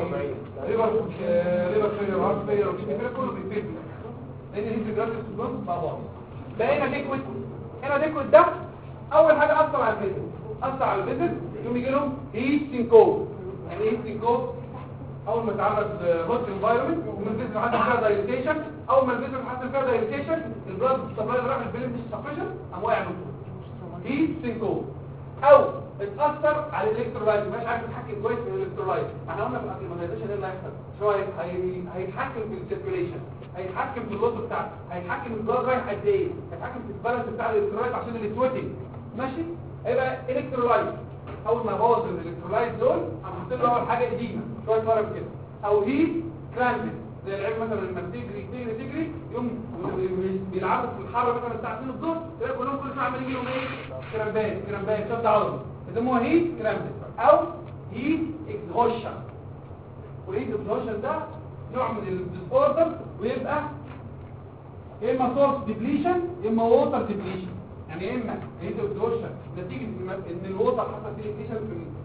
ريفر فيلر وهارت فيلر وكده كله بيفيد لان الهيت جراديوس بلون مع بعض. بقينا ليكويد. هنا ليكويد ده اول حاجه اثر على الفيزل، اثر على الفيزل يقوم يجي لهم هيت سينكوب. يعني ايه سينكوب؟ اول ما تعرض هوت انفايرمنت والفيزل حصل فيها دايليتيشن، اول ما الفيزل حصل فيها دايليتيشن البلاد سبلاي راح الفيلم مش سفشن قام واقع من فوق. هيت سينكوب. او اتاثر على الالكترولايت، مش عارف يتحكم كويس في الالكترولايت. احنا قلنا في الاكليماتيزيشن ايه اللي هيحصل؟ شويه هيتحكم في السيركيوليشن، هيتحكم في اللوس بتاعته، هيتحكم الجار رايح قد ايه، هيتحكم في البالانس بتاع الالكترولايت عشان السويتنج ماشي. هيبقى الكترولايت اول ما بوظ الالكترولايت دول هنحط له اول حاجه اديمه شويه فرق كده، او هيت كرانزيت زي العيب مثلا لما تجري يوم بيلعبوا في الحر مثلا الساعه 2 الظهر تلاقي كلهم كل ساعه عمالين يجيلهم ايه؟ كرامبات شد عضلي يسموها هيت كرامبات او هيت اكزهوشن. والهيت اكزهوشن ده نوع من الديسوردر، ويبقى يا اما سورس ديبليشن يا اما ووتر ديبليشن. يعني يا اما هيت اكزهوشن نتيجه ان الووتر حصل فيه ديبليشن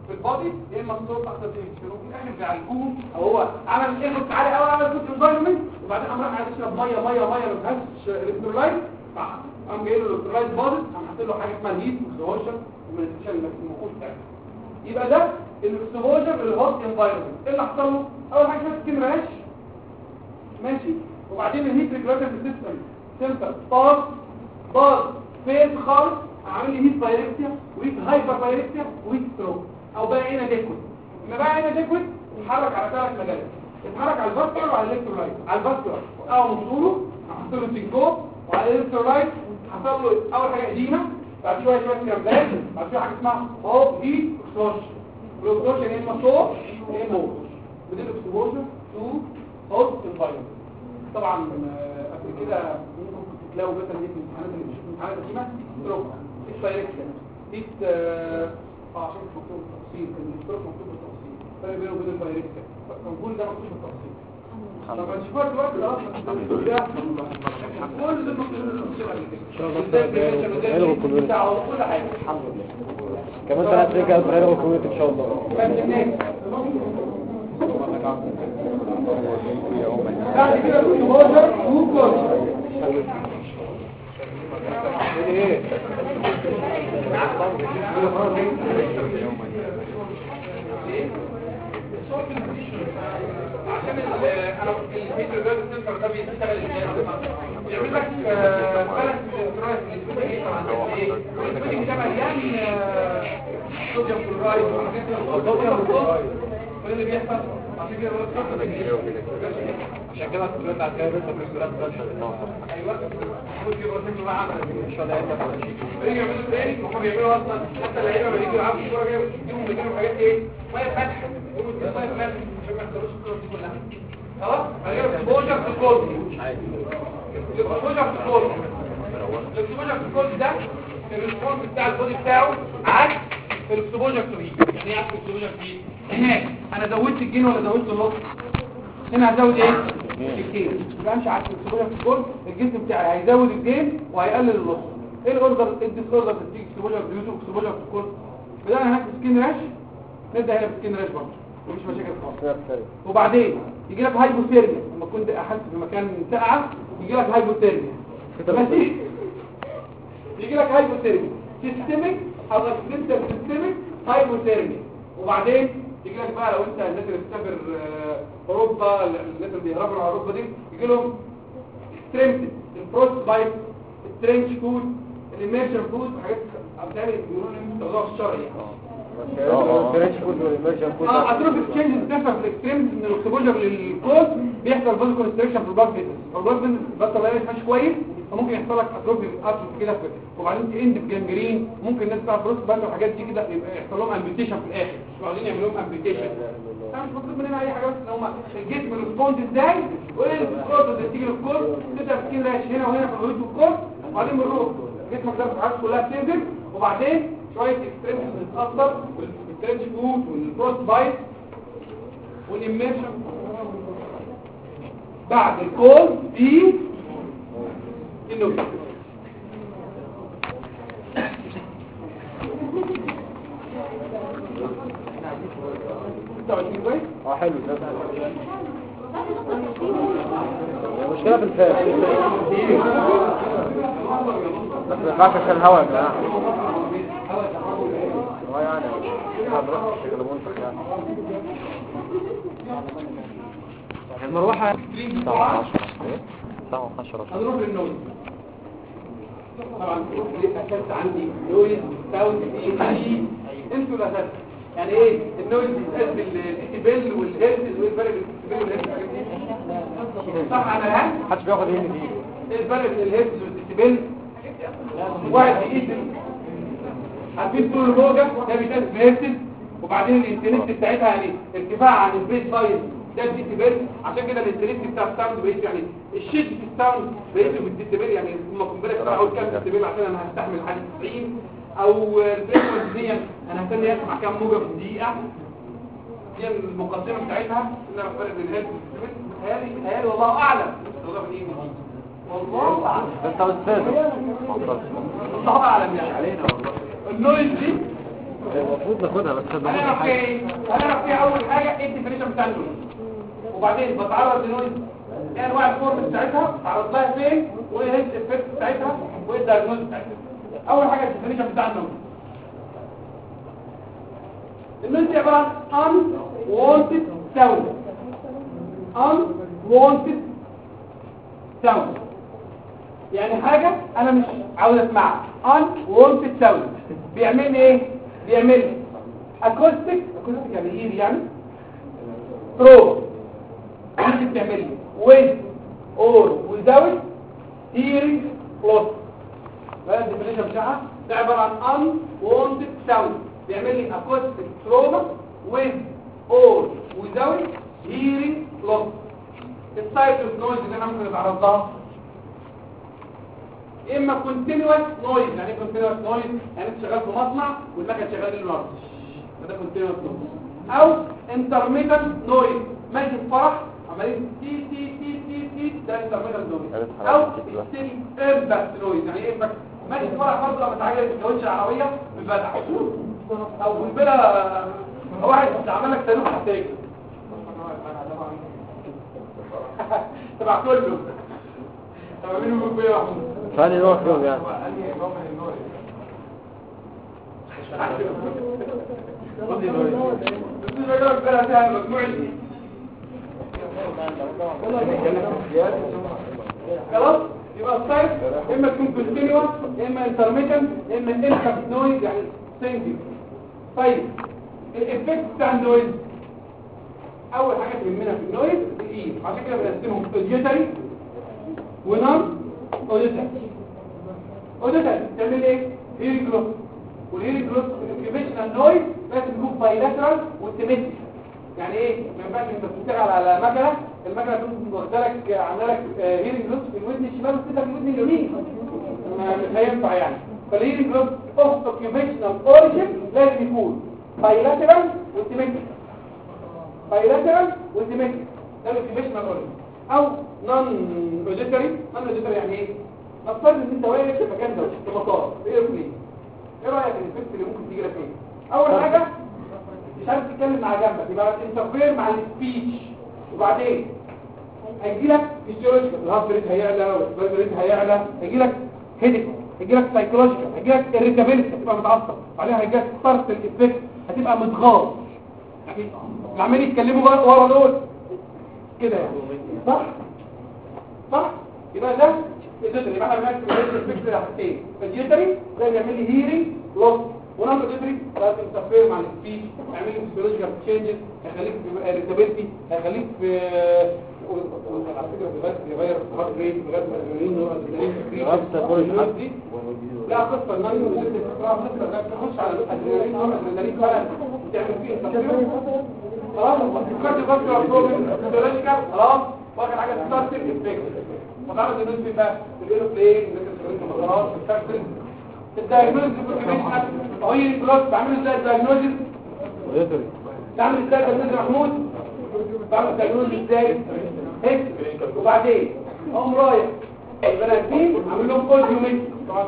في البادي يا اما الصوت تحت التنشن وفي الاخر بيعالجوهم او هو عمل ايفورت عالي قوي عمل فوت انفايرمنت وبعدين قام راح عايز يشرب ميه ما فيهاش الكترولايت قام جاي له الالكترولايت باظت قام حاطط له حاجه اسمها هيت اكسبوجر ومنستيشن المفروض بتاعه يبقى ده الاكسبوجر للهوت انفايرمنت ايه اللي حصل له اول حاجه شويه سكين راش ماشي وبعدين الهيت ريجولاتور سيستم سنتر باظ فين خالص عامل لي هيت بايركتيا وهيت هايبر بايركتيا وهيت ستروك او بقى هنا ديكويد لما بقى هنا ديكويد اتحرك على 3 مجالات اتحرك على الفاسكولار وعلى الالكترولايت على الفاسكولار او مصوره حصل له سينكوب وعلى الالكترولايت حصل له اول حاجه اديمه بعد شويه كرامبات بعد شويه حاجه اسمها هوب هيت اكسبوجر الاكسبوجر يا اما صوت يا اما ودي الاكسبوجر تو هوت انفايرمنت طبعا قبل كده ممكن تلاقوا مثلا دي في الامتحانات اللي بنشوف الامتحانات القديمه ستروك مش دايركشن دي عشان مكتوب بالتفصيل الستروك مكتوب بالتفصيل فرق بينه وبين الدايركشن فنقول ده مكتوب بالتفصيل لما نشوفها دلوقتي خلاص كل ده مكتوب بالتفصيل ان شاء الله حلو كل حاجه الحمد لله كمان 3 رجال حلو كل ان شاء الله بعد كده الكمبيوتر وكل ايه عشان انا الفيديو ده السنتر ده بيشتغل ازاي بيعمل لك بالانس للرايت اللي طبعا ايه الفيديو ده مليان صوديوم كلورايد وصوديوم كلورايد اللي بيحصل عشان كده عشان كده كنت على كده بس الكلام ده ايوه ممكن يبقى شكله بقى عامل ان شاء الله يعملوا تاني هم بيعملوا اصلا حتى اللعيبه لما يجوا يلعبوا كوره بيجيبوا حاجات ايه ميه فتح يقولوا دي ميه فتح عشان ما يخسروش الكوره دي كلها خلاص هنجيب اكسبوجر في الكود الاكسبوجر في الكود الاكسبوجر في الكود ده الريسبونس بتاع البودي بتاعه عكس الاكسبوجر تو هيت يعني ايه عكس الاكسبوجر تو هيت هناك انا زودت الجين ولا زودت اللص هنا هزود ايه الجين ما امشي عكس الاكسبوجر في الكود الجسم بتاعي هيزود الجين وهيقلل اللص ايه الاوردر الديس اوردر بتيجي اكسبوجر بيوتو اكسبوجر في الكود بدأنا هناك سكين راش نبدا هنا بسكين راش برضه مفيش مشاكل خالص وبعدين يجي لك هايبوثيرميا لما كنت احس في مكان ساقعه يجي لك هايبوثيرميا ماشي يجي لك هايبوثيرميا سيستميك او اكسنتال سيستميك هايبوثيرميا وبعدين يجي لك بقى لو انت الناس اللي بتسافر اوروبا الناس اللي بيهربوا على اوروبا دي يجي لهم ستريمتد الفروست بايت الترنش فود الاميرجن فود حاجات بتعمل بيقولوا لي الموضوع الشرعي اتروفيك تشينج بتحصل في الاكستريمز من الاكسبوجر للكود بيحصل فازو كونستريكشن في البلاد فيسلز البلاد فيسلز بطل لا ماشي كويس فممكن يحصل لك اتروفيك كده وبعدين تاند بجنجرين ممكن الناس بتاع فروست بقى الحاجات دي كده يبقى يحصل لهم امبيتيشن في الاخر مش عاوزين يعملوا لهم امبيتيشن مش مطلوب مننا اي حاجه بس ان هم الجسم ريسبوند ازاي وايه الكود اللي تيجي للكود تبدا سكين راش هنا وهنا في الهيد والكود وبعدين بنروح جسمك ده الحاجات كلها بتنزل وبعدين شويه اكستريمز بتتاثر والترنش فود والبروست بايت والاميرشن بعد الكول دي النوت حلو ده المشكله في الفاس بس ما ينفعش عشان الهواء يا جماعه يعني هنروح الشغل منطق يعني المروحه الساعه 10 هنروح للنويز طبعا الاساس عندي نويز ساوند دي انتوا الاساس يعني ايه النويز بيتقاس بالديسيبل والهيرتز وايه الفرق بين الديسيبل والهيرتز صح انا ها محدش بياخد هنا دي ايه الفرق بين الهيرتز والديسيبل واحد يقيس عارفين طول الموجه ده بيتقاس بهيرتز وبعدين الانتنسيتي بتاعتها يعني ارتفاع عن البيس لاين ده الديسيبل عشان كده الانتنسيتي بتاع الساوند بيقيس يعني الشد في الساوند بيقيس بالديسيبل يعني لما اكون بالك اقول كام ديسيبل عشان انا هستحمل حاجه 90 او الفريكونسي دي انا هستني اسمع كام موجه في الدقيقه دي المقدمه بتاعتها ان انا بفرق بين الهيلث والديسيبل متهيألي والله اعلم والله اعلم انت استاذ الله اعلم يعني علينا والله النويز دي المفروض ناخدها بس ما هنعرف فيها ايه؟ هنعرف فيها اول حاجه ايه الديفينيشن بتاع النويز، وبعدين بتعرض لنويز ايه انواع الفورم بتاعتها، بتعرض لها فين، وايه الافكت بتاعتها، وايه الدايجنوز بتاعتها. اول حاجه الديفينيشن بتاع النويز. النويز دي عباره عن unwanted sound. unwanted sound يعني حاجه انا مش عاوز اسمعها. unwanted sound بيعمل لي ايه؟ بيعمل لي acoustic يعني ايه يعني تروما اللي بتعمل لي with or without hearing loss. بقى الديفينيشن بتاعها ده عباره عن unwanted sound بيعمل لي acoustic trauma with or without hearing loss. التايب اوف نويز اللي انا ممكن اتعرض لها اما continuous noise. يعني ايه continuous noise؟ يعني انت شغال في مصنع والمكنه شغال ليل ونهار، ده continuous noise. او intermittent noise، ماشي في فرح عمالين تي تي تي تي تي، ده intermittent noise. او still impact noise. يعني ايه impact؟ ماشي في فرح برضه لما تعالى تتجوزش العربيه بالبدع او بالبلا واحد عمل لك صاروخ تحت رجلك تبع كله. طب مين يقول بيه يا محمود؟ ثاني نوع فيهم يعني خلاص يبقى السايت اما تكون كونتينيوس اما انترميتنت اما انفكت نويز يعني سينجل. طيب الافكت بتاع النويز اول حاجه تهمنا في النويز الايه، عشان كده بنقسمهم اوديتري ونون اوديتري. اوديتري تعمل ايه؟ هيرنج لوس، والهيرنج لوس الانكيبيشنال نويز لازم يكون بايلاترال وسيمتريك. يعني ايه؟ ما ينفعش انت بتشتغل على مكنه المكنه تكون واخده لك عامله لك هيرنج لوس في الودن الشمال وتديك الودن اليمين، مش هينفع يعني. فالهيرنج لوس اوف اوكيبيشنال اوريجن لازم يكون بايلاترال وسيمتريك. بايلاترال وسيمتريك ده الاوكيبيشنال اوريجن. او نون اوديتري. نون اوديتري يعني ايه؟ نفترض ان انت واقف في المكان ده في مطار في ايربلين، ايه رايك في الافكت اللي ممكن تيجي لك ايه؟ اول حاجه مش عارف تتكلم مع جنبك يبقى انترفير مع السبيتش، وبعدين هيجي لك فيزيولوجيكال الهارت ريت هيعلى والبلد ريت هيعلى، هيجي لك هيدك، هيجي لك سايكولوجيكال، هيجي لك اريتابيلتي هتبقى متعصب، بعدين هيجي لك ستارت الافكت هتبقى متغاظ. يعني اللي عمالين يتكلموا ورا دول كده يعني صح؟ صح؟ يبقى ده الديتري. يبقى احنا بنعمل الافكت ده حاجتين، الديتري ده بيعمل لي هيرنج لوس، ونون ديتري ده انترفير مع السبيتش يعمل لي فيزيولوجيكال تشينجز، هيخليك في اريتابيلتي، هيخليك في على فكره بيغير الهارت ريت، بيغير الادرينالين لا قصه النون ديتري تخش على الادرينالين والادرينالين فعلا تعمل فيه انترفير خلاص. الكارديو فاسكولار بروبلم فيزيولوجيكال خلاص. واخر حاجه ستارت الافكت وتعرض الناس في بقى الايروبلين مثل المطارات الفاكتوري. الدايجنوز كوميشنال هي الكلاس بعمل ازاي الدايجنوز؟ بعمل ازاي الدايجنوز يا محمود؟ بعمل الدايجنوز ازاي؟ هيك وبعدين اقوم رايح البني ادمين اعمل لهم اوديومتر،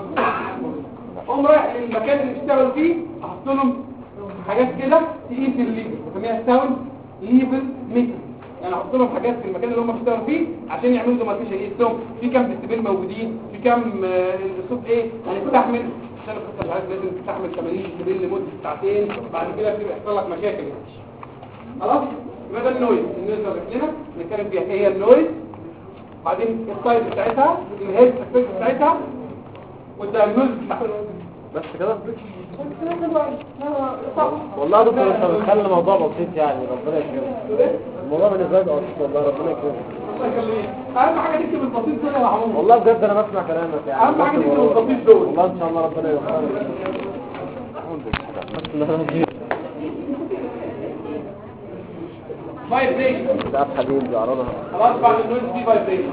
اقوم رايح المكان اللي بيشتغلوا فيه احط لهم حاجات كده تقيس الليفل بنسميها ساوند ليفل ميتر. يعني احط لهم حاجات في المكان اللي هم بيشتغلوا فيه عشان يعملوا دوماتيشن، يقيسهم في كام ديسيبل موجودين، في كام الصوت ايه هنستحمل عشان القصه العادي لازم تستحمل 80 ديسيبل لمده ساعتين، بعد كده بتبقى يحصل لك مشاكل خلاص. يبقى ده النويز. النويز اللي رجلنا نتكلم فيها هي النويز، بعدين السايز بتاعتها، الهيد افكت بتاعتها، والدايجنوز بتاعها. بس كده والله يا دكتور انت بتخلي الموضوع بسيط يعني ربنا يكرمك. الموضوع بالنسبه لي بسيط والله ربنا يكرمك. الله يخليك. اهم حاجه تكتب البسيط دول يا محمود. والله بجد انا بسمع كلامك يعني. اهم حاجه تكتب البسيط دول والله ان شاء الله ربنا يوفقك. فايبريشن ده حبيبي بيعرضها خلاص. بعد النويز في فايبريشن.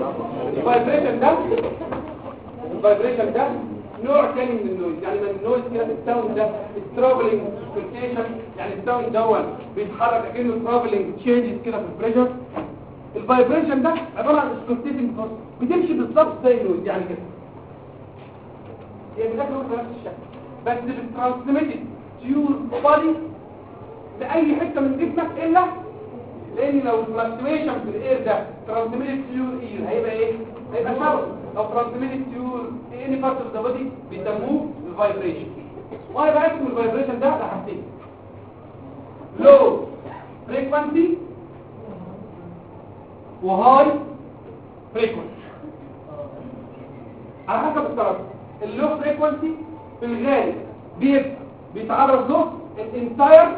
الفايبريشن ده نوع تاني من النويز. يعني من النويز كده الساوند ده ترافلينج سنسيشن، يعني الساوند ده بيتحرك كأنه ترافلينج تشينجز كده في البريشر. الفايبريشن ده عباره عن اسكوتيتنج بروسس بتمشي بالظبط زي النويز يعني كده، هي بتاكل نفس الشكل بس بترانسميتد بيور بودي لاي حته من جسمك الا لان لو الفلكتويشن في الاير ده ترانسميتد بيور اير هيبقى ايه؟ هيبقى شاور. لو ترانسميتد بيور اني بارت اوف ذا بودي بيسموه الفايبريشن. وهيبقى اسم الفايبريشن ده حاجتين: لو فريكوانسي وهاي فريكوانسي. على حسب الطرف. اللو فريكوانسي في الغالب بيتعرض له الانتاير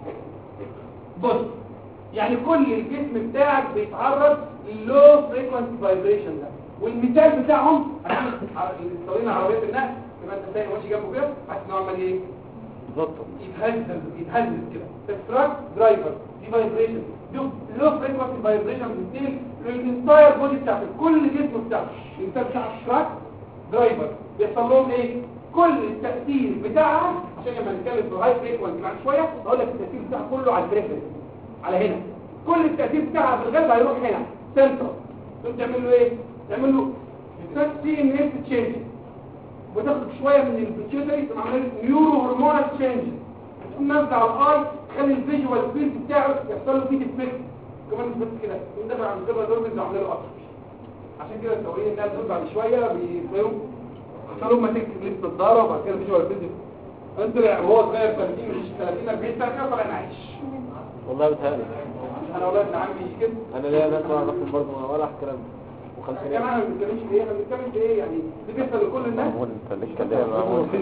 بودي، يعني كل الجسم بتاعك بيتعرض للو فريكوانسي فايبريشن ده. والمثال بتاعهم عشان الطريقه العربيه في النقل لما انت سايق ماشي جنبه كده حاسس ان هو عمال ايه؟ بالظبط يتهزز كده. التراك درايفر دي فايبريشن، دي لو فريكوانسي فايبريشن بتنتقل للانتاير بودي بتاعك، كل جسم بتاعك. الانتاير بتاع التراك درايفر بيحصل لهم ايه؟ كل التأثير بتاعها. عشان لما نتكلم في الهاي فريكوانسي بعد شويه هقول لك التأثير بتاعها كله على البريفرنس، على هنا. كل التأثير بتاعها في الغالب هيروح هنا سنترال. انت تعمل له ايه؟ تعمل له سي ان اس تشينج، وتاخد شويه من البيتيوتري تقوم عامل نيورو هرمونال تشينج، تقوم نازله على الاي تخلي الفيجوال فيلد بتاعه يحصل له فيد افكت. كمان مش بس كده، تقوم دافع عن الكبر دورمز وعامل له اكتر. عشان كده التوريه الناس دول بعد شويه بيفهموا حصلوا ما تكتب لسه الضاره وبعد كده الفيجوال فيلد انت هو صغير 30 مش 30 40 سنه كده طالع عايش. والله بتهيألي انا والله ابن عمي كده. انا ليا ناس اعرفهم برضه ولا الكلام ده. يا جماعه ما بنتكلمش في ايه، احنا بنتكلم في ايه يعني؟ دي بيحصل لكل الناس. انت ليك كلام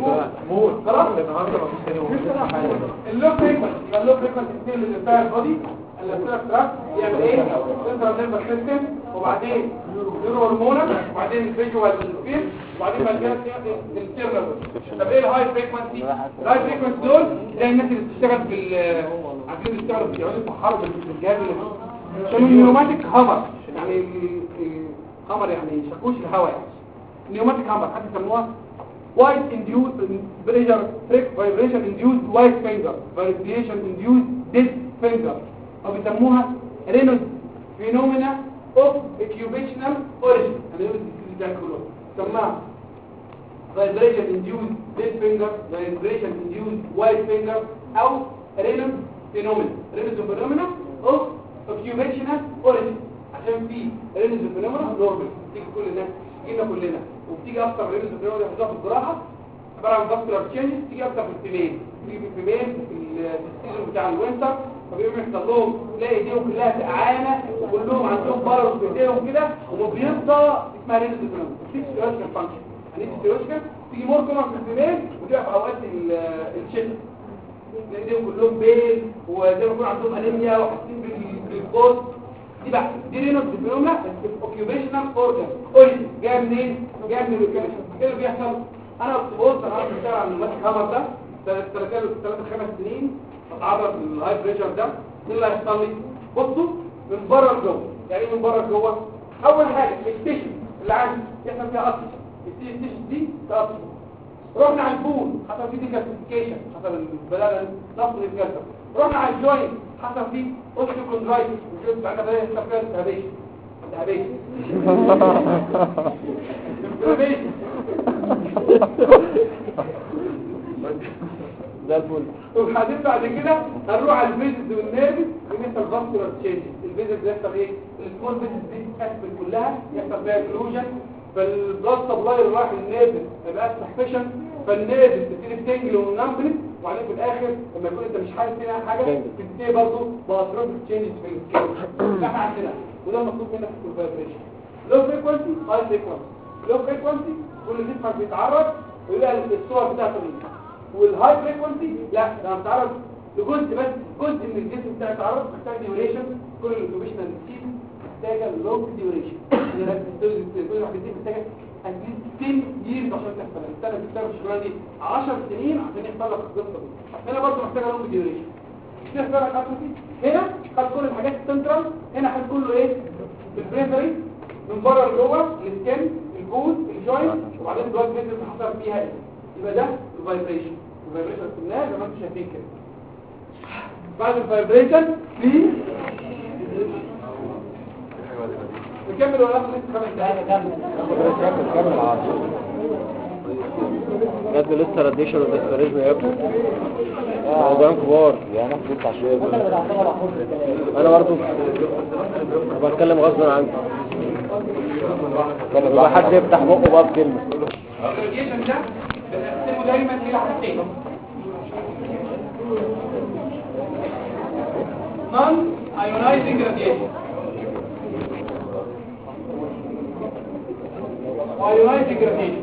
خلاص النهارده مفيش تاني. اللو فريكوانسي يبقى اللو فريكوانسي ستيل للانتاير بودي. الانتاير تراك يعمل ايه؟ سنترال نيرفس سيستم، وبعدين نيورو هرمونال، وبعدين الفيجوال فيلد، وبعدين بعد كده السيرنال. طب ايه الهاي فريكوانسي؟ الهاي فريكوانسي دول زي الناس اللي بتشتغل في عارفين بيشتغلوا في يقعدوا في الجهاز عشان النيوماتيك هامر، يعني هامر يعني شاكوش الهواء يعني. نيوماتيك هامر حتى يسموها وايت انديوز بريشر فريك فايبريشن انديوز وايت فينجر، فايبريشن انديوز ديد فينجر، او بيسموها رينولدز فينومينا اوف اكيوبيشنال اوريجين. انا قلت ده كله سماها فايبريشن انديوز ديد فينجر، فايبريشن انديوز وايت فينجر، او رينولدز فينومينا. رينولدز فينومينا اوف اكيوبيشنال اوريجين عشان في رينولدز فينومينا نورمال بتيجي كل الناس، جينا كلنا، وبتيجي اكتر رينولدز فينومينا بيحصلها في الجراحه عباره عن فاسكولار تشينجز، تيجي اكتر في الفيميل، تيجي في الفيميل في السيزون بتاع الوينتر، فبيقوم يحصل لهم تلاقي ايديهم كلها سقعانه وكلهم عندهم برص في ايديهم كده ومبيضه اسمها رينولدز فينومينا. فيسيولوجيكال فانكشن يعني فيسيولوجيكال تيجي مور كومن في الفيميل وتبقى في اوقات الشتاء، ايديهم كلهم بيل وزي ما يكون عندهم انيميا وحاسين بالبوز. دي بقى دي رينولدز فينومينا اوكيوبيشنال اورجان اوريجين. جايه منين؟ جايه من الاوكيوبيشن. ايه اللي بيحصل؟ انا بص انا بشتغل على الماسك هامر ده 3 سنين بتعرض للهاي بريشر ده. ايه اللي هيحصل لي؟ بصوا من بره لجوه. يعني ايه من بره لجوه؟ اول حاجه الستيشن اللي عندي يحصل فيها اكسجين، الستيشن دي تاكسجين. رحنا على البول حصل فيه ديكالسيفيكيشن، حصل البلاغه نفض الكسر. رحنا على الجوينت حصل فيه اوستيوكوندرايتس، وجود بعد كده يحصل فيها التهابيشن. ده الفل. وبعدين بعد كده هنروح على الفيزز والنيرفز ونحصل فاسكولار تشينج. الفيزز بيحصل ايه؟ السمول فيزز دي تتقفل كلها، يحصل فيها كلوجن، فالبلاد سبلاي اللي رايح للنيرفز يبقى سسبشن، فالنيرفز تبتدي تنجل ونمبلت، وبعدين في الاخر لما يكون انت مش حاسس هنا حاجه تبتدي برضه باتروب تشينجز في السكين. احنا عندنا وده المطلوب منك في الفايبريشن. لو فريكوانسي هاي فريكوانسي. لو فريكوانسي كل جسمك بيتعرض ويبقى الصور بتاعته دي. والهاي فريكوانسي لا، ده بتعرض لجزء بس، جزء من الجسم بتاع التعرض محتاج ديوريشن. كل الاوبشنال سيل محتاجه لونج ديوريشن. كل واحده دي محتاجه اتليست 10 ييرز عشان تحصل. السنه بتشتغل الشغلانه دي 10 سنين عشان يحصل لك القصه دي. هنا برضه محتاجه لونج ديوريشن. تحصل لك اتروفي هنا، خد كل الحاجات السنترال، هنا خد كله ايه؟ البريفري من بره لجوه، السكن، الجود، الجوينت، وبعدين البلاد فيزل حصل فيها ايه؟ يبقى ده الفايبريشن. الفايبريشن قلناه زي ما انتم شايفين كده. بعد الفايبريشن في نكمل ولا ناخد لسه 5 دقايق؟ كمل 10. بجد لسه راديشن وديسبريزم يا ابني. موضوعين كبار. يعني انا لسه عشان انا برضو بتكلم غصب عني. يبقى حد يفتح بقه بقى بكلمه. الراديشن ده بنقسمه دايما الى حاجتين. نون ايونايزنج راديشن وايونايزنج راديشن.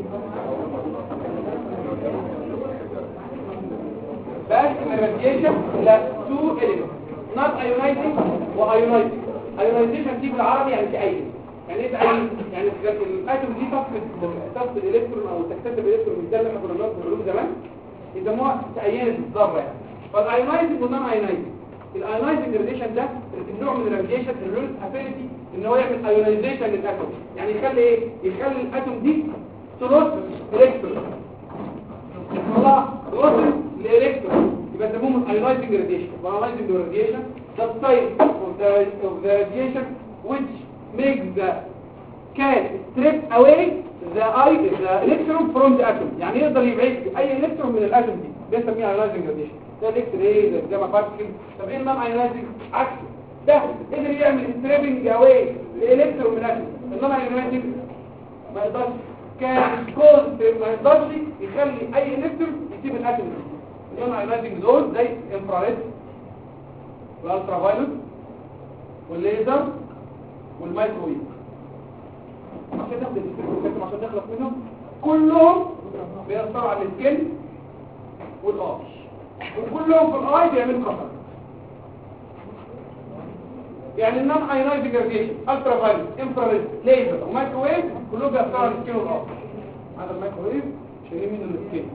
بقسم الراديشن الى تو اليمنتس، نون ايونايزنج وايونايزنج. ايونايزيشن دي بالعربي يعني تأيد. يعني ايه تأيد؟ يعني الاتوم دي تفقد الالكترون او تكتسب الالكترون، مش ده اللي احنا كنا بنقول في العلوم زمان، يسموها تأييد الذره يعني. فالايونايزنج والنون ايونايزنج، الايونايزنج راديشن ده النوع من الراديشن اللي له افينيتي ان هو يعمل ايونايزيشن للاتوم. يعني يخلي ايه؟ يخلي الاتوم دي تروح الكترون، يطلع وصل للالكترون، يبقى يسموهم ايونايزنج راديشن. وايونايزنج راديشن the type of the radiation which makes the can strip away the electron from the atom. يعني يقدر يبعد اي الكترون من الاتوم دي، بنسميها ايونايزنج راديشن. ده الاكس راي، ده الجاما بارتكل. طب ايه النون ايونايزنج؟ عكسه، ده قدر يعمل ستريبنج اواي الالكترون من الاتوم. النون ايونايزنج ما يقدرش، كان كوز ما يقدرش يخلي اي الكترون يسيب الاتوم دي. النون ايونايزنج دول زي انفراريد والالترا فايولت والليزر والمايكرويف. عشان ناخد الفكره عشان نخلص منهم كلهم بيأثروا على السكن والاي، وكلهم في الاي بيعملوا كسر. يعني النون ايونايزنج راديشن، الترا فايولت، انفراريد، ليزر ومايكرويف كلهم بيأثروا على السكن والاي. هذا المايكرويف شايلين منه السكن،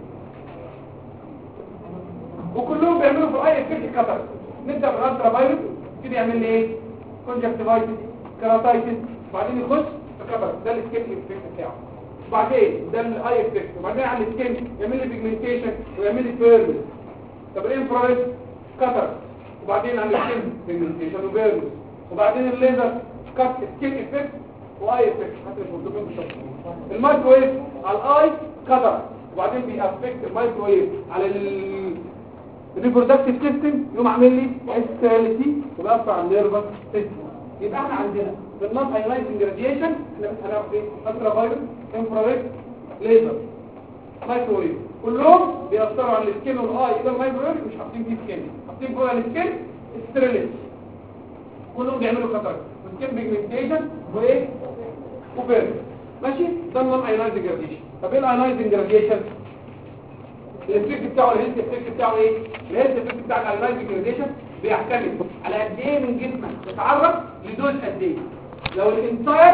وكلهم بيعملوا في الاي افكت كسر. نبدا بالالترا فايولت كده يعمل لي ايه؟ كونجكتيفايتس، كيراتايتس، وبعدين يخش في كبر. ده السكين افكت بتاعه. وبعدين ده الاي افكت، وبعدين على السكين يعمل لي بيجمنتيشن ويعمل لي بيرنس. طب الانفراريد كتر، وبعدين على السكين بيجمنتيشن وبيرنس، وبعدين الليزر كات سكين افكت واي افكت. حتى مش مكتوبين بالشكل. المايكرويف على الاي كتر، وبعدين بيأفكت المايكرويف على الريبرودكتيف سيستم، يقوم عامل لي استاليتي وبيأثر على النيرفس سيستم. يبقى احنا عندنا في النون ايونايزنج راديشن احنا هنعرف ايه؟ الترا فايولت، انفراريد، ليزر، مايكرويف، كلهم بيأثروا على السكين والاي. يبقى المايكرويف مش حاطين فيه سكين، حاطين فوق السكين ستيريليتي، كلهم بيعملوا خطر وسكين بيجمنتيشن وايه؟ وبيرن. ماشي؟ ده النون ايونايزنج راديشن. طب ايه الايونايزنج راديشن؟ الافكت بتاعه، الهيلث افكت بتاعه ايه؟ الهيلث افكت بتاع الايونايزنج راديشن بيعتمد على قد ايه من جسمك تتعرض لدوز قد ايه. لو الانتاير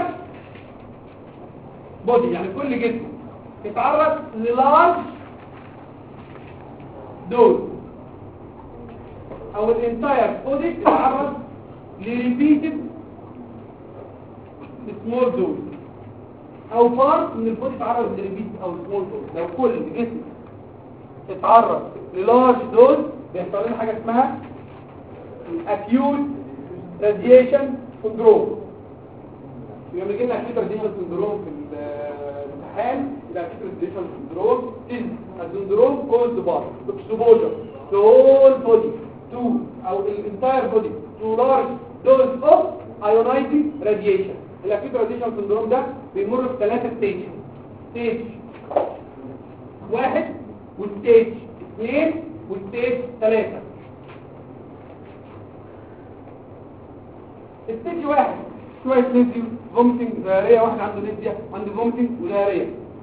بودي يعني كل جسم يتعرض للارج دوز، او الانتاير بودي يتعرض لريبيتد سمول دوز، او بارت من البودي يتعرض لريبيتد او سمول دوز. لو كل جسم اتعرض للارج دوز بيحصل لنا حاجه اسمها acute radiation syndrome. يبقى بيجي لنا acute radiation syndrome في الامتحان. يبقى acute radiation syndrome is a syndrome caused by exposure to whole body to او entire body to large dose of ionizing radiation. acute radiation syndrome ده بيمر بثلاثه ستيج. ستيج 1 وستيج 2 وستيج 3. ستيج 1 شويه نزيف، فومتنج، دايريه. واحد عنده نزيف، عنده فومتنج ودايريه.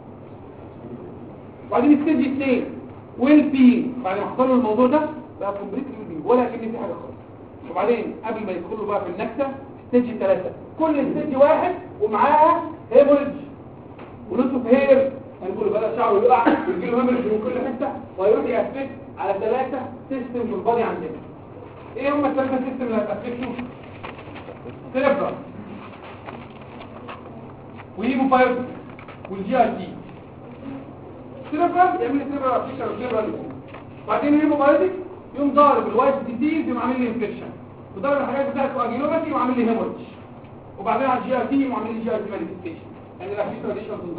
وبعدين ستيج 2 ويل بي، بعد ما حصل له الموضوع ده بقى كومبليت ويل بي ولا كان في حاجه خالص. وبعدين قبل ما يدخلوا بقى في النكسه ستيج 3. كل ستيج 1 ومعاها هيموريدج ونصف هير، هنقول بقى شعره يقع ويجي له هيموريدج من كل حته، ويروح يأفكت على 3 سيستم في البادي عندنا. ايه هم ال3 سيستم اللي هتأفكتوا؟ سيربرال وهيموفايبر والجي اي تي. سيربرال يعمل لي سيربرال افكشن وسيربرال، بعدين هيموفايبر يقوم ضارب الوايت ديزيز يقوم عامل لي انفكشن، وضارب الحاجات بتاعت اجيلوباتي وعامل لي هيموريدج، وبعدين على الجي اي تي وعامل لي جي اي تي مانيفستيشن. يعني الاكيوت راديشن سندروم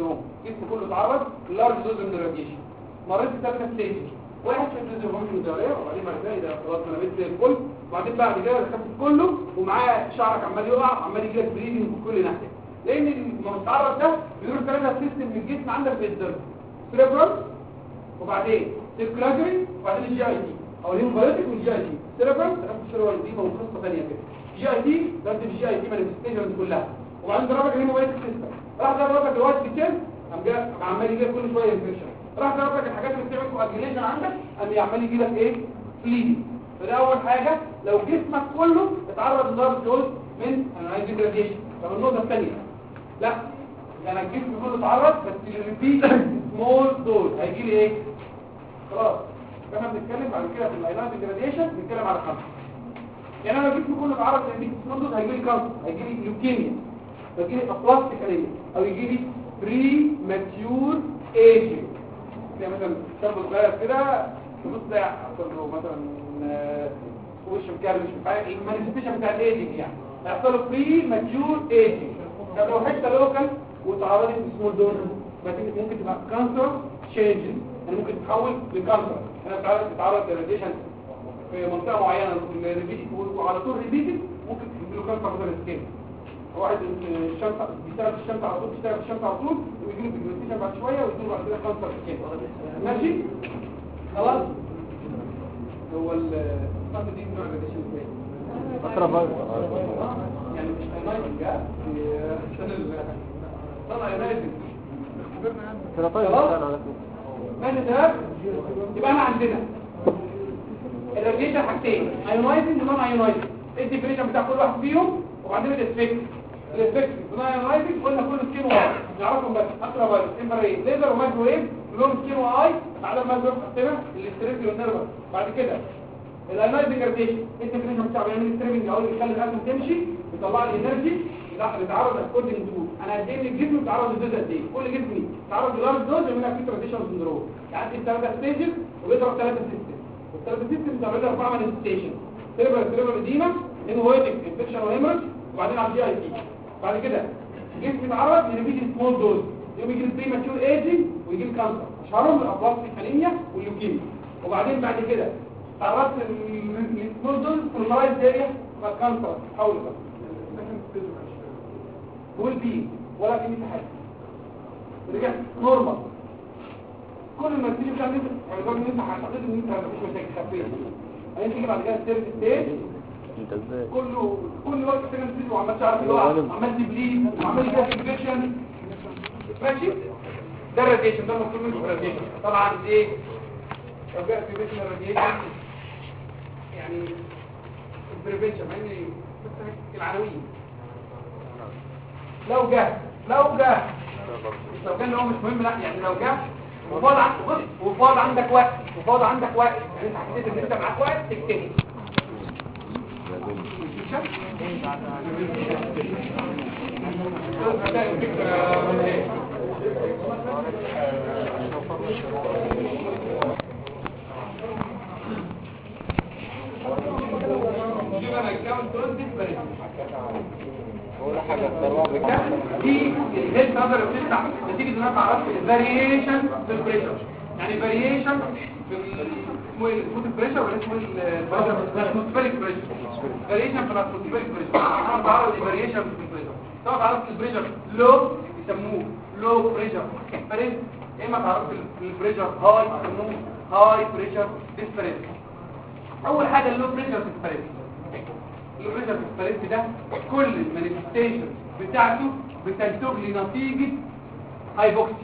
الجسم كله اتعرض للارج دوز من الراديشن. مريت بثلاثه ستيج، واحد شاف دوز هرمون دوريه وبعدين بعد كده ده خلاص انا بقيت زي الفل، وبعدين بعد كده خفت كله ومعاه شعرك عمال يقع عمال يجي لك بريدنج في كل ناحيه، لان المتعرض ده بيدور ثلاثه سيستم من الجسم عندك في الدم، سيريبرال وبعدين سيركولاتوري وبعدين الجي اي تي او الهيموبايوتيك والجي اي تي. سيريبرال تاخد الشروال دي وقصه ثانيه كده، جي اي تي ده الجي اي تي مانيفستيشنز كلها، وبعدين ضربك الهيموبايوتيك سيستم، راح ضربك الوايت كيتشن قام جاي عمال يجي لك كل شويه انفكشن، راح ضربك الحاجات اللي بتعمل كواجيليشن عندك قام عمال يجي لك ايه بليدنج. فده اول حاجه لو جسمك كله اتعرض لضرب دوز من انايزنج راديشن. طب النقطه الثانيه لا يعني الجسم كله اتعرض بس الريبيت سمول دوز هيجي لي ايه خلاص. احنا بنتكلم بعد كده في الايونايزنج راديشن بنتكلم على 5. يعني انا الجسم كله اتعرض للريبيت سمول دوز هيجي لي كانسر، هيجي لي ليوكيميا، هيجي لي ابلاستيك انيميا، او يجي لي بري ماتيور ايجنج. يعني مثلا شاب صغير كده تبص تلاقي حصل له مثلا وش مكرمش مش عارف ايه المانيفستيشن بتاع الايجنج، يعني هيحصل له بري ماتيور ايجنج. طب لو حته لوكال وتعرضت لسمول دوز ممكن تبقى كانسر تشينجز، يعني ممكن تتحول لكانسر. انا بتتعرض لراديشن في منطقه معينه وعلى طول ريبيتد ممكن تجيب له كانسر مثلا سكين. واحد الشمس بيشتغل في الشمس على طول بيشتغل في الشمس على طول ويجي له بيجمنتيشن بعد شويه ويجي له بعد كده كانسر سكين. ماشي خلاص. هو الصف دي نوع راديشن ازاي؟ فترة بقى يعني مش هينايتنج عشان طلع ينايتنج خلاص. ماشي ده يبقى انا عندنا الراديشن حاجتين، ايونايزنج ونون ايونايزنج. ايه الديفينيشن بتاع كل واحد فيهم؟ وبعدين الافكت نون ايونايزنج قلنا كل سكين واي نعرفهم بس اقرا بس انفراريد ليزر ومايكروويف لهم سكين واي على المايكروويف حطينا الاستريك والنيرفس. بعد كده الايونايزنج راديشن ايه الديفينيشن بتاعه؟ يعني الستريبنج او اللي يخلي الاتوم تمشي يطلع لي انرجي بيتعرض اكوردنج تو انا قد ايه من الجسم بيتعرض للدوز قد ايه. كل جسمي بيتعرض للارج دوز يعمل لك ترانزيشن سندروم، يعني الثلاثه ستيجز وبيضرب ثلاثه سيستم، والثلاثه سيستم بيضرب 4 مانيفستيشن سيريبرال اديما هيمويتك انفكشن وهيمرج وبعدين على الجي اي تي. بعد كده الجسم بيتعرض لريبيت سمول دوز يوم يجي البري ماتيور ايجنج ويجي الكانسر اشهرهم الابلاستيك انيميا والليوكيميا. وبعدين بعد كده تعرضت للسمول دوز في المرايز اريا فالكانسر حول بقى والبي ولا في حاجه رجع نورمال. كل ما تيجي بتاع انت عايزين ان انت هتحدد ان انت مفيش مشاكل خفيه يعني تيجي بعد كده الثيرد ستيج انت ازاي كل وقت سكند ستيج وعمال تعرف اللي هو عمال تبليد وعمال يجي انفكشن. ماشي ده الراديشن، ده المفروض منه الراديشن. طبعا ايه لو جاء في بيتنا الراديشن يعني البريفنشن يعني العناوين لو جه مش لو جه اللي هو مش مهم لا يعني لو جه وفاض عندك وقت يعني انت حسيت ان انت معاك وقت تكتبه. ولا حاجة الضرورة دي الهيلث نظر بتفتح نتيجة ان انا تعرفت الفاريشن في البريشر، يعني فاريشن في اسمه ايه البريشر ولا اسمه الاتموسفيريك بريشر، فاريشن في الاتموسفيريك بريشر. انا بعرف الفاريشن في البريشر سواء تعرفت البريشر لو يسموه لو بريشر ديفرنس، يا اما تعرفت البريشر هاي يسموه هاي بريشر ديفرنس. اول حاجه اللو بريشر ديفرنس. البريشر ديفرنس ده كل المانيفستيشن بتاعته بتنتج لنتيجه هايبوكسيا.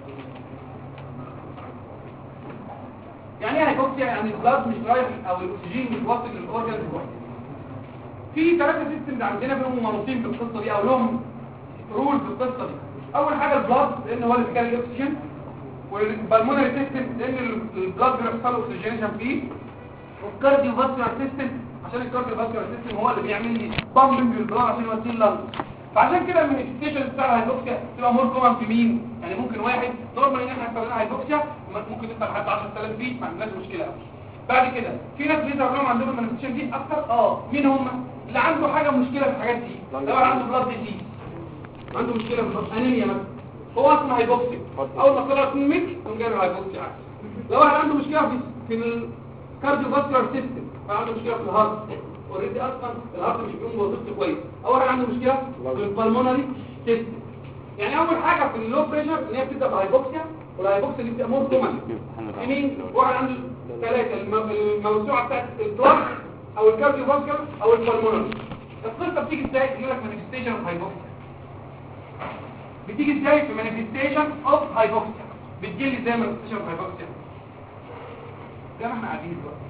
يعني ايه هايبوكسيا؟ يعني البلاد مش رايح او الاكسجين مش واصل للاورجنز كويس. في ثلاثه سيستمز عندنا بينهم منوطين في القصه دي او لهم رول في القصه دي. اول حاجه البلاد لان هو اللي بيجري الاكسجين، والبلمونري سيستم لان البلاد بيحصل له اكسجينيشن فيه، والكارديو فاسكولار سيستم عشان الكارديو فاسكولار سيستم هو اللي بيعمل لي بامبنج للبلاد عشان يوديه اللنج. فعشان كده المانيفستيشن بتاع الهايبوكسيا تبقى مور كومن في مين؟ يعني ممكن واحد نورمال ان احنا يحصل لنا هايبوكسيا ممكن تبقى لحد 10000 فيت ما عندناش مشكله. بعد كده في ناس بيظهر لهم عندهم المانيفستيشن دي اكتر. مين هم؟ اللي عنده حاجه مشكله في الحاجات دي، لو عنده بلاد ديزيز عنده مشكله في انيميا مثلا هو اصلا هيبوكسي اول ما طلع 2 متر قام جاي له هيبوكسي عكس. لو واحد عنده مشكله في الكارديو فاسكولار سيستم، عنده مشكله في الهارت اوريدي اصلا الهارت مش بيقوم بوظيفته كويس، او واحد عنده مشكله في البلمونري سيستم. يعني اول حاجه في اللو بريشر ان هي بتبدا بهايبوكسيا، والهايبوكسيا دي بتبقى مور كومن مين واحد عنده ثلاثه الموسوعه بتاعت البلاد او الكارديو فاسكولار او البلمونري. القصه بتيجي ازاي؟ يقول لك مانيفستيشن اوف هايبوكسيا. بتيجي ازاي في مانيفستيشن اوف هايبوكسيا؟ بتجيلي ازاي مانيفستيشن اوف هايبوكسيا؟ زي ما احنا قاعدين دلوقتي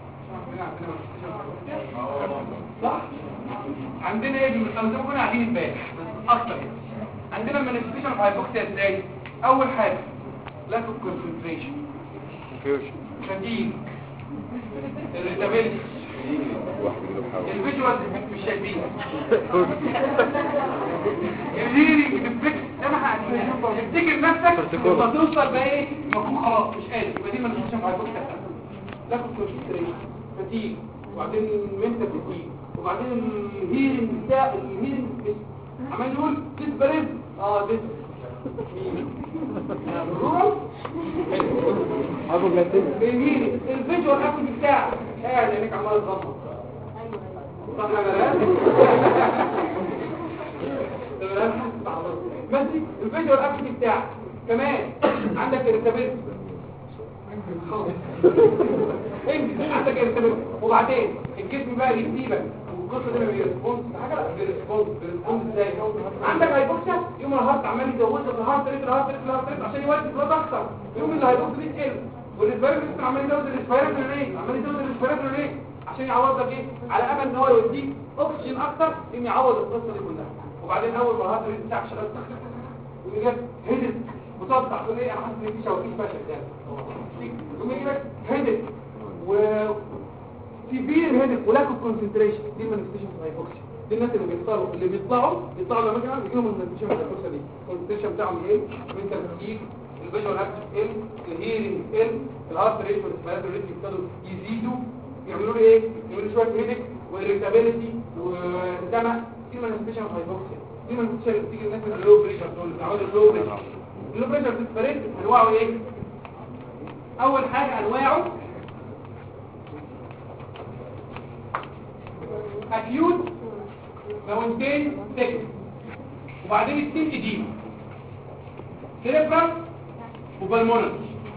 صح؟ عندنا ايه؟ زي ما كنا قاعدين امبارح بس اكتر. عندنا المانيفستيشن اوف هايبوكسيا ازاي؟ اول حاجه lack of concentration fatigue irritability الفيجوال مش شايفين الهيرنج ديفكت زي ما احنا قاعدين. تفتكر نفسك لما توصل بقى ايه المفروض خلاص مش قادر، يبقى دي مانيفستيشن اوف هايبوكسيا. lack of concentration fatigue وبعدين mental fatigue وبعدين الهيرنج بتاع الهيرنج عمال يقول ديسبريز ديس الفيجوال اكل بتاعك قاعد عينيك عمال تغمض صح يا بنات ماشي. الفيجوال اكل بتاعك كمان عندك ارتباط عندك ارتباط وبعدين الجسم بقى يسيبك والقصه دي ما بيرسبونس حاجه لا بيرسبونس ازاي؟ عندك هايبوكسيا يوم الهارت عمال يزود لك الهارت ريت عشان يودي بلاد اكتر، يوم الهايبوكسيا دي تقل والريسبيراتوري عمال يزود الريسبيراتوري ريت عشان يعوض لك ايه على امل ان هو يوديك اكسجين اكتر ان يعوض القصه دي كلها. وبعدين اول ما الهارت ريت بتاعك شغال يقول لك هدت وتقطع تقول ايه انا حاسس ان في شواكيش فشل ده يقوم يجي لك هدت و سيفير هيدك ولاك اوف كونسنتريشن. دي مانيفستيشن اوف هايبوكسيا. دي الناس اللي بيطلعوا لما كانوا بيجيهم المانيفستيشن اوف هايبوكسيا دي الكونسنتريشن بتاعهم ايه؟ منتال فاتيج، الفيجوال اكتيف الهيرنج الهارت ريت والريسبيراتوري ريت يبتدوا يزيدوا، يعملوا له ايه؟ يعملوا شويه هيدك واريتابيلتي ودمع. دي مانيفستيشن اوف هايبوكسيا. دي مانيفستيشن اللي بتيجي الناس اللو بريشر دول بيتعودوا اللو بريشر. اللو بريشر ديسبريت انواعه ايه؟ اول حاجه انواعه acute mountain sickness وبعدين التين اديمة cerebral وبالمونر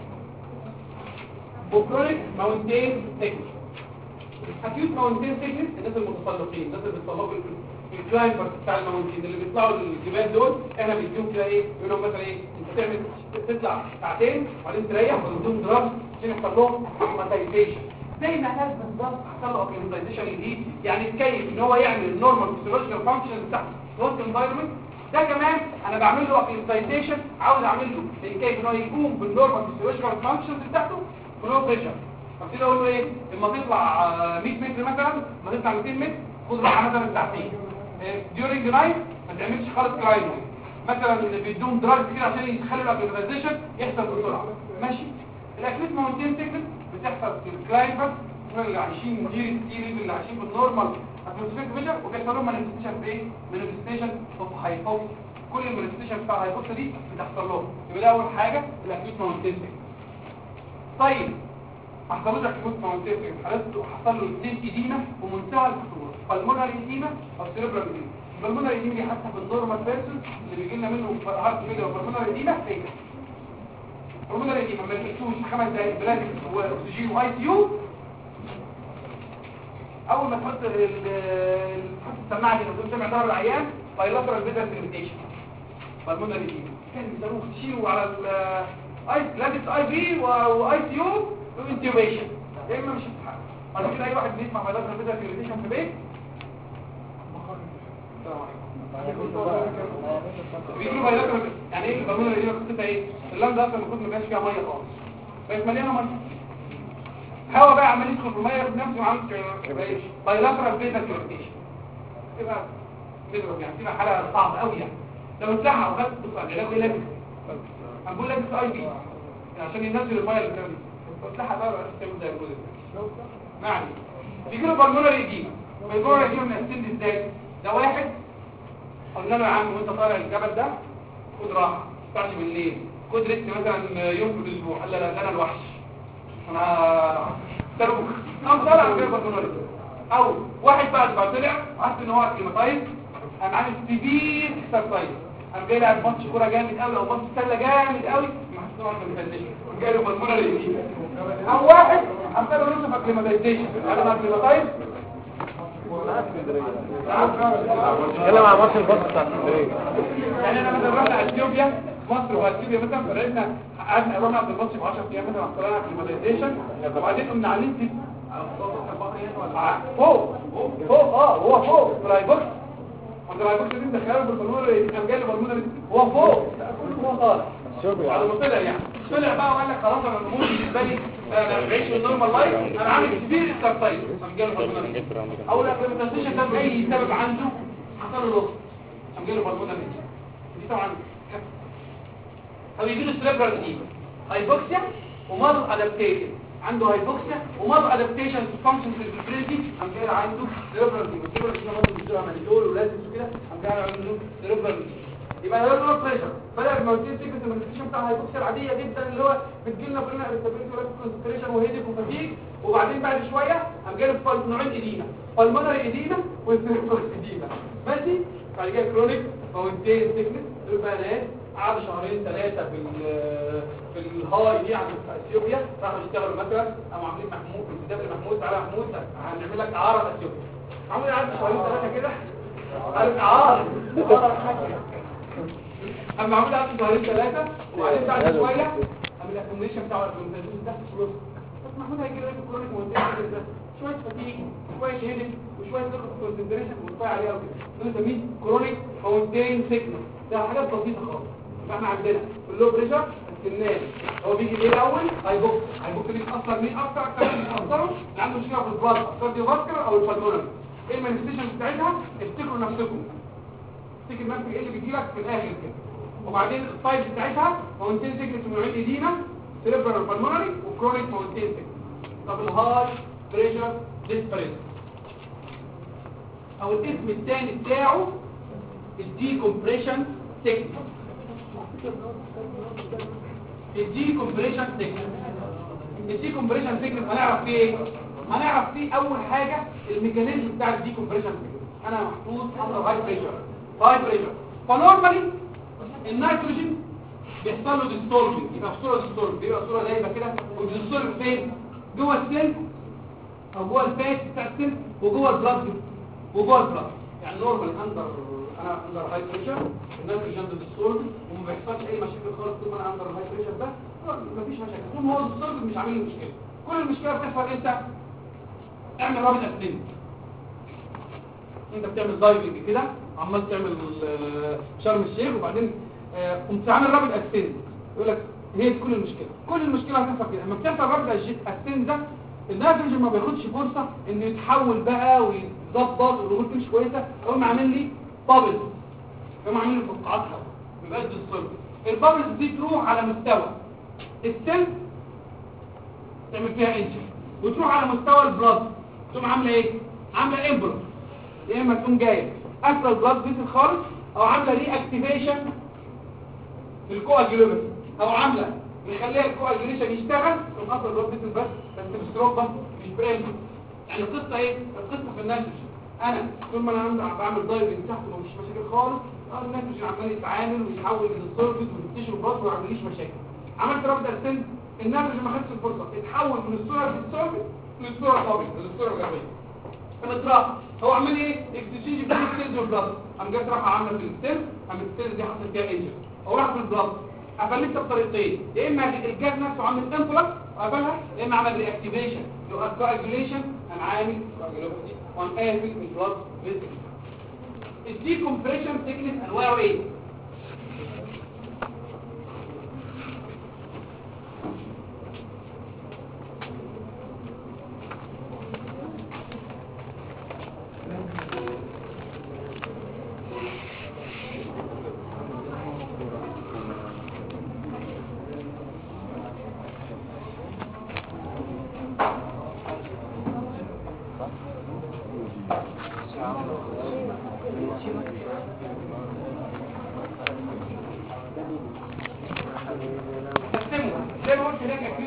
وكرونيك mountain sickness. acute mountain sickness الناس المتسلقين، الناس اللي بيتسلقوا في الكلايمبرز بتاع الماونتين اللي بيطلعوا للجبال دول، احنا بنديهم كده ايه؟ يقول لهم مثلا ايه؟ انت تطلع ساعتين وبعدين تريح وتديهم دراج عشان يحصل لهم اكليماتيزيشن. زي ما ناس بالظبط حصل له اكليماتيزيشن جديد، يعني يتكيف ان هو يعمل النورمال فيسيولوجيكال فانكشن بتاعته في وسط الانفايرمنت. ده كمان انا بعمل له اكليماتيزيشن، عاوز اعمل له يتكيف ان هو يقوم بالنورمال فيسيولوجيكال فانكشن بتاعته في لو بريشر. فابتدي اقول له ايه؟ لما تطلع 100 متر مثلا، لما تطلع 200 متر خد راحه مثلا ساعتين. ديورنج نايت ما تعملش خالص كلايمنج مثلا، اللي بيدوهم دراج كتير عشان يخلوا الاكليماتيزيشن يحصل بسرعه. ماشي. الاكليت ماونتين سيكنس بتحصل في الكلايمبرز اللي عايشين دير ستيريز اللي عايشين بالنورمال اتموسفيريك بريشر، وبيحصل لهم مانيفستيشن بايه؟ مانيفستيشن اوف هايبوكسيا. كل المانيفستيشن بتاع الهايبوكسيا دي بتحصل لهم. يبقى ده اول حاجه الاكليت ماونتين سيكنس. طيب حصل له اكليت ماونتين سيكنس حصل له اثنين اديمه ومنتهى الخطوره، بالمونري اديمه او سيريبرال اديمه. البالمونري اديمه دي حتى في النورمال بيرسون اللي بيجي لنا منه هارت فيلير وبالمونري اديمه فيك. البالمونري اديمه ما بنحسوش 5 دقائق بلازم واكسجين واي سي يو. اول ما تحط السماعه دي لو سمع ظهر العيان بايلاترال فيزر سيريتيشن بالمونري اديمه كان بيسموه تشيلوا على الاي لابس اي بي واي سي يو وانتيوبيشن يا اما مش هتتحرك. عشان كده اي واحد بيسمع بايلاترال فيزر سيريتيشن في بيت بيجيبوا بايلاترال. يعني ايه البالمونري اديمه؟ قصتها ايه؟ اللنج اصلا المفروض ما يبقاش فيها ميه خالص، بقت مليانه ميه، هوا بقى عمال يدخل في الميه في نفسه وعامل بايلاترال فيزر سيريتيشن. يبقى تضرب يعني تبقى حاله صعبه قوي. يعني لو اتلحق وخدت بص على العلاج لابس هنقول لابس اي بي عشان ينزل الميه اللي فيها دي، اتلحق بقى تعمل زي الجزء ده يعني بيجي له بالمونري اديمه. بالمونري اديمه بنقسم ازاي؟ ده واحد قلنا له يا عم وانت طالع الجبل ده خد راحه بتاعتي بالليل خد ريست مثلا يوم في الاسبوع لا انا الوحش انا صاروخ او طلع كده بالمناسبه او واحد بعد ما طلع عرفت ان هو اكليماتايز انا عامل سيفير اكسرسايز انا جاي لعب ماتش كوره جامد قوي او ماتش سله جامد قوي ما حدش ما بيفنش جاي له بالمونه دي او واحد عمال له في اكليماتايزيشن انا اكليماتايز اتكلم عن ماتش الباص بتاع اسكندريه. يعني انا مثلا رحنا اثيوبيا مصر واثيوبيا مثلا فرقنا قعدنا رحنا عند الماتش ب 10 ايام مثلا طلعنا اكليماتايزيشن وبعدين قمنا عاملين فوق هو فوق فلايبوكس الفلايبوكس دي دخلها بالبالونه اللي جاي البالونه هو فوق هو طالع بعد ما طلع يعني طلع بقى وقال لك خلاص انا الامور بالنسبه لي انا بعيش النورمال لايف انا عامل كبير اكسرسايز قام جاي البالونه اول اكليماتيزيشن ده باي سبب عنده حصل له قام جاي البالونه دي طبعا او يجي له سيريبرال ايديما هايبوكسيا ومرض ادابتيشن عنده هايبوكسيا ومرض ادابتيشن فانكشن في الفريزي قام جاي عنده سيريبرال ايديما برضه بيدوها مانيتول ولازم كده قام جاي عنده سيريبرال يبقى هو له بريشر بدل الماونتين سيكنس المانيفستيشن بتاع الهايبوكسيا العاديه جدا اللي هو بتجيلنا كلنا ارستابيليتي ولا كونسنتريشن وهيدك وفاتيج وبعدين بعد شويه قام جاي له نوعين ايدينا بالمونري ايدينا والسيريبرال ايدينا ماشي بعد كده كرونيك ماونتين سيكنس دول بقى ناس قعدوا شهرين ثلاثه في الهاي دي عند اثيوبيا راحوا يشتغلوا مثلا قاموا عاملين محمود انتداب لمحمود تعالى محمود هنعمل لك اعاره اثيوبيا عملوا قعدوا شهرين ثلاثه كده قالوا اعاره اما عملوا قعدوا شهرين ثلاثه وبعدين بعد شويه قام الاكوميشن بتاع الكونفرجن ده خلص بس محمود هيجي له كرونيك مونتين ده شويه فاتيج شويه هيدك وشويه ضغط كونسنتريشن وطاي عليها وكده دول بنسميه كرونيك مونتين سيكنس ده حاجات بسيطه خالص فاحنا عندنا اللو بريشر السنان هو بيجي ايه الاول هايبوكس دي بتاثر مين اكتر من بتاثره اللي عنده مشكله في البلاد كارديوفاسكولار او البالمونري ايه المانيفستيشن بتاعتها افتكروا نفسكم افتكر نفسك ايه اللي بيجي لك في الاخر كده وبعدين التايب بتاعتها ماونتين سيكنس من نوعين ايدينا سيريبرال بالمونري وكرونيك ماونتين سيكنس طب الهاي بريشر ديسبريشن او الاسم الثاني بتاعه الديكمبريشن سيكنس الديكمبريشن سيكنس الديكمبريشن سيكنس هنعرف فيه ايه هنعرف فيه اول حاجه الميكانيزم بتاع الديكمبريشن سيكنس انا محطوط اندر هاي بريشر فنورمالي النيتروجين بيحصل له ديستوربنج يبقى صوره ديستورب بيبقى صوره دايبه كده والديستورب فين جوه السيل او جوه الفات بتاع السيل وجوه البلاد يعني نورمال اندر هاي بريشر النيتروجين ديستورب وما بيحصلش اي مشاكل خالص طول ما انا اندر هاي بريشر ده مفيش مشاكل طول ما هو ديستورب مش عامل لي مشكله كل المشكله بتحصل امتى اعمل رابط اسنان انت بتعمل دايفنج كده عمال تعمل شرم الشيخ وبعدين قمت عامل رابط اسنان يقول لك هي دي كل المشكله هتحصل كده لما بتحصل رابط اسنان ده النيتروجين ما بياخدش فرصه انه يتحول بقى ويتظبط والامور تمشي كويسه يقوم عامل لي بابلز يقوم عامل لي فقاعات هواء يبقى دي الصلب البابلز دي تروح على مستوى السيل تعمل فيها انجن وتروح على مستوى البلاد تقوم عامله ايه عامله امبولس يا اما تقوم جايه قافله البلاد فيسل خالص او عامله ري اكتيفيشن في الكواجيولوباثي او عامله مخليها الكواجيوليشن يشتغل تقوم قافله البلاد فيسل بس بستروبه مش بريمبولس يعني القصه ايه القصه في النيتروجين انا طول ما انا بعمل دايفنج تحت ومفيش مشاكل خالص النيتروجين عمال يتعامل ويحول للسولفنت وينتشر براسه وما يعمليش مشاكل عملت رابط ارسنت النيتروجين ما خدش الفرصه اتحول من الصوره للسولفنت للصوره الطبيعيه للصوره الغربيه فبتراح هو عمل ايه اكسشينج بين السيلز والبلاد قام جت راح عامله في السيل قام السيل دي حصل فيها انجن هو راح في البلاد قفلتها بطريقتين يا اما الجاز نفسه عامل انفلكس وقفلها يا اما عمل رياكتيفيشن لو كواجيوليشن قام عامل كواجيولوباثي وقام قافل البلاد فيسل الديكمبريشن سيكنس انواعه ايه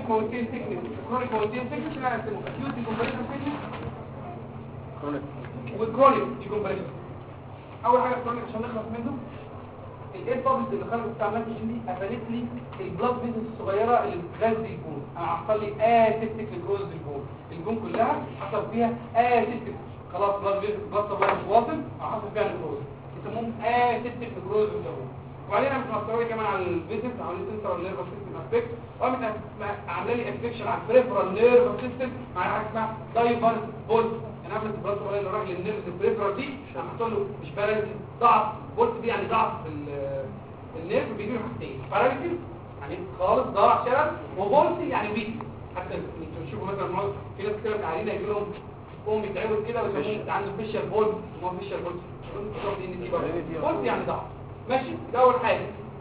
موتين تكنيك كرونيك موتين تكنيك لا اسمه اكيوت ديكومبريشن تكنيك كرونيك والكرونيك ديكومبريشن. اول حاجه كرونيك عشان نخلص منه الاير بابلز اللي خرجت بتاع ماكينج دي قفلت لي البلاد فيزلز الصغيره اللي بتغذي البون. انا حصل لي اسيبتيك نيكروز البون كلها حصل فيها اسيبتيك خلاص بلاد فيزلز بلاد سبلاي مش واصل حصل فيها نيكروز يسموهم اسيبتيك نيكروز البون. وبعدين انا مش مصوري كمان على الفيزلز عاملين سنترال نيرفس سيستم افكت وقامت عامله لي افكشن على البريفرال نيرفس سيستم مع حاجه اسمها دايفرز بولت. انا عملت البلاد سبلاي اللي راح للنيرفس البريفرال دي حصل له مش باراليز ضعف بولت دي يعني ضعف في النيرف بيجي له حاجتين باراليسيس يعني خالص ضاع شلل وبولسي يعني ويك. حتى انتوا تشوفوا مثلا في ناس كده تعالينا يجي لهم قوم بيتعود كده ويسموه عنده فيشر بول هو فيشر بول بولسي يعني ضعف. ماشي ده اول حاجه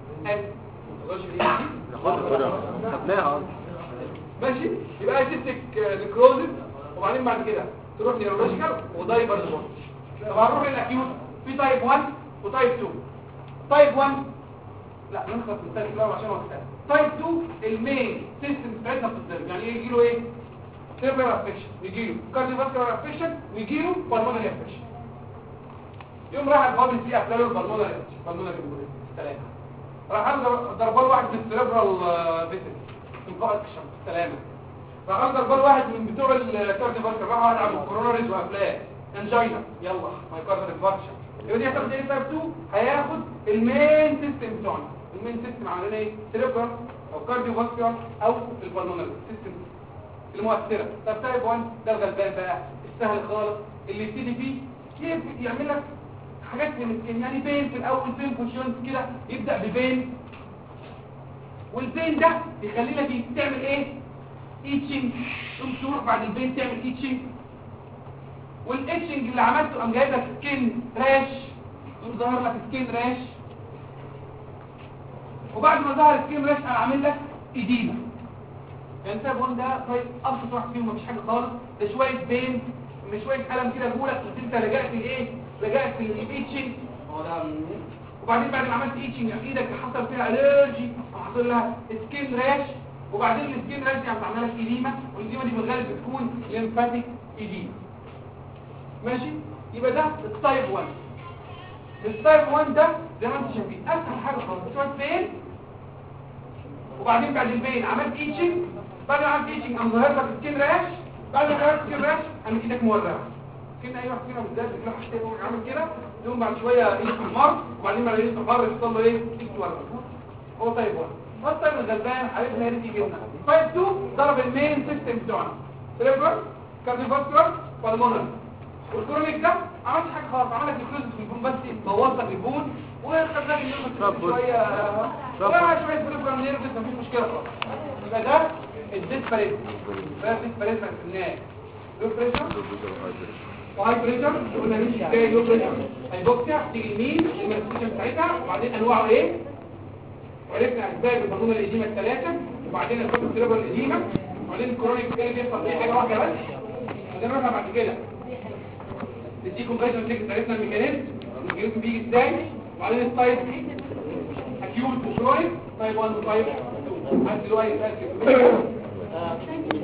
خدناها ماشي يبقى سيستيك نيكروزس وبعدين بعد كده تروح نيورولوجيكال ودايفرز بول. طب هنروح للاكيوت في تايب 1 وتايب 2. تايب 1 لا نخلص من التايب الاول عشان هو سهل. تايب 2 المين سيستم بتاعتنا بتتضرب يعني ايه يجي له ايه سيرفر افكشن ويجي له كارديوفاسكولار افكشن ويجي له بالمونري افكشن. يوم راح القابل فيه افلاله البالمونري سلام راح ضربان واحد من السيرفرال فيسل من قاعده الشمس سلامه. راح ضربان واحد من بتوع الكارديوفاسكولار راح واحد على الكوروناريز وافلاه انجينا يلا مايكارديال انفاركشن. يبقى دي هتاخد ايه تايب 2 هياخد المين سيستم بتاعنا. المين سيستم عاملين ايه سيريبرال او كارديوفاسكولار او البالمونري سيستم المؤثره. طب تايب 1 ده الغلبان بقى السهل خالص اللي يبتدي فيه يعمل لك حاجات من السكين يعني بين في الاول بين فوشنز كده يبدا ببين والبين ده يخلي لك تعمل ايه ايتشنج ثم تروح بعد البين تعمل ايتشنج والاتشنج اللي عملته قام جايب لك سكين راش ظهر لك سكين راش وبعد ما ظهر سكين راش انا عامل لك ايديما. يعني سابون ده طيب ابسط واحد فيهم مفيش حاجه خالص ده شويه بين مش شويه قلم كده جولك انت لجأت لايه لجأت للايتشنج وبعدين بعد ما عملت ايتشنج ايدك حصل فيها الرجي وحصل لها سكين راش وبعدين السكين راش دي عملنا لك ايديما والايديما دي بالغالب بتكون ليمفاتيك ايديما. ماشي يبقى ده التايب 1. التايب 1 ده زي ما انتم شايفين اسهل حاجه خالص شويه بين وبعدين بعد البين عملت ايتشنج بعد ما عملت ايتشنج قام ظاهر لك سكين راش بعد ما ظهرت سكين راش قام ايدك مورمه كده اي واحد فينا بالذات بيجي له حاجتين هو عامل كده يقوم بعد شويه ايده تحمر وبعدين بعد ايده تحمر يحصل له ايه ايده ورمه. هو تايب 1. التايب الغلبان حبيبنا يا ريت يجي لنا. تايب 2 ضرب المين سيستم بتاعنا سيريبرال كارديوفاسكولار بالمونري. والكرونيك ده ما عملش حاجه خالص عمل لك نيكروزس في البون بس بوظ لك البون وخد لك النيرفس شويه شويه بريفرال نيرفس مفيش مشكله خالص. يبقى ده الديسباريت ده الديسباريت في النهايه لو بريشر وهاي بريشر قلنا نمشي ازاي لو بريشر هيبوكسيا تيجي يمين المانيفستيشن بتاعتها وبعدين انواعه ايه وعرفنا ازاي بالبالونه الاديمه الثلاثه وبعدين الفوتو سيريبرال الاديمه وبعدين الكرونيك اللي بيحصل فيه حاجه واحده بس وبعدين نروح بعد كده الديكومبريشن تيجي عرفنا الميكانيزم بيجي ازاي وبعدين التايب اكيوت وكرونيك تايب 1 وتايب 2 عايز دلوقتي